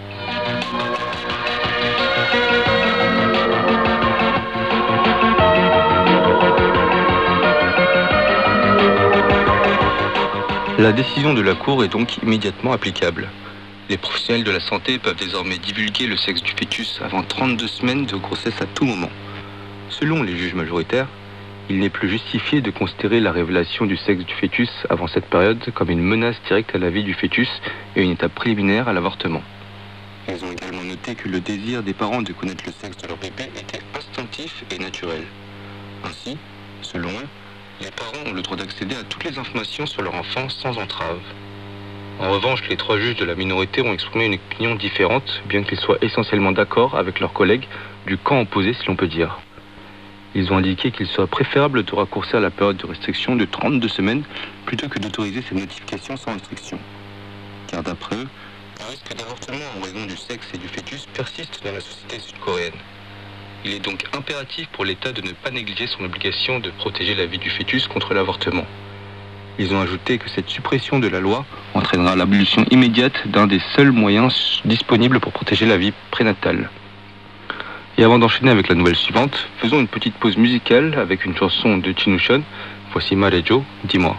N: La décision de la Cour est donc immédiatement applicable. Les professionnels de la santé peuvent désormais divulguer le sexe du fœtus avant trente-deux semaines de grossesse à tout moment. Selon les juges majoritaires, il n'est plus justifié de considérer la révélation du sexe du fœtus avant cette période comme une menace directe à la vie du fœtus et une étape préliminaire à l'avortement. Ils ont également noté que le désir des parents de connaître le sexe de leur bébé était instinctif et naturel. Ainsi, selon eux, les parents ont le droit d'accéder à toutes les informations sur leur enfant sans entrave. En revanche, les trois juges de la minorité ont exprimé une opinion différente, bien qu'ils soient essentiellement d'accord avec leurs collègues du camp opposé, si l'on peut dire. Ils ont indiqué qu'il serait préférable de raccourcir la période de restriction de trente-deux semaines plutôt que d'autoriser cette notification sans restriction. Car d'après eux, le risque d'avortement en raison du sexe et du fœtus persiste dans la société sud-coréenne. Il est donc impératif pour l'État de ne pas négliger son obligation de protéger la vie du fœtus contre l'avortement. Ils ont ajouté que cette suppression de la loi entraînera l'abolition immédiate d'un des seuls moyens disponibles pour protéger la vie prénatale. Et avant d'enchaîner avec la nouvelle suivante, faisons une petite pause musicale avec une chanson de Chinushon. Voici Marejo, dis-moi.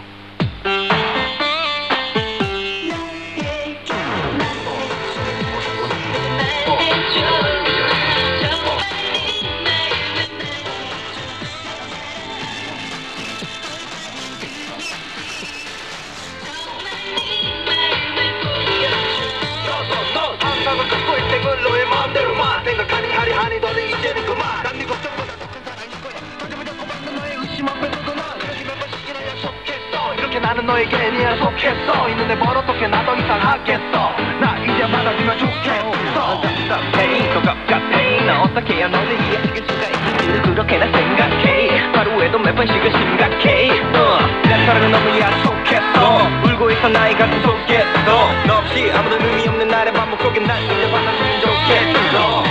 C: 나는 너에게 속했어 이 눈에 벌 어떻게 나도 이상하겠어 나 이제 받아주면 좋겠어
O: 답답해 더 갑갑해 나 어떻게 해야 너를 이해시킬 수가 있는지를 그렇게나 생각해 하루에도 몇 번씩은 심각해 uh, 내 사랑은 너무 약속했어 울고 있어 나의 가슴 속에서 너 없이 아무도 의미 없는 날의 반복 속에 난 이제 받아주면 좋겠어.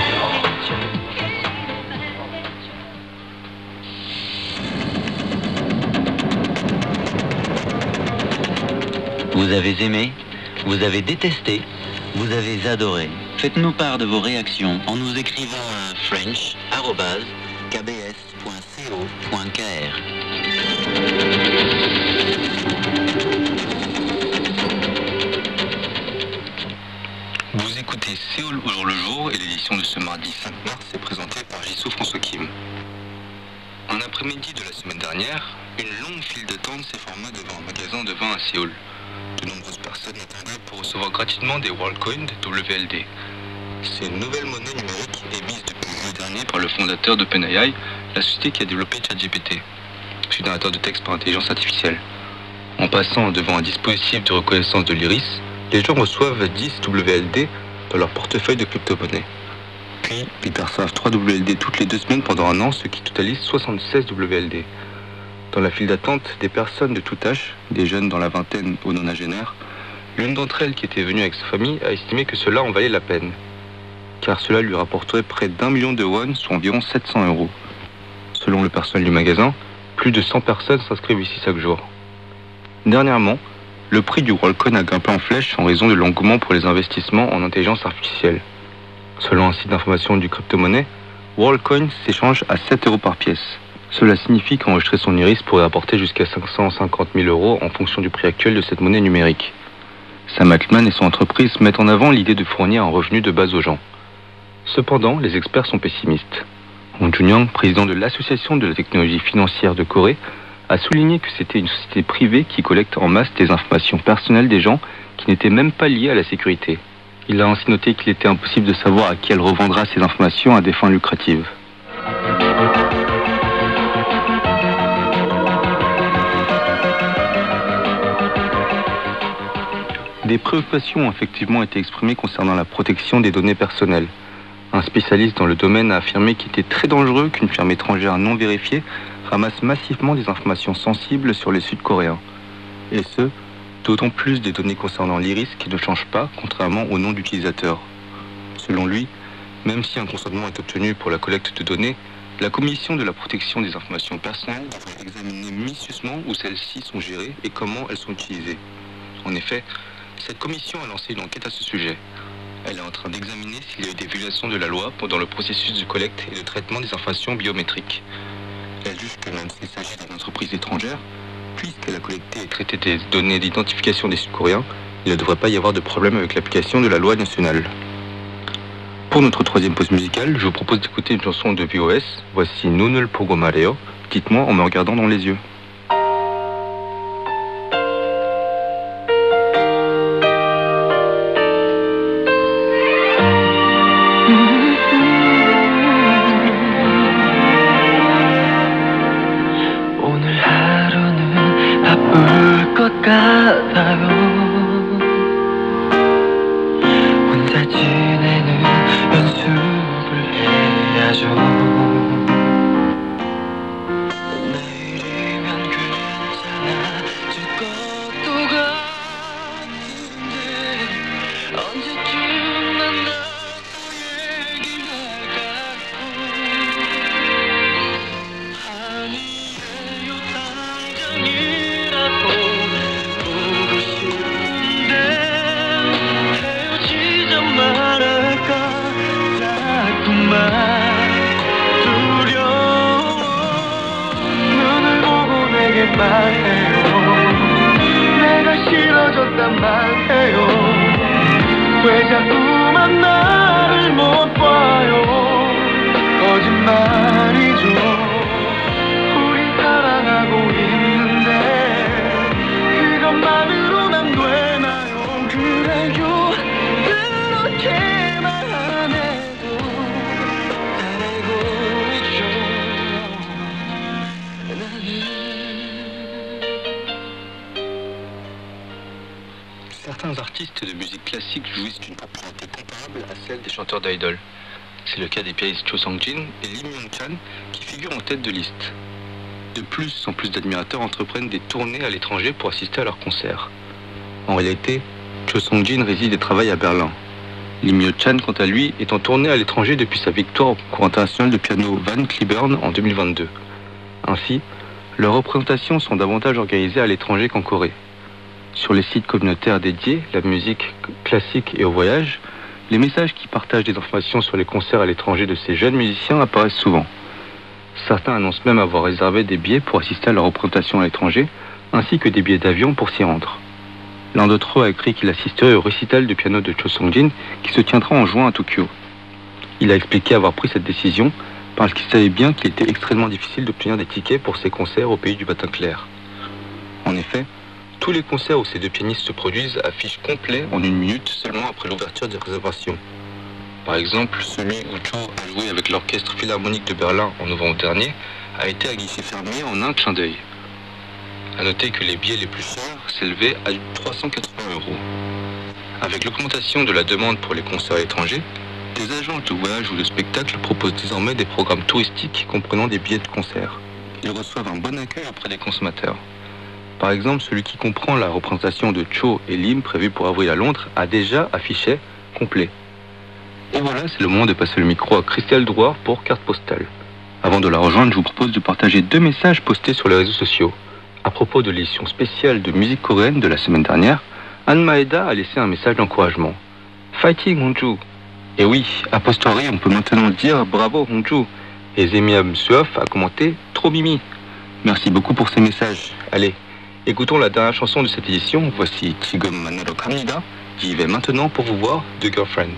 P: Vous avez aimé, vous avez détesté, vous avez adoré. Faites-nous part de vos réactions en nous écrivant à french arobase k b s point co point k r.
N: Vous écoutez Séoul au jour le jour et l'édition de ce mardi cinq mars est présentée par Jisoo François Kim. Un après-midi de la semaine dernière, une longue file d'attente s'est formée devant un magasin de vin à Séoul. De nombreuses personnes attendaient pour recevoir gratuitement des WorldCoin W L D. C'est une nouvelle monnaie numérique émise depuis le dernier par le fondateur d'OpenAI, la société qui a développé ChatGPT, générateur de texte par intelligence artificielle. En passant devant un dispositif de reconnaissance de l'iris, les gens reçoivent dix W L D dans leur portefeuille de crypto-monnaie. Puis, ils perçoivent trois W L D toutes les deux semaines pendant un an, ce qui totalise soixante-seize W L D. Dans la file d'attente, des personnes de tout âge, des jeunes dans la vingtaine aux non-agénaires, l'une d'entre elles qui était venue avec sa famille a estimé que cela en valait la peine, car cela lui rapporterait près d'un million de won, soit environ sept cents euros. Selon le personnel du magasin, plus de cent personnes s'inscrivent ici chaque jour. Dernièrement, le prix du WorldCoin a grimpé en flèche en raison de l'engouement pour les investissements en intelligence artificielle. Selon un site d'information du crypto-monnaie, WorldCoin s'échange à sept euros par pièce. Cela signifie qu'enregistrer son iris pourrait apporter jusqu'à cinq cent cinquante mille euros en fonction du prix actuel de cette monnaie numérique. Sam Altman et son entreprise mettent en avant l'idée de fournir un revenu de base aux gens. Cependant, les experts sont pessimistes. Hong Jun-young, président de l'Association de la technologie financière de Corée, a souligné que c'était une société privée qui collecte en masse des informations personnelles des gens qui n'étaient même pas liées à la sécurité. Il a ainsi noté qu'il était impossible de savoir à qui elle revendra ces informations à des fins lucratives. Des préoccupations ont effectivement été exprimées concernant la protection des données personnelles. Un spécialiste dans le domaine a affirmé qu'il était très dangereux qu'une firme étrangère non vérifiée ramasse massivement des informations sensibles sur les Sud-Coréens. Et ce, d'autant plus des données concernant l'iris qui ne changent pas, contrairement au nom d'utilisateur. Selon lui, même si un consentement est obtenu pour la collecte de données, la Commission de la protection des informations personnelles devrait examiner minutieusement où celles-ci sont gérées et comment elles sont utilisées. En effet, cette commission a lancé une enquête à ce sujet. Elle est en train d'examiner s'il y a eu des violations de la loi pendant le processus de collecte et de traitement des informations biométriques. Elle juge que même s'il s'agit d'une entreprise étrangère, puisqu'elle a collecté et traité des données d'identification des Sud-Coréens, il ne devrait pas y avoir de problème avec l'application de la loi nationale. Pour notre troisième pause musicale, je vous propose d'écouter une chanson de V O S. Voici Nunul Pogo Mareo. Dites-moi en me regardant dans les yeux. Certains artistes de musique classique jouissent d'une popularité comparable comparable à celle des chanteurs d'idol. C'est le cas des pianistes Cho Sang-jin et Lee Myung-chan qui figurent en tête de liste. De plus en plus d'admirateurs entreprennent des tournées à l'étranger pour assister à leurs concerts. En réalité, Cho Sang-jin réside et travaille à Berlin. Lee Myung-chan, quant à lui, est en tournée à l'étranger depuis sa victoire au concours international de piano Van Cliburn en deux mille vingt-deux. Ainsi, leurs représentations sont davantage organisées à l'étranger qu'en Corée. Sur les sites communautaires dédiés, la musique classique et au voyage, les messages qui partagent des informations sur les concerts à l'étranger de ces jeunes musiciens apparaissent souvent. Certains annoncent même avoir réservé des billets pour assister à leur représentation à l'étranger, ainsi que des billets d'avion pour s'y rendre. L'un d'entre eux a écrit qu'il assisterait au récital de piano de Cho Sang-jin qui se tiendra en juin à Tokyo. Il a expliqué avoir pris cette décision parce qu'il savait bien qu'il était extrêmement difficile d'obtenir des tickets pour ses concerts au pays du matin clair. En effet, tous les concerts où ces deux pianistes se produisent affichent complet en une minute seulement après l'ouverture des réservations. Par exemple, celui où Cho a joué avec l'orchestre philharmonique de Berlin en novembre dernier a été à guichet fermé en un clin d'œil. A noter que les billets les plus chers s'élevaient à trois cent quatre-vingts euros. Avec l'augmentation de la demande pour les concerts à l'étranger, des agences de voyage ou de spectacle proposent désormais des programmes touristiques comprenant des billets de concert. Ils reçoivent un bon accueil auprès des consommateurs. Par exemple, celui qui comprend la représentation de Cho et Lim prévue pour avril à Londres a déjà affiché complet. Et voilà, c'est le moment de passer le micro à Christelle Drouard pour Carte Postale. Avant de la rejoindre, je vous propose de partager deux messages postés sur les réseaux sociaux. À propos de l'édition spéciale de musique coréenne de la semaine dernière, Anne Maeda a laissé un message d'encouragement. Fighting Hongju. Et oui, a posteriori, on peut maintenant dire bravo Hongju. Et Zemia Msuof a commenté trop mimi. Merci beaucoup pour ces messages. Allez, écoutons la dernière chanson de cette édition. Voici Chigum Manero Kamnida. J'y vais maintenant pour vous voir de Girlfriend.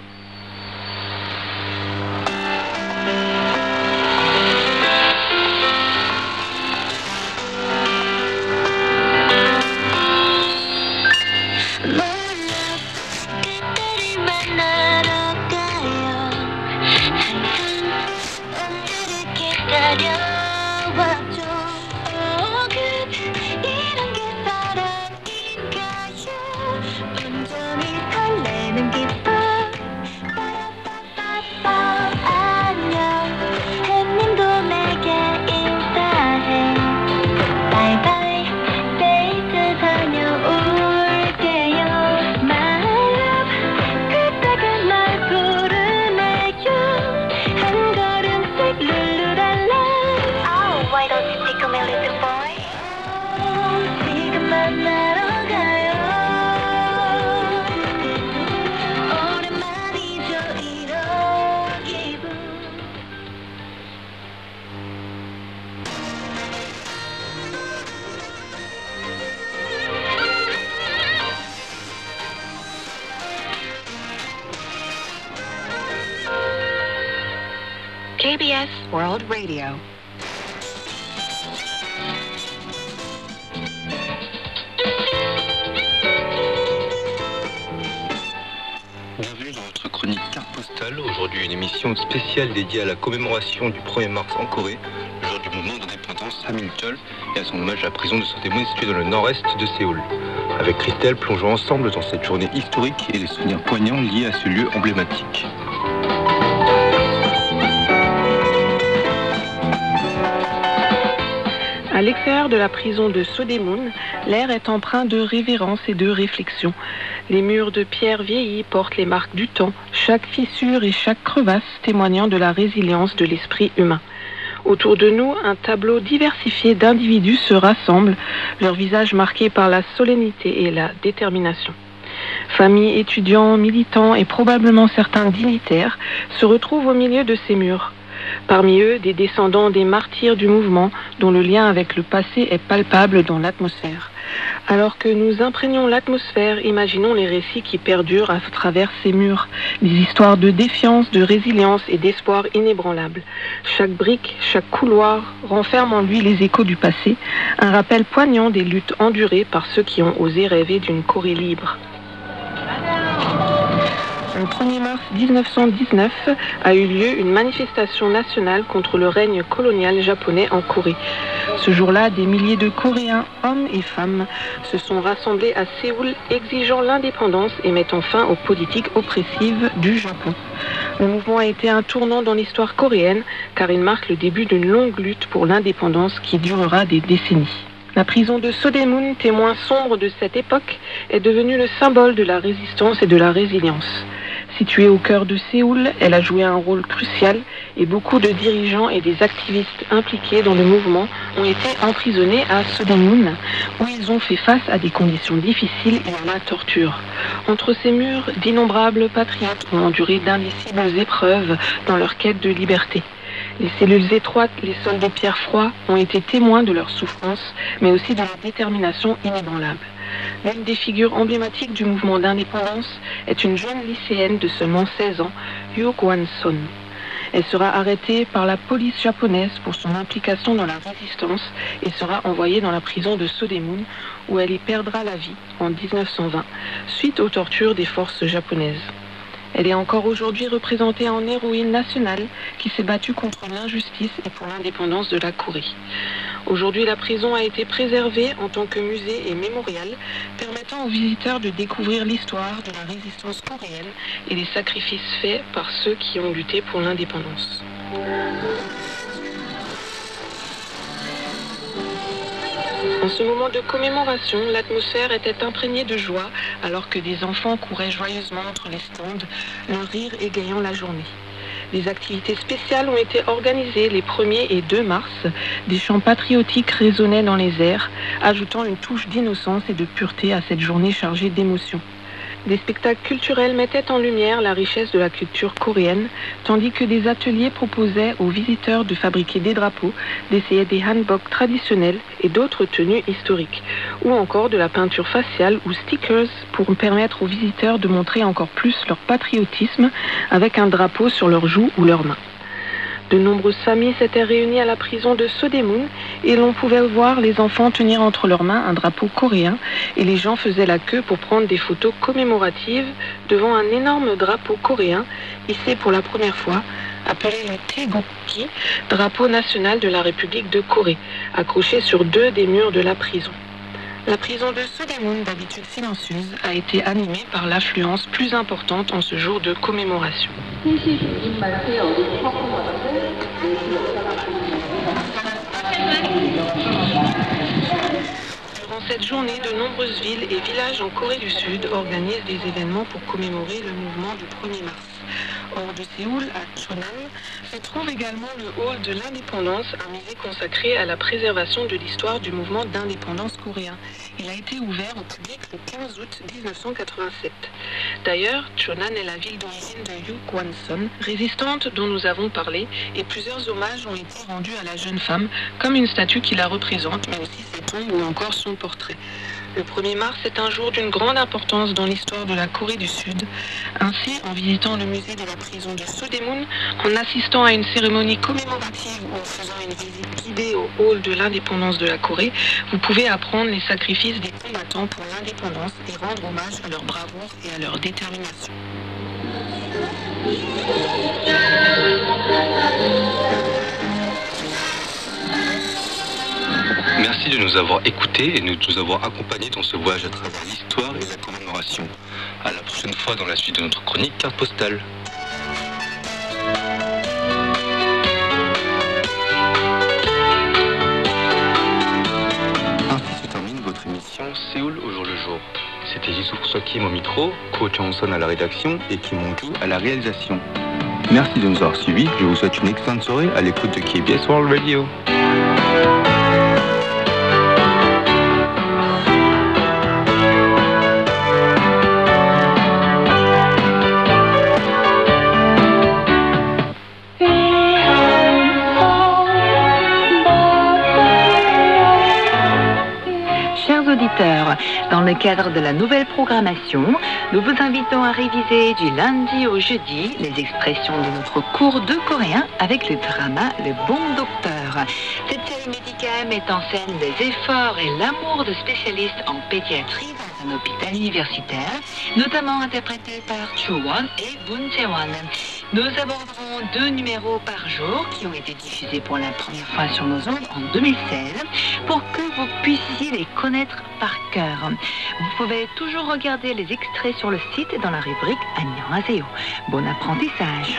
E: K B S World Radio.
N: Bienvenue dans votre chronique Carte Postale. Aujourd'hui, une émission spéciale dédiée à la commémoration du premier mars en Corée, le jour du mouvement d'indépendance Hamilton, et à son hommage à la prison de Sodaemun située dans le nord-est de Séoul. Avec Christelle, plongeons ensemble dans cette journée historique et les souvenirs poignants liés à ce lieu emblématique.
Q: À l'extérieur de la prison de Sodaemun, l'air est empreint de révérence et de réflexion. Les murs de pierre vieillis portent les marques du temps, chaque fissure et chaque crevasse témoignant de la résilience de l'esprit humain. Autour de nous, un tableau diversifié d'individus se rassemble, leurs visages marqués par la solennité et la détermination. Familles, étudiants, militants et probablement certains dignitaires se retrouvent au milieu de ces murs. Parmi eux, des descendants des martyrs du mouvement dont le lien avec le passé est palpable dans l'atmosphère. Alors que nous imprégnons l'atmosphère, imaginons les récits qui perdurent à travers ces murs, des histoires de défiance, de résilience et d'espoir inébranlables. Chaque brique, chaque couloir renferme en lui les échos du passé, un rappel poignant des luttes endurées par ceux qui ont osé rêver d'une Corée libre. Le premier mars mille neuf cent dix-neuf a eu lieu une manifestation nationale contre le règne colonial japonais en Corée. Ce jour-là, des milliers de Coréens, hommes et femmes, se sont rassemblés à Séoul exigeant l'indépendance et mettant fin aux politiques oppressives du Japon. Le mouvement a été un tournant dans l'histoire coréenne car il marque le début d'une longue lutte pour l'indépendance qui durera des décennies. La prison de Sodaemun, témoin sombre de cette époque, est devenue le symbole de la résistance et de la résilience. Située au cœur de Séoul, elle a joué un rôle crucial et beaucoup de dirigeants et des activistes impliqués dans le mouvement ont été emprisonnés à Sodaemun, où ils ont fait face à des conditions difficiles et à la torture. Entre ces murs, d'innombrables patriotes ont enduré d'indicibles épreuves dans leur quête de liberté. Les cellules étroites, les sols de pierre froids ont été témoins de leur souffrance, mais aussi de leur détermination inébranlable. L'une des figures emblématiques du mouvement d'indépendance est une jeune lycéenne de seulement seize ans, Yoo Kwon-son. Elle sera arrêtée par la police japonaise pour son implication dans la résistance et sera envoyée dans la prison de Sodaemun, où elle y perdra la vie en dix-neuf cent vingt, suite aux tortures des forces japonaises. Elle est encore aujourd'hui représentée en héroïne nationale qui s'est battue contre l'injustice et pour l'indépendance de la Corée. Aujourd'hui, la prison a été préservée en tant que musée et mémorial, permettant aux visiteurs de découvrir l'histoire de la résistance coréenne et les sacrifices faits par ceux qui ont lutté pour l'indépendance. En ce moment de commémoration, l'atmosphère était imprégnée de joie alors que des enfants couraient joyeusement entre les stands, leur rire égayant la journée. Des activités spéciales ont été organisées les premier et deux mars. Des chants patriotiques résonnaient dans les airs, ajoutant une touche d'innocence et de pureté à cette journée chargée d'émotions. Des spectacles culturels mettaient en lumière la richesse de la culture coréenne, tandis que des ateliers proposaient aux visiteurs de fabriquer des drapeaux, d'essayer des hanbok traditionnels et d'autres tenues historiques, ou encore de la peinture faciale ou stickers pour permettre aux visiteurs de montrer encore plus leur patriotisme avec un drapeau sur leurs joues ou leurs mains. De nombreuses familles s'étaient réunies à la prison de Sodaemun et l'on pouvait voir les enfants tenir entre leurs mains un drapeau coréen et les gens faisaient la queue pour prendre des photos commémoratives devant un énorme drapeau coréen hissé pour la première fois, appelé le Taegukgi, drapeau national de la République de Corée, accroché sur deux des murs de la prison. La prison de Sodaemun, d'habitude silencieuse, a été animée par l'affluence plus importante en ce jour de commémoration. Durant cette journée, de nombreuses villes et villages en Corée du Sud organisent des événements pour commémorer le mouvement du premier mars. Hors de Séoul, à Cheonan, se trouve également le hall de l'indépendance, un musée consacré à la préservation de l'histoire du mouvement d'indépendance coréen. Il a été ouvert au public le quinze août mille neuf cent quatre-vingt-sept. D'ailleurs, Cheonan est la ville d'origine de Yoo Kwon-son, résistante dont nous avons parlé, et plusieurs hommages ont été rendus à la jeune femme, comme une statue qui la représente, mais aussi ses tombes ou encore son portrait. Le premier mars est un jour d'une grande importance dans l'histoire de la Corée du Sud. Ainsi, en visitant le musée de la prison de Sodaemun, en assistant à une cérémonie commémorative ou en faisant une visite guidée au hall de l'indépendance de la Corée, vous pouvez apprendre les sacrifices des combattants pour l'indépendance et rendre hommage à leur bravoure et à leur détermination.
N: Merci de nous avoir écoutés et de nous avoir accompagnés dans ce voyage à travers l'histoire et la commémoration. À la prochaine fois dans la suite de notre chronique Carte Postale. Ainsi se termine votre émission Séoul au jour le jour. C'était Jisoo Sokim au micro, Ko Chang-son à la rédaction et Kim Hong-ju à la réalisation. Merci de nous avoir suivis. Je vous souhaite une excellente soirée à l'écoute de K B S World Radio.
L: Chers
J: chers auditeurs, dans le cadre de la nouvelle programmation, nous vous invitons à réviser du lundi au jeudi les expressions de notre cours de coréen avec le drama Le Bon Docteur. Cette série médicale met en scène les efforts et l'amour de spécialistes en pédiatrie dans un hôpital universitaire, notamment interprétés par Chu-won et Boon Jae-won. Nous aborderons deux numéros par jour qui ont été diffusés pour la première fois sur nos ondes en deux mille seize pour que vous puissiez les connaître par cœur. Vous pouvez toujours regarder les extraits sur le site dans la rubrique 안녕하세요. Bon apprentissage.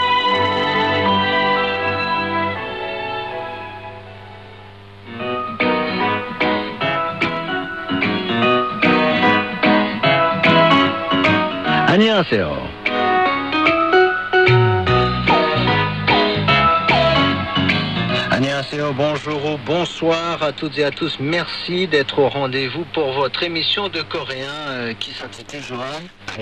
R: 안녕하세요. Annyeonghaseyo, bonjour ou bonsoir à toutes et à tous. Merci d'être au rendez-vous pour votre émission de coréen euh, qui s'intitule Johan.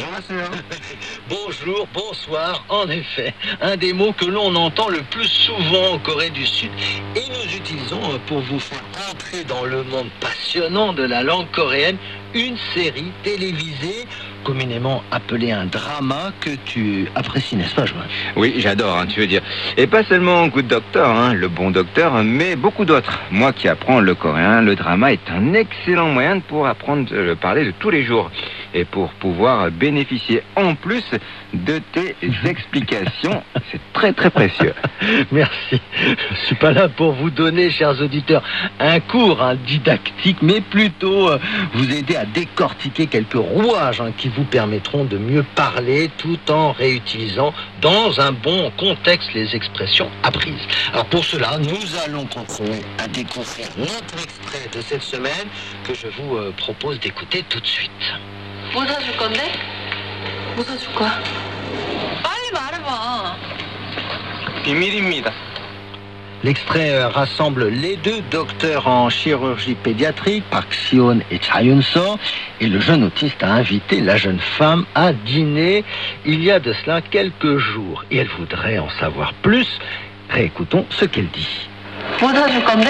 R: Bonjour, bonsoir, en effet, un des mots que l'on entend le plus souvent en Corée du Sud. Et nous utilisons euh, pour vous faire entrer dans le monde passionnant de la langue coréenne une série télévisée communément appelé un drama que tu apprécies, n'est-ce pas, Joël?
N: Oui, j'adore, hein, tu veux dire. Et pas seulement Good Doctor, hein, le bon docteur, mais beaucoup d'autres. Moi qui apprends le coréen, le drama est un excellent moyen pour apprendre à le parler de tous les jours. Et pour pouvoir bénéficier en plus de tes explications, c'est très très précieux.
R: Merci. Je suis pas là pour vous donner, chers auditeurs, un cours hein, didactique, mais plutôt euh, vous aider à décortiquer quelques rouages hein, qui vous permettront de mieux parler tout en réutilisant dans un bon contexte les expressions apprises. Alors pour cela, nous allons continuer à découvrir notre extrait de cette semaine que je vous euh, propose d'écouter tout de suite.
B: 뭐 사줄 건데? 뭐 사줄 거야? 빨리 말해봐.
N: 비밀입니다.
R: L'extrait euh, rassemble les deux docteurs en chirurgie pédiatrique, Park Si-won et Cha Yun-so, et le jeune autiste a invité la jeune femme à dîner il y a de cela quelques jours. Et elle voudrait en savoir plus. Réécoutons ce qu'elle dit.
B: 뭐 사줄 건데?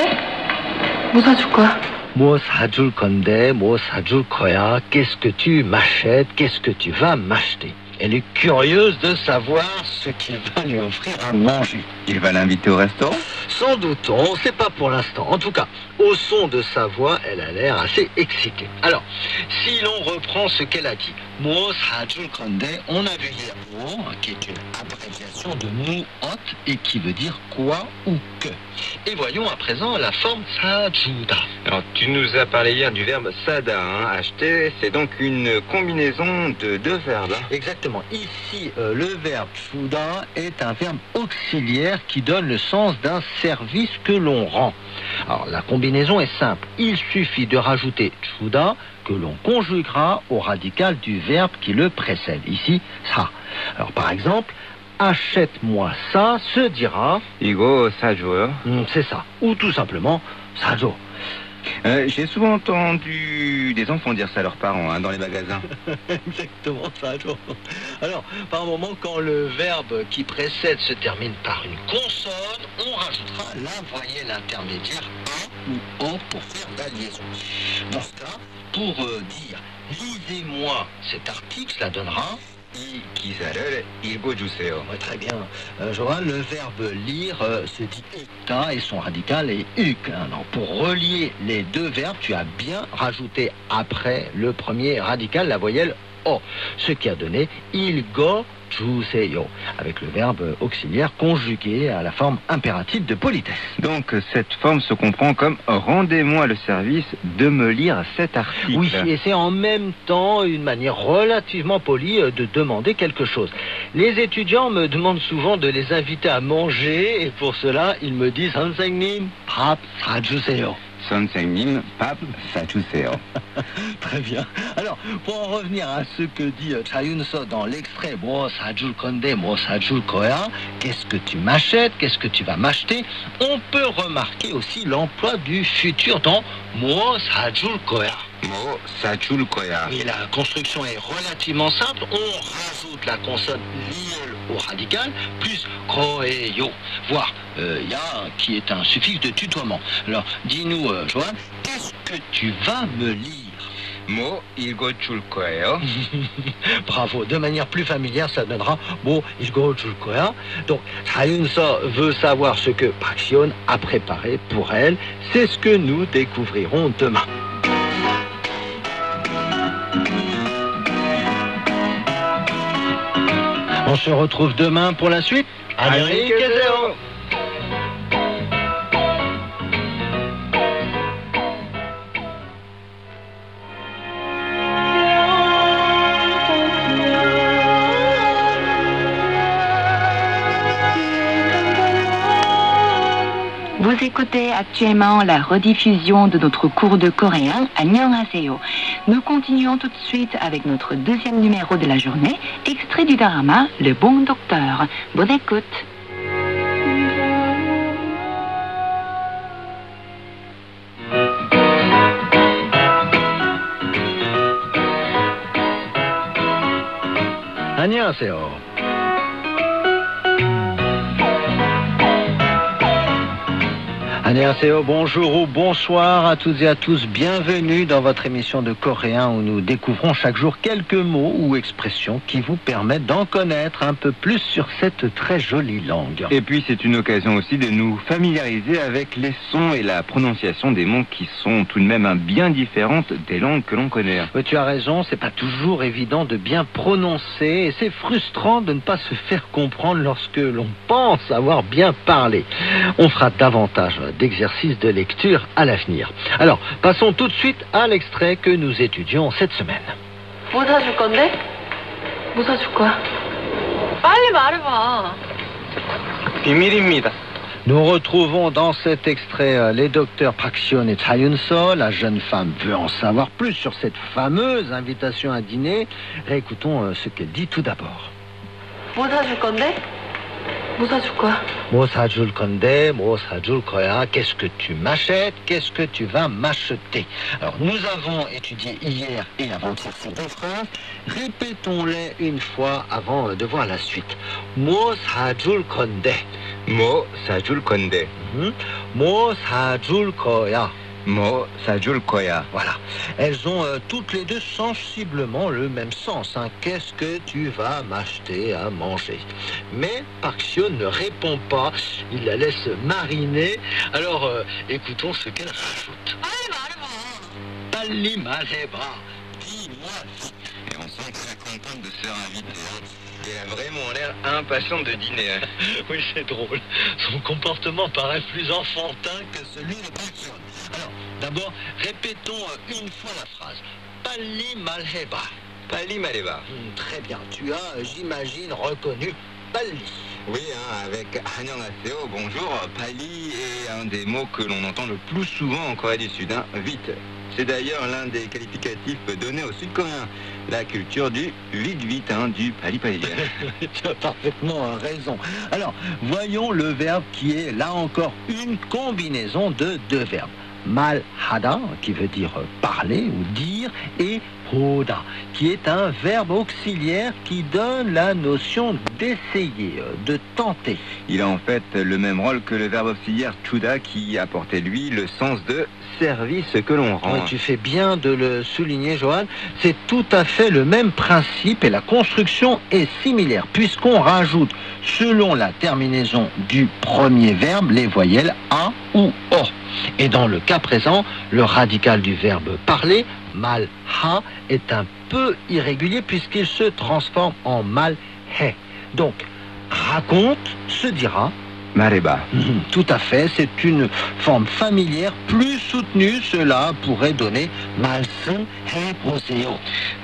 B: 뭐 사줄 거야?
R: 뭐 사줄 건데, 뭐 사줄 거야, qu'est-ce que tu m'achètes, qu'est-ce que tu vas m'acheter? Elle est curieuse de savoir ce qu'il va lui offrir à manger.
N: Il va l'inviter au restaurant?
R: Sans doute, on ne sait pas pour l'instant. En tout cas, au son de sa voix, elle a l'air assez excitée. Alors, si l'on reprend ce qu'elle a dit, 뭐 사줄 건데, on a vu hier 뭐, qui est une abréviation de muot et qui veut dire quoi ou que. Et voyons à présent la forme 사주다.
N: Alors, tu nous as parlé hier du verbe sada, hein, acheter, c'est donc une combinaison de deux verbes. Hein.
R: Exactement. Ici, euh, le verbe 주다 est un verbe auxiliaire qui donne le sens d'un service que l'on rend. Alors, la combinaison est simple. Il suffit de rajouter 주다 que l'on conjuguera au radical du verbe qui le précède. Ici, ça. Alors, par exemple, achète-moi ça se dira
N: 이거 사줘요.
R: Mm, c'est ça. Ou tout simplement, 사줘.
N: Euh, J'ai souvent entendu des enfants dire ça à leurs parents hein, dans les magasins.
R: Exactement, ça. Alors, par moment, quand le verbe qui précède se termine par une consonne, on rajoutera la voyelle intermédiaire A ou O pour faire la liaison. Dans ce cas, pour euh, dire lisez-moi cet article, cela donnera
N: 이 기사를 읽어주세요.
R: Ouais, très bien. Euh, Johan, le verbe lire euh, se dit ita et son radical est uk. Alors, pour relier les deux verbes, tu as bien rajouté après le premier radical la voyelle o, ce qui a donné ilgo 주세요, avec le verbe auxiliaire conjugué à la forme impérative de politesse.
N: Donc cette forme se comprend comme rendez-moi le service de me lire cet article.
R: Oui, et c'est en même temps une manière relativement polie de demander quelque chose. Les étudiants me demandent souvent de les inviter à manger et pour cela ils me disent 선생님 밥 사주세요.
N: 선생님 밥 사주세요.
R: Très bien. Alors, pour en revenir à ce que dit Cha Yun-so dans l'extrait, 뭐 사줄 건데, 뭐 사줄 거야, qu'est-ce que tu m'achètes, qu'est-ce que tu vas m'acheter, on peut remarquer aussi l'emploi du futur dans 뭐 사줄 거야.
N: 뭐 사줄 거야.
R: Et la construction est relativement simple. On rajoute la consonne liée au radical, plus koeyo, voire euh, ya qui est un suffixe de tutoiement. Alors, dis-nous, euh, Johan, qu'est-ce que tu vas me lire?
N: 뭐 읽어줄 거예요?
R: Bravo, de manière plus familière, ça donnera 뭐 읽어줄 거야. Donc, Chayun-so veut savoir ce que Park Si-yeon a préparé pour elle. C'est ce que nous découvrirons demain. On se retrouve demain pour la suite.
N: 안녕히 계세요.
J: Vous écoutez actuellement la rediffusion de notre cours de coréen 안녕하세요. Nous continuons tout de suite avec notre deuxième numéro de la journée, extrait du drama Le Bon Docteur. Bonne écoute.
R: 안녕하세요. Annyeonghaseyo, bonjour ou bonsoir à toutes et à tous. Bienvenue dans votre émission de coréen où nous découvrons chaque jour quelques mots ou expressions qui vous permettent d'en connaître un peu plus sur cette très jolie langue.
N: Et puis c'est une occasion aussi de nous familiariser avec les sons et la prononciation des mots qui sont tout de même hein, bien différentes des langues que l'on connaît.
R: Oui, tu as raison, c'est pas toujours évident de bien prononcer et c'est frustrant de ne pas se faire comprendre lorsque l'on pense avoir bien parlé. On fera davantage d'exercices de lecture à l'avenir. Alors, passons tout de suite à l'extrait que nous étudions cette semaine.
B: 뭐 사줄 건데? 뭐 사줄 거야? 빨리 말해봐.
N: 비밀입니다.
R: Nous retrouvons dans cet extrait euh, les docteurs Park Si-yeon et Chayun-so. La jeune femme veut en savoir plus sur cette fameuse invitation à dîner. Réécoutons euh, ce qu'elle dit tout d'abord.
B: 뭐 사줄 건데? 뭐 사줄 거야?
R: 뭐 사줄 건데, 뭐 사줄 거야. Qu'est-ce que tu m'achètes? Qu'est-ce que tu vas m'acheter? Alors, nous avons étudié hier et avant-hier ces deux phrases. Répétons-les une fois avant de voir la suite. 뭐 사줄 건데.
N: 뭐 사줄 건데.
R: 뭐 사줄 거야.
N: 뭐 사줄 거야.
R: Voilà. Elles ont euh, toutes les deux sensiblement le même sens. Hein. Qu'est-ce que tu vas m'acheter à manger? Mais Park Si-yeon ne répond pas. Il la laisse mariner. Alors, euh, écoutons ce qu'elle rajoute. 빨리 말해봐. Dis-moi.
N: Et on sent très contente de se faire inviter. Elle a vraiment l'air impatiente de dîner. Hein.
R: Oui, c'est drôle. Son comportement paraît plus enfantin que celui de Park Si-yeon. Alors, d'abord, répétons une fois la phrase. Pali malheba.
N: Pali malheba.
R: Mmh, très bien. Tu as, j'imagine, reconnu Pali.
N: Oui, hein, avec Annyeonghaseyo, bonjour. Pali est un des mots que l'on entend le plus souvent en Corée du Sud. Hein. Vite. C'est d'ailleurs l'un des qualificatifs donnés aux Sud-Coréens. La culture du vite-vite, hein, du pali-pali.
R: Tu as parfaitement raison. Alors, voyons le verbe qui est, là encore, une combinaison de deux verbes. Malhada, qui veut dire parler ou dire, et hoda, qui est un verbe auxiliaire qui donne la notion d'essayer, de tenter.
N: Il a en fait le même rôle que le verbe auxiliaire chuda qui apportait lui le sens de service que l'on rend.
R: Oui, tu fais bien de le souligner, Johan. C'est tout à fait le même principe et la construction est similaire puisqu'on rajoute, selon la terminaison du premier verbe, les voyelles a ou o. Et dans le cas présent, le radical du verbe parler, malha, est un peu irrégulier puisqu'il se transforme en malhe. Donc, raconte se dira
N: mareba.
R: Mmh, tout à fait, c'est une forme familière plus soutenue. Cela pourrait donner 말씀 해보세요.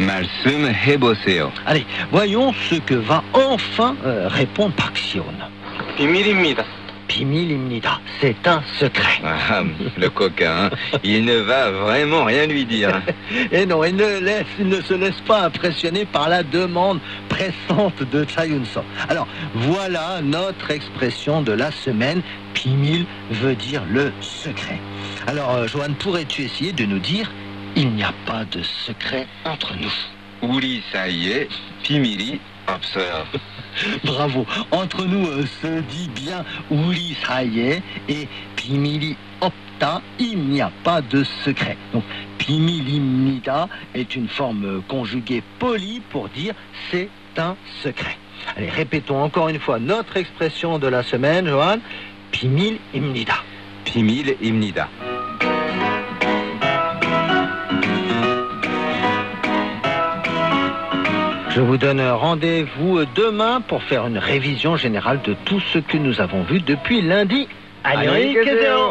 N: 말씀 해보세요.
R: Allez, voyons ce que va enfin euh, répondre Park Si-yeon.
N: 비밀입니다.
R: 비밀입니다. C'est un secret.
N: Ah, le coquin, hein. Il ne va vraiment rien lui dire.
R: Et non, il ne, laisse, il ne se laisse pas impressionner par la demande pressante de Chayun-so. Alors, voilà notre expression de la semaine. Pimil veut dire le secret. Alors, euh, Johan, pourrais-tu essayer de nous dire « Il n'y a pas de secret entre nous »
N: 우리 사이에 비밀이
F: 없어요.
R: Bravo. Entre nous euh, se dit bien 우리 사이에 et 비밀이 없다, il n'y a pas de secret. Donc 비밀입니다 est une forme euh, conjuguée polie pour dire c'est un secret. Allez, répétons encore une fois notre expression de la semaine, Johan. 비밀입니다.
N: 비밀입니다.
R: Je vous donne rendez-vous demain pour faire une révision générale de tout ce que nous avons vu depuis lundi. Allez, 계세요.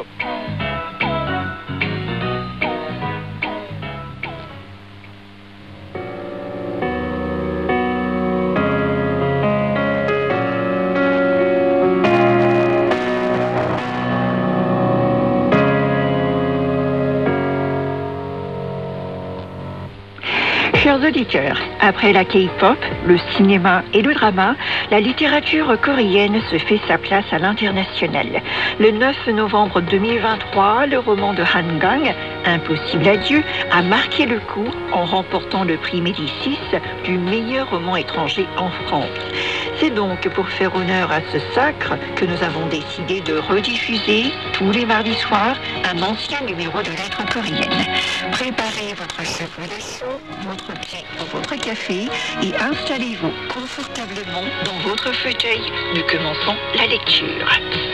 L: Chers auditeurs, après la K-pop, le cinéma et le drama, la littérature coréenne se fait sa place à l'international. Le neuf novembre deux mille vingt-trois, le roman de Han Gang, Impossible adieu, a marqué le coup en remportant le prix Médicis du meilleur roman étranger en France. C'est donc pour faire honneur à ce sacre que nous avons décidé de rediffuser tous les mardis soirs un ancien numéro de lettres coréennes. Préparez votre chocolat chaud, votre thé ou votre café et installez-vous confortablement dans votre fauteuil. Nous commençons la lecture.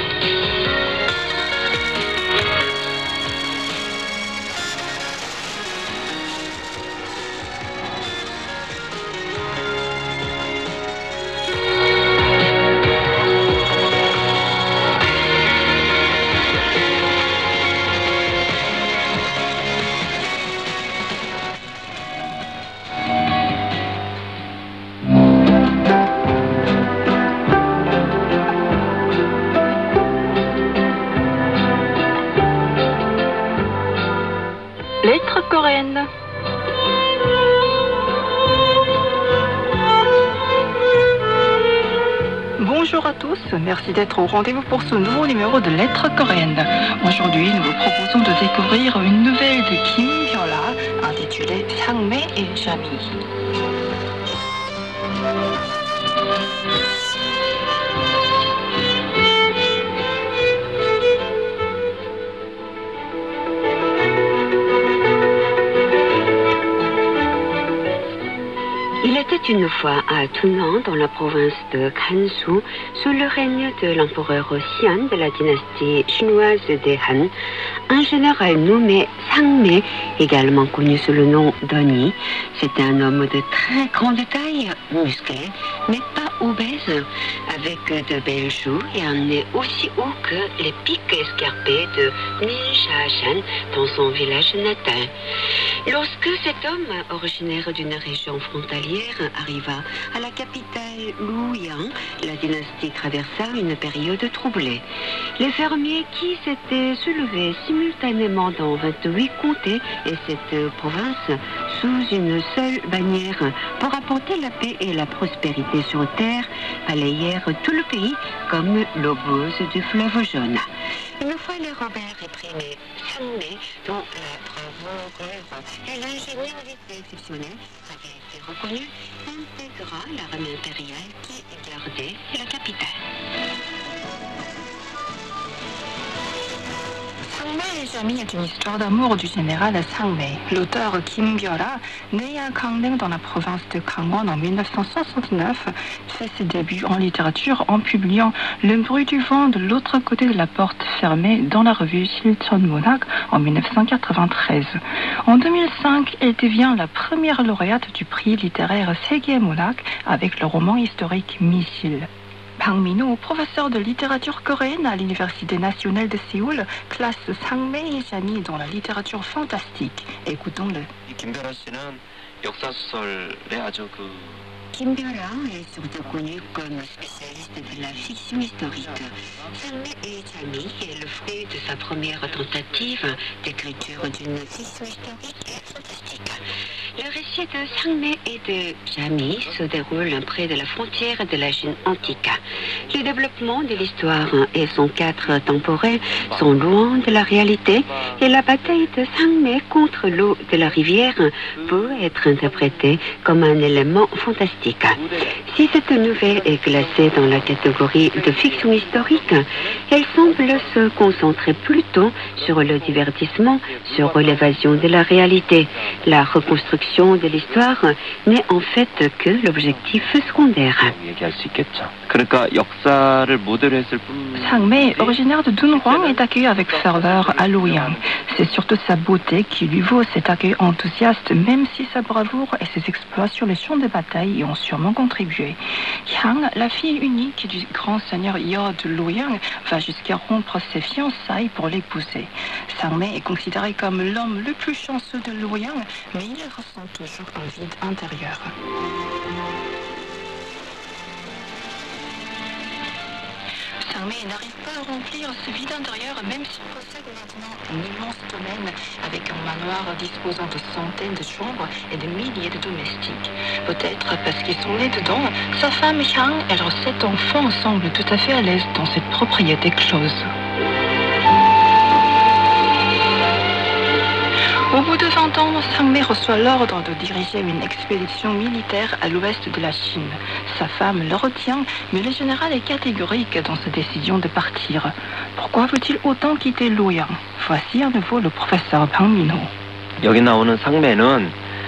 L: Lettres coréennes. Bonjour à tous, merci d'être au rendez-vous pour ce nouveau numéro de Lettres coréennes. Aujourd'hui, nous vous proposons de découvrir une nouvelle de Kim Byola intitulée Sangme et Jami.
S: Il était une fois à Tunan, dans la province de Gansu, sous le règne de l'empereur Xian de la dynastie chinoise des Han, un général nommé Sangme, également connu sous le nom d'Oni. C'était un homme de très grande taille, musclé, mais pas obèse, avec de belles joues et un nez aussi haut que les pics escarpés de Minsha-shan dans son village natal. Lorsque cet homme, originaire d'une région frontalière, arriva à la capitale Luoyang, la dynastie traversa une période troublée. Les fermiers qui s'étaient soulevés simultanément dans vingt-huit comtés et cette province sous une seule bannière pour apporter la paix et la prospérité sur terre, balayèrent tout le pays comme l'eau boueuse du fleuve jaune. Une fois les rebelles réprimés, Sangme, dont la bravoure et l'ingéniosité exceptionnelle avaient été reconnus, intégra l'armée impériale qui gardait la capitale.
L: Sangme et Jami est une histoire d'amour du général Sangme. L'auteur Kim Byola, né à Gangneung dans la province de Gangwon en mille neuf cent soixante-neuf, fait ses débuts en littérature en publiant Le bruit du vent de l'autre côté de la porte fermée dans la revue Silchon Monak en mille neuf cent quatre-vingt-treize. En deux mille cinq, elle devient la première lauréate du prix littéraire Segue Monak avec le roman historique Missile. Bang Min-ho, professeur de littérature coréenne à l'Université nationale de Séoul, classe Sangme et Jami dans la littérature fantastique. Écoutons-le.
H: 김별아 씨는 역사 소설에 아주 그
S: Kim Byola est surtout connu comme spécialiste de la fiction historique. Sangme et Jami est le fruit de sa première tentative d'écriture d'une fiction historique et fantastique. Le récit de Sangme et de Jami se déroule près de la frontière de la Chine antique. Le développement de l'histoire et son cadre temporel sont loin de la réalité et la bataille de Sangme contre l'eau de la rivière peut être interprétée comme un élément fantastique. Si cette nouvelle est classée dans la catégorie de fiction historique, elle semble se concentrer plutôt sur le divertissement, sur l'évasion de la réalité. La reconstruction de l'histoire n'est en fait que l'objectif secondaire.
L: Sang-mi, originaire de Dunhuang, est accueilli avec ferveur à Luoyang. C'est surtout sa beauté qui lui vaut cet accueil enthousiaste, même si sa bravoure et ses exploits sur les champs de bataille y ont sûrement contribué. Yang, la fille unique du grand seigneur Yo de Luoyang, va jusqu'à rompre ses fiançailles pour l'épouser. Sang-mi est considéré comme l'homme le plus chanceux de Luoyang, mais il ressent toujours un vide intérieur. Sang-mi n'arrive pas à remplir ce vide intérieur, même s'il possède maintenant un immense domaine avec un manoir disposant de centaines de chambres et de milliers de domestiques. Peut-être parce qu'ils sont nés dedans, sa femme Yang et leurs sept enfants semblent tout à fait à l'aise dans cette propriété close. Au bout de vingt ans, Sang-mi reçoit l'ordre de diriger une expédition militaire à l'ouest de la Chine. Sa femme le retient, mais le général est catégorique dans sa décision de partir. Pourquoi veut-il autant quitter Luoyang? Voici à nouveau le professeur Bang Min-ho.
H: 여기 나오는 상매는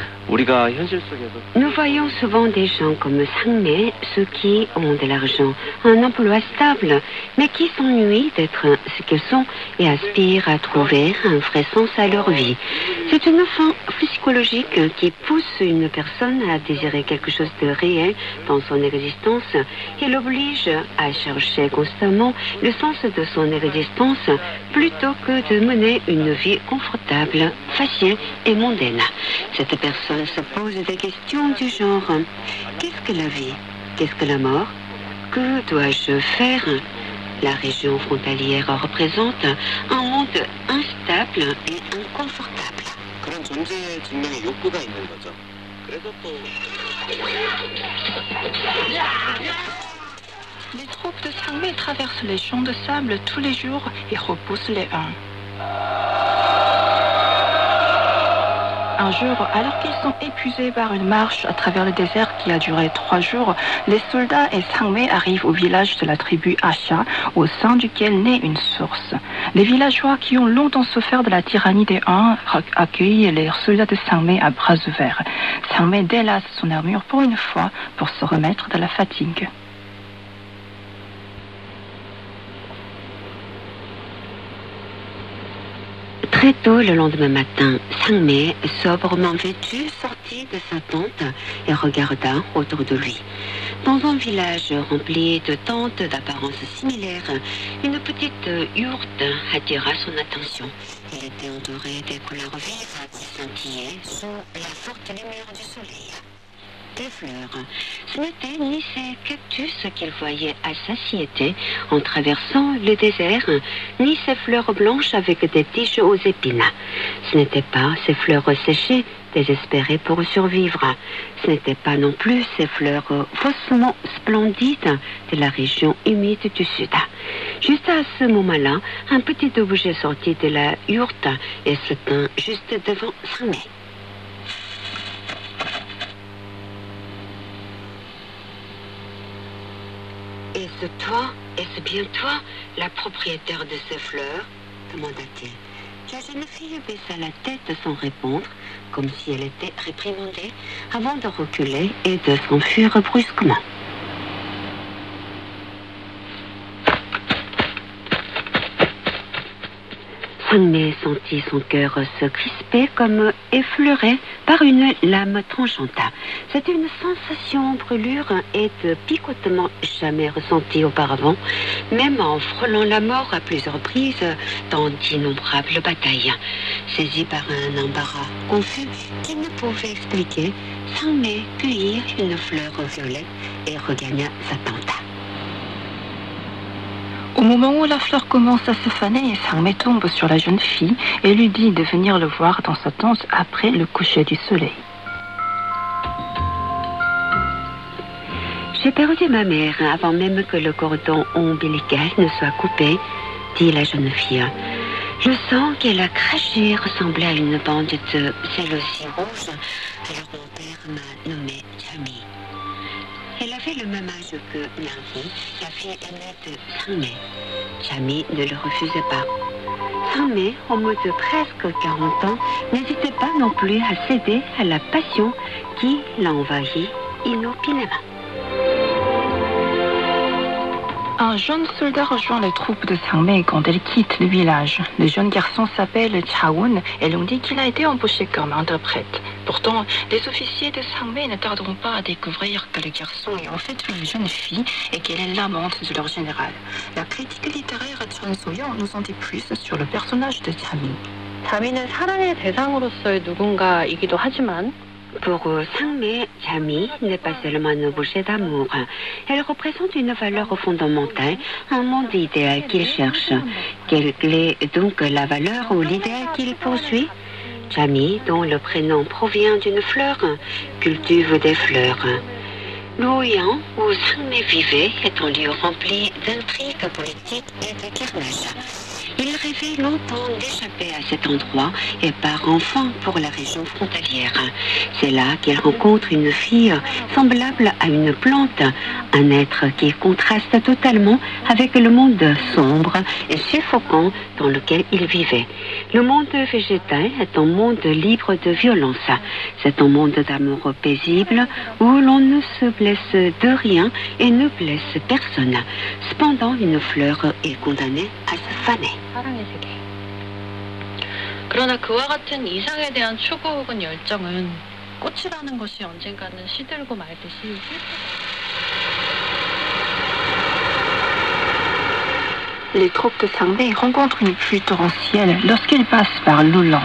S: Nous voyons souvent des gens comme Sang-mi, ceux qui ont de l'argent, un emploi stable, mais qui s'ennuient d'être ce qu'ils sont et aspirent à trouver un vrai sens à leur vie. C'est une fin psychologique qui pousse une personne à désirer quelque chose de réel dans son existence et l'oblige à chercher constamment le sens de son existence plutôt que de mener une vie confortable, facile et mondaine. Cette personne se pose des questions du genre « Qu'est-ce que la vie? Qu'est-ce que la mort? Que dois-je faire ?» La région frontalière représente un monde instable et inconfortable.
F: 그런 존재 증명의 욕구가 있는 거죠. 그래서 또
L: Les troupes de Sang-mi traversent les champs de sable tous les jours et repoussent les uns. Un jour, alors qu'ils sont épuisés par une marche à travers le désert qui a duré trois jours, les soldats et Sang-mi arrivent au village de la tribu Asha, au sein duquel naît une source. Les villageois qui ont longtemps souffert de la tyrannie des Huns accueillent les soldats de Sang-mi à bras ouverts. Sang-mi délace son armure pour une fois pour se remettre de la fatigue.
S: Très tôt le lendemain matin, Sang-mi, sobrement vêtu, sortit de sa tente et regarda autour de lui. Dans un village rempli de tentes d'apparence similaire, une petite yourte attira son attention. Elle était entourée des couleurs vives qui scintillaient sous la forte lumière du soleil. Des fleurs. Ce n'étaient ni ces cactus qu'il voyait à satiété en traversant le désert, ni ces fleurs blanches avec des tiges aux épines. Ce n'étaient pas ces fleurs séchées, désespérées pour survivre. Ce n'étaient pas non plus ces fleurs faussement splendides de la région humide du sud. Juste à ce moment-là, un petit objet sortit de la yourte et se tint juste devant Sang-mi. Est-ce toi, est-ce bien toi, la propriétaire de ces fleurs? Demanda-t-il. La jeune fille baissa la tête sans répondre, comme si elle était réprimandée, avant de reculer et de s'enfuir brusquement. Sang-mi sentit son cœur se crisper comme effleuré par une lame tranchante. C'était une sensation de brûlure et de picotement jamais ressentie auparavant, même en frôlant la mort à plusieurs reprises dans d'innombrables batailles. Saisi par un embarras confus qu'il ne pouvait expliquer, Sang-mi cueillit une fleur violette et regagna sa tente.
L: Au moment où la fleur commence à se faner, Sang-mi tombe sur la jeune fille et lui dit de venir le voir dans sa tente après le coucher du soleil.
S: J'ai perdu ma mère avant même que le cordon ombilical ne soit coupé, dit la jeune fille. Le sang qu'elle a craché ressemblait à une bande de celle aussi rouge, alors mon père m'a nommée Jamie. Elle avait le même âge que Nyang-hee, la fille aînée de Sang-mi. Chami ne le refusait pas. Sang-mi, au bout de presque quarante ans, n'hésitait pas non plus à céder à la passion qui l'a envahi inopinément.
Q: Un jeune soldat rejoint les troupes de Sang-mi quand elle quitte le village. Le jeune garçon s'appelle Cha-won et l'on dit qu'il a été embauché comme interprète. Pourtant, les officiers de Sang-mi ne tarderont pas à découvrir que le garçon est en fait une jeune fille et qu'elle est l'amante de leur général. La critique littéraire Chun So-young nous en dit plus sur le personnage de Chami.
I: 자미는 사랑의 대상으로서의 누군가이기도 하지만
S: Pour Sang-mi, Chami n'est pas seulement un objet d'amour. Elle représente une valeur fondamentale, un monde idéal qu'il cherche. Quelle est donc la valeur ou l'idéal qu'il poursuit? Chami, dont le prénom provient d'une fleur, cultive des fleurs. Luoyang, où Sang-mi vivait, est un lieu rempli d'intrigues politiques et de carnage. Il rêvait longtemps d'échapper à cet endroit et part enfin pour la région frontalière. C'est là qu'il rencontre une fille semblable à une plante, un être qui contraste totalement avec le monde sombre et suffocant dans lequel il vivait. Le monde végétal est un monde libre de violence. C'est un monde d'amour paisible où l'on ne se blesse de rien et ne blesse personne. Cependant, une fleur est condamnée à se faner.
I: 사랑의 세계. 그러나 그와 같은 이상에 대한 추구 혹은 열정은 꽃이라는 것이 언젠가는 시들고 말듯이
Q: Les troupes de Sang-mi rencontrent une pluie torrentielle lorsqu'elles passent par Luolang.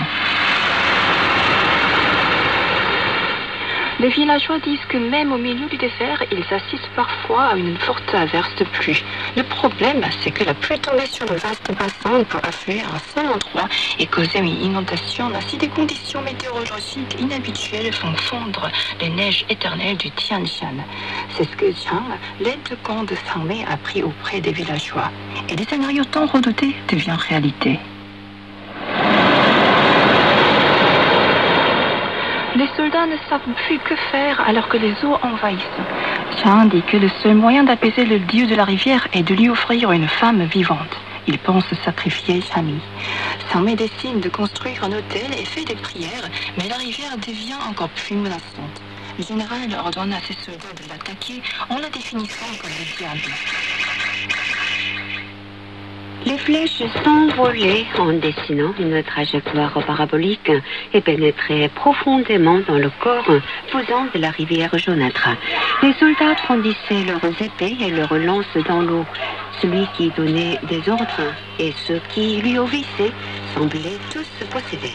Q: Les villageois disent que même au milieu du désert, ils assistent parfois à une forte averse de pluie. Le problème, c'est que la pluie tombée sur le vaste bassin peut affluer à un seul endroit et causer une inondation si des conditions météorologiques inhabituelles font fondre les neiges éternelles du Tian Shan. C'est ce que Jiang, l'aide de camp de Sang-mi, a pris auprès des villageois. Et les scénarios tant redoutés deviennent réalité. Les soldats ne savent plus que faire alors que les eaux envahissent. Chang dit que le seul moyen d'apaiser le dieu de la rivière est de lui offrir une femme vivante. Il pense sacrifier Chami. Sang-mi décide de construire un hôtel et fait des prières, mais la rivière devient encore plus menaçante. Le général ordonne à ses soldats de l'attaquer en la définissant comme le diable.
S: Les flèches s'envolaient en dessinant une trajectoire parabolique et pénétraient profondément dans le corps posant de la rivière jaunâtre. Les soldats brandissaient leurs épées et leurs lances dans l'eau. Celui qui donnait des ordres et ceux qui lui obéissaient semblaient tous possédés.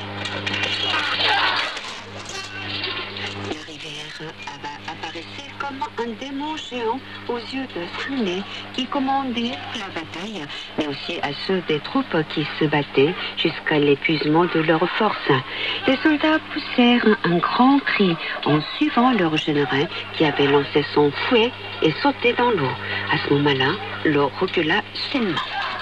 S: La rivière apparaissait comme un démon géant aux yeux de Sang-mi qui commandait la bataille, mais aussi à ceux des troupes qui se battaient jusqu'à l'épuisement de leurs forces. Les soldats poussèrent un grand cri en suivant leur général qui avait lancé son fouet et sauté dans l'eau. À ce moment-là, l'eau recula sainement.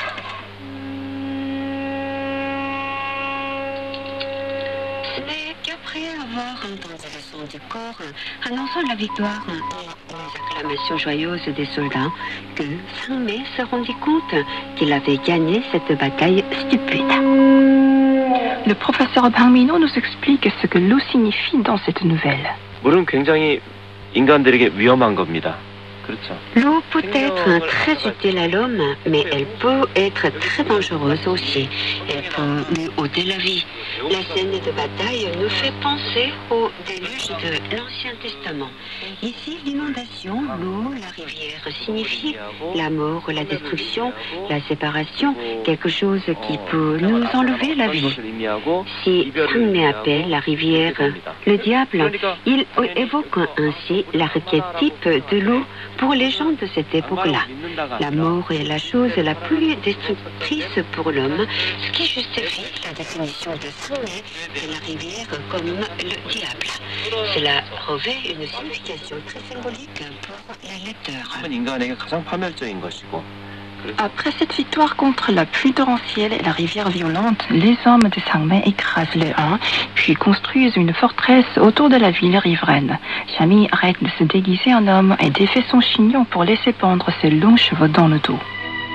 S: Ce n'est qu'après avoir entendu le son du corps annonçant la victoire et les acclamations joyeuses des soldats que Sang-mi se rendit compte qu'il avait gagné cette bataille stupide.
Q: Le professeur Bang Min-ho nous explique ce que l'eau signifie dans cette nouvelle.
H: 물은 굉장히 인간들에게 위험한 겁니다.
S: L'eau peut être très utile à l'homme, mais elle peut être très dangereuse aussi. Elle peut lui ôter la vie. La scène de bataille nous fait penser au déluge de l'Ancien Testament. Ici, l'inondation, l'eau, la rivière signifie la mort, la destruction, la séparation, quelque chose qui peut nous enlever la vie. Si Sang-mi appelle la rivière le diable, il évoque ainsi l'archétype de l'eau pour les gens de cette époque-là. La mort est la chose la plus destructrice pour l'homme, ce qui justifie la définition de Sang-mi de la rivière comme le diable. Cela revêt une signification très symbolique pour les lecteurs.
Q: Après cette victoire contre la pluie torrentielle et la rivière violente, les hommes de Sang-mi écrasent les Huns, puis construisent une forteresse autour de la ville riveraine.
L: Chami arrête de se déguiser en homme et défait son chignon pour laisser pendre ses longs cheveux dans le dos.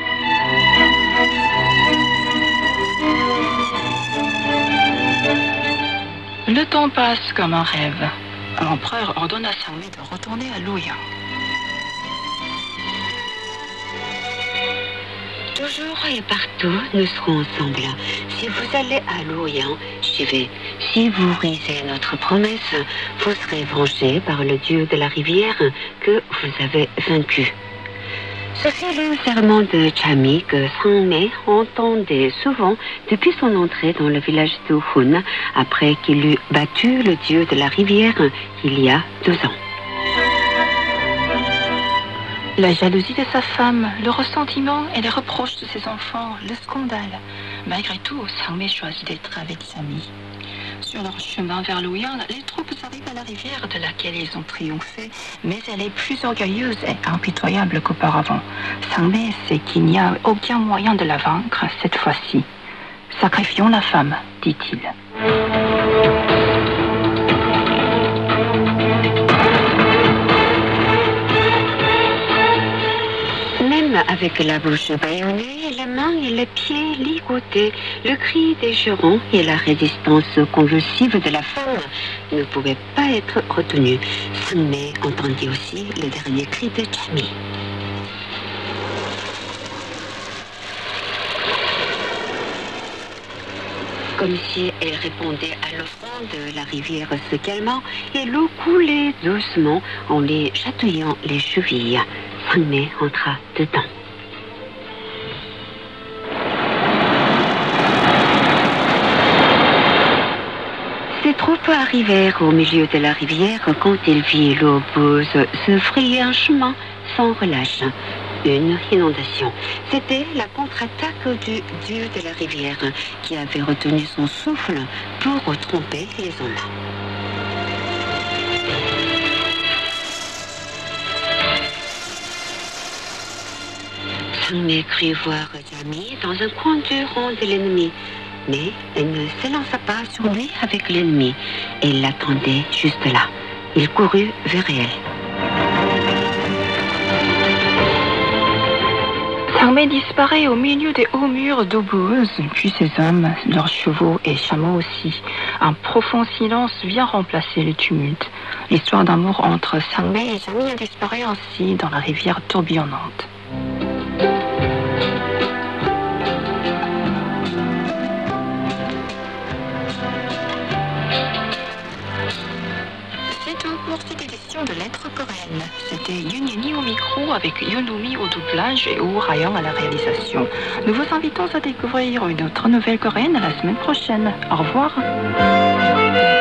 L: Le temps passe comme un rêve. L'empereur ordonne à Sangmé de retourner à Luoyang.
S: Toujours et partout, nous serons ensemble. Si vous allez à Luoyang, j'y vais. Si vous brisez notre promesse, vous serez vengé par le dieu de la rivière que vous avez vaincu. Ceci est le serment de Chami que Sangmé entendait souvent depuis son entrée dans le village de Hun, après qu'il eut battu le dieu de la rivière il y a deux ans.
L: La jalousie de sa femme, le ressentiment et les reproches de ses enfants, le scandale. Malgré tout, Sangmé choisit d'être avec Chami. Sur leur chemin vers Luoyang, les troupes arrivent à la rivière de laquelle ils ont triomphé, mais elle est plus orgueilleuse et impitoyable qu'auparavant. Sangmé sait qu'il n'y a aucun moyen de la vaincre cette fois-ci. Sacrifions la femme, dit-il.
S: Même avec la bouche bâillonnée, les mains et les pieds ligotés, le cri des jurons et la résistance convulsive de la femme ne pouvaient pas être retenus. Sangmé entendit aussi le dernier cri de Chami. Comme si elle répondait à l'offrande, la rivière se calmant et l'eau coulait doucement en les chatouillant les chevilles. Sangmé entra dedans. Ses troupes arrivèrent au milieu de la rivière quand il vit l'eau boueuse se frayer un chemin sans relâche. Une inondation. C'était la contre-attaque du dieu de la rivière qui avait retenu son souffle pour tromper les hommes. Sangmé crut voir Chami dans un coin du rang de l'ennemi, mais elle ne s'élança pas sur lui avec l'ennemi. Elle l'attendait juste là. Il courut vers elle.
L: Sangmé disparaît au milieu des hauts murs d'eau boueuse, puis ses hommes, leurs chevaux et chameaux aussi. Un profond silence vient remplacer le tumulte. L'histoire d'amour entre Sangmé et Chami a disparu ainsi dans la rivière tourbillonnante. Pour cette édition de Lettres coréennes, c'était Yoon Yeni au micro avec Yonumi au doublage et Oh Ha-young à la réalisation. Nous vous invitons à découvrir une autre nouvelle coréenne la semaine prochaine. Au revoir.